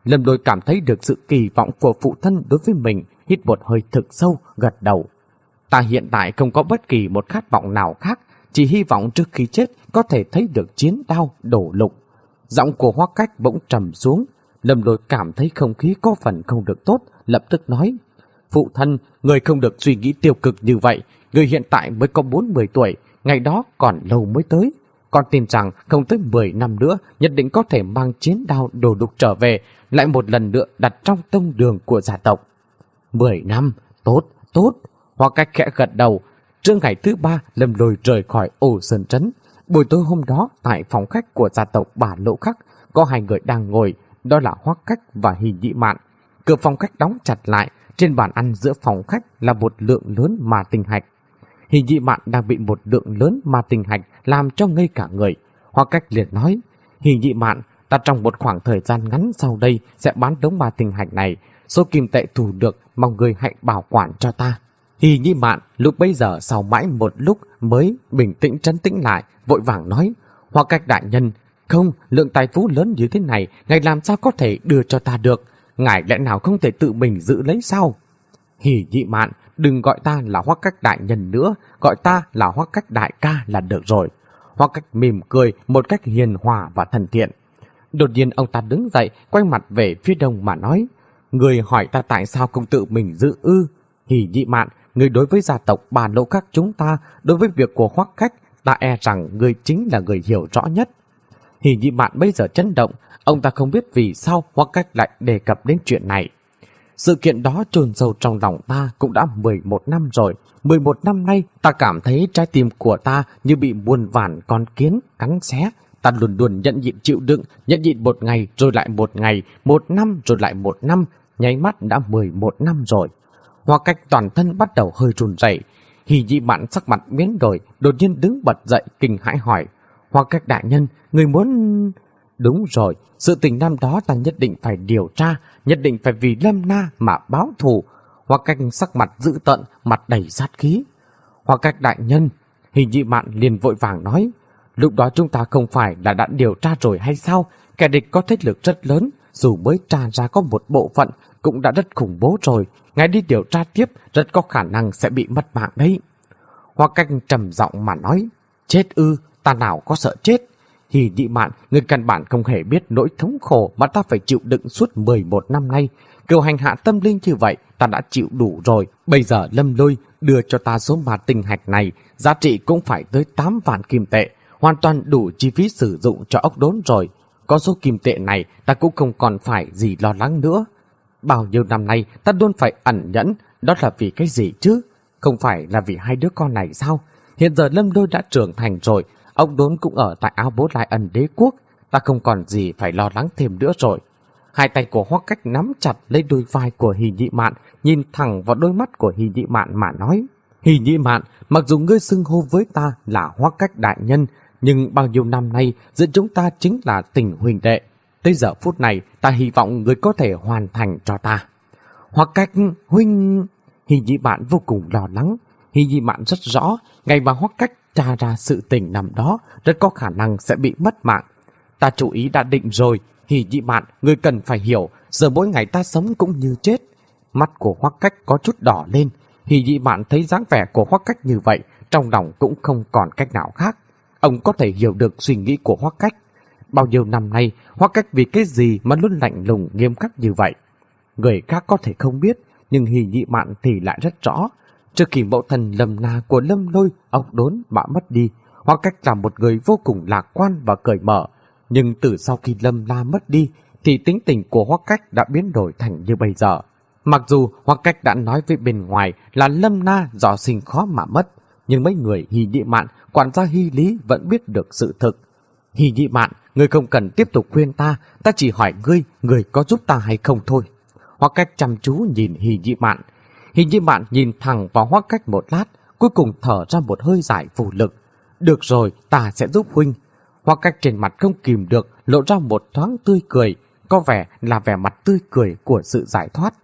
Lâm Lôi cảm thấy được sự kỳ vọng của phụ thân đối với mình, hít một hơi thực sâu, gật đầu. Ta hiện tại không có bất kỳ một khát vọng nào khác, chỉ hy vọng trước khi chết có thể thấy được chiến đao đổ lục. Giọng của Hoắc Cách bỗng trầm xuống. Lâm Lôi cảm thấy không khí có phần không được tốt, lập tức nói: Phụ thân, người không được suy nghĩ tiêu cực như vậy. Người hiện tại mới có bốn mươi tuổi, ngày đó còn lâu mới tới. Con tin rằng không tới mười năm nữa nhất định có thể mang chiến đao đồ đục trở về, lại một lần nữa đặt trong tông đường của gia tộc. Mười năm, tốt, tốt. Hoắc Cách khẽ gật đầu. Trưa ngày thứ ba, Lâm Lôi rời khỏi Ô Sơn Trấn. Buổi tối hôm đó, tại phòng khách của gia tộc Bà Lỗ Khắc, có hai người đang ngồi, đó là Hoắc Cách và Hình Nhị Mạn. Cửa phòng khách đóng chặt lại, trên bàn ăn giữa phòng khách là một lượng lớn ma tinh hạch. Hình Nhị Mạn đang bị một lượng lớn ma tinh hạch làm cho ngây cả người. Hoắc Cách liền nói: Hình Nhị Mạn, ta trong một khoảng thời gian ngắn sau đây sẽ bán đống ma tinh hạch này. Số kim tệ thu được mong người hãy bảo quản cho ta. Hình Nhị Mạn lúc bấy giờ sau mãi một lúc mới bình tĩnh trấn tĩnh lại, vội vàng nói: Hoắc Cách đại nhân, không, lượng tài phú lớn như thế này, ngài làm sao có thể đưa cho ta được? Ngài lẽ nào không thể tự mình giữ lấy sao? Hỉ Nhị Mạn, đừng gọi ta là Hoắc Cách đại nhân nữa, gọi ta là Hoắc Cách đại ca là được rồi. Hoắc Cách mỉm cười một cách hiền hòa và thân thiện. Đột nhiên ông ta đứng dậy, quay mặt về phía đông mà nói: Người hỏi ta tại sao không tự mình giữ ư? Hỉ Nhị Mạn, người đối với gia tộc Bà Lỗ Khắc chúng ta, đối với việc của Hoắc Cách, ta e rằng người chính là người hiểu rõ nhất. Hỉ Nhị Mạn bây giờ chấn động, ông ta không biết vì sao Hoắc Cách lại đề cập đến chuyện này. Sự kiện đó chôn sâu trong lòng ta cũng đã mười một năm rồi. mười một năm nay ta cảm thấy trái tim của ta như bị muôn vàn con kiến cắn xé. Ta luôn luôn nhận nhịn chịu đựng, nhận nhịn một ngày rồi lại một ngày, một năm rồi lại một năm, nháy mắt đã mười một năm rồi. Hoắc Cách toàn thân bắt đầu hơi run rẩy. Hỉ Nhị Mạn sắc mặt biến đổi, đột nhiên đứng bật dậy kinh hãi hỏi: Hoắc Cách đại nhân, người muốn... Đúng rồi, sự tình năm đó ta nhất định phải điều tra, nhất định phải vì Lâm Na mà báo thù. Hoắc Cách sắc mặt dữ tợn, mặt đầy sát khí. Hoắc Cách đại nhân, Hình Nhị Mạn liền vội vàng nói: Lúc đó chúng ta không phải là đã điều tra rồi hay sao? Kẻ địch có thế lực rất lớn, dù mới tra ra có một bộ phận cũng đã rất khủng bố rồi. Ngài đi điều tra tiếp rất có khả năng sẽ bị mất mạng đấy. Hoắc Cách trầm giọng mà nói: Chết ư, ta nào có sợ chết. Hỉ Nhị Mạn, người căn bản không hề biết nỗi thống khổ mà ta phải chịu đựng suốt mười một năm nay. Kiểu hành hạ tâm linh như vậy ta đã chịu đủ rồi. Bây giờ Lâm Lôi đưa cho ta số ma tinh hạch này, giá trị cũng phải tới tám vạn kim tệ, hoàn toàn đủ chi phí sử dụng cho ốc đốn rồi. Có số kim tệ này ta cũng không còn phải gì lo lắng nữa. Bao nhiêu năm nay ta luôn phải ẩn nhẫn, đó là vì cái gì chứ? Không phải là vì hai đứa con này sao? Hiện giờ Lâm Lôi đã trưởng thành rồi, ông đốn cũng ở tại Áo Bố Lai Ân Đế Quốc, ta không còn gì phải lo lắng thêm nữa rồi. Hai tay của Hoắc Cách nắm chặt lấy đôi vai của Hỉ Nhị Mạn, nhìn thẳng vào đôi mắt của Hỉ Nhị Mạn mà nói: Hỉ Nhị Mạn, mặc dù ngươi xưng hô với ta là Hoắc Cách đại nhân, nhưng bao nhiêu năm nay giữa chúng ta chính là tình huynh đệ. Tới giờ phút này ta hy vọng ngươi có thể hoàn thành cho ta. Hoắc Cách huynh... Hỉ Nhị Mạn vô cùng lo lắng. Hỉ Nhị Mạn rất rõ, ngày mà Hoắc Cách tra ra sự tình năm đó rất có khả năng sẽ bị mất mạng. Ta chủ ý đã định rồi, Hỉ Nhị Mạn, ngươi cần phải hiểu, giờ mỗi ngày ta sống cũng như chết. Mắt của Hoắc Cách có chút đỏ lên. Hỉ Nhị Mạn thấy dáng vẻ của Hoắc Cách như vậy, trong lòng cũng không còn cách nào khác. Ông có thể hiểu được suy nghĩ của Hoắc Cách. Bao nhiêu năm nay, Hoắc Cách vì cái gì mà luôn lạnh lùng nghiêm khắc như vậy? Người khác có thể không biết, nhưng Hỉ Nhị Mạn thì lại rất rõ. Trước khi mẫu thần Lâm Na của Lâm Lôi, ốc đốn mà mất đi, Hoắc Cách là một người vô cùng lạc quan và cởi mở. Nhưng từ sau khi Lâm Na mất đi, thì tính tình của Hoắc Cách đã biến đổi thành như bây giờ. Mặc dù Hoắc Cách đã nói với bên ngoài là Lâm Na do sinh khó mà mất, nhưng mấy người Hỉ Nhị Mạn, quản gia Hy Lý vẫn biết được sự thực. Hỉ Nhị Mạn, ngươi không cần tiếp tục khuyên ta, ta chỉ hỏi ngươi, ngươi có giúp ta hay không thôi. Hoắc Cách chăm chú nhìn Hỉ Nhị Mạn. Hỉ Nhị Mạn nhìn thẳng vào Hoắc Cách một lát, cuối cùng thở ra một hơi dài vô lực. Được rồi, ta sẽ giúp huynh. Hoắc Cách trên mặt không kìm được, lộ ra một thoáng tươi cười, có vẻ là vẻ mặt tươi cười của sự giải thoát.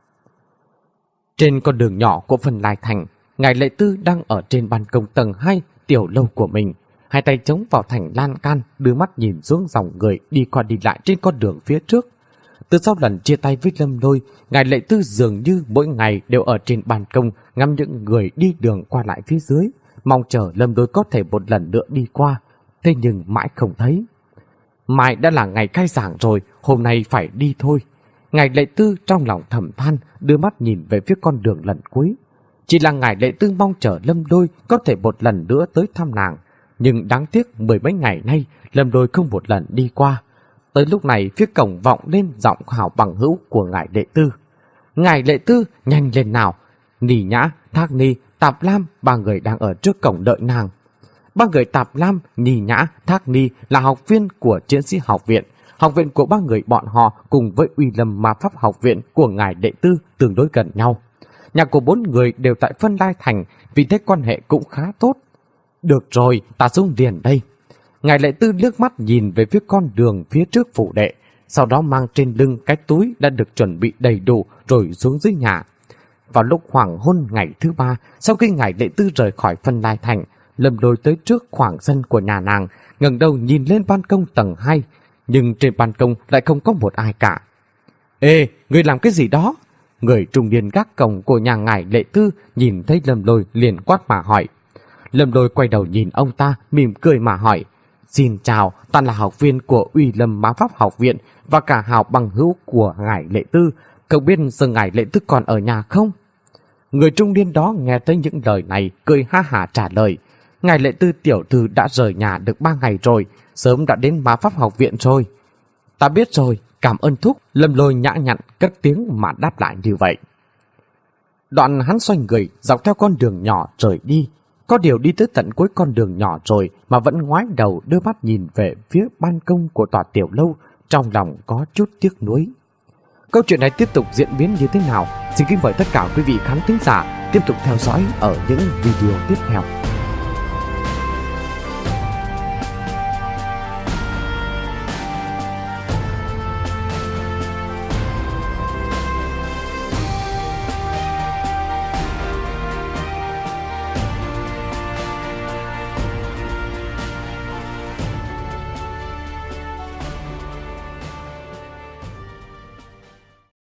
Trên con đường nhỏ của Vân Lai Thành, Ngài Lệ Tư đang ở trên ban công tầng hai tiểu lâu của mình, hai tay chống vào thành lan can, đưa mắt nhìn xuống dòng người đi qua đi lại trên con đường phía trước. Từ sau lần chia tay với Lâm Lôi, ngài Lệ Tư dường như mỗi ngày đều ở trên ban công ngắm những người đi đường qua lại phía dưới, mong chờ Lâm Lôi có thể một lần nữa đi qua, thế nhưng mãi không thấy. Mai đã là ngày khai giảng rồi, hôm nay phải đi thôi. Ngài Lệ Tư trong lòng thầm than, đưa mắt nhìn về phía con đường lần cuối. Chỉ là ngài Lệ Tư mong chờ Lâm Lôi có thể một lần nữa tới thăm nàng, nhưng đáng tiếc mười mấy ngày nay Lâm Lôi không một lần đi qua. Tới lúc này phía cổng vọng lên giọng hào bằng hữu của ngài Lệ Tư. Ngài Lệ Tư, nhanh lên nào! Nì Nhã, Thác Ni, Tạp Lam, ba người đang ở trước cổng đợi nàng. Ba người Tạp Lam, Nì Nhã, Thác Ni là học viên của Chiến sĩ học viện. Học viện của ba người bọn họ cùng với Uy Lâm Ma Pháp học viện của ngài Lệ Tư tương đối gần nhau. Nhà của bốn người đều tại Phân Lai Thành, vì thế quan hệ cũng khá tốt. Được rồi, ta xuống liền đây. Ngài Lệ Tư liếc mắt nhìn về phía con đường phía trước phủ đệ, sau đó mang trên lưng cái túi đã được chuẩn bị đầy đủ rồi xuống dưới nhà. Vào lúc hoàng hôn ngày thứ ba, sau khi ngài Lệ Tư rời khỏi Phân Lai Thành, Lâm Lôi tới trước khoảng sân của nhà nàng, ngẩng đầu nhìn lên ban công tầng hai, nhưng trên ban công lại không có một ai cả. Ê, người làm cái gì đó? Người trung niên gác cổng của nhà ngài Lệ Tư nhìn thấy Lâm Lôi liền quát mà hỏi. Lâm Lôi quay đầu nhìn ông ta, mỉm cười mà hỏi. Xin chào, ta là học viên của Uy Lâm Ma Pháp học viện và cả hào bằng hữu của ngài Lệ Tư. Cậu biết giờ ngài Lệ Tư còn ở nhà không? Người trung niên đó nghe thấy những lời này, cười ha hả trả lời. Ngài Lệ Tư tiểu thư đã rời nhà được ba ngày rồi, sớm đã đến Ma Pháp học viện rồi. Ta biết rồi, cảm ơn thúc. Lâm Lôi nhã nhặn cất tiếng mà đáp lại như vậy. Đoạn hắn xoay người dọc theo con đường nhỏ rời đi. Có điều đi tới tận cuối con đường nhỏ rồi mà vẫn ngoái đầu đưa mắt nhìn về phía ban công của tòa tiểu lâu, trong lòng có chút tiếc nuối. Câu chuyện này tiếp tục diễn biến như thế nào? Xin kính mời tất cả quý vị khán thính giả tiếp tục theo dõi ở những video tiếp theo.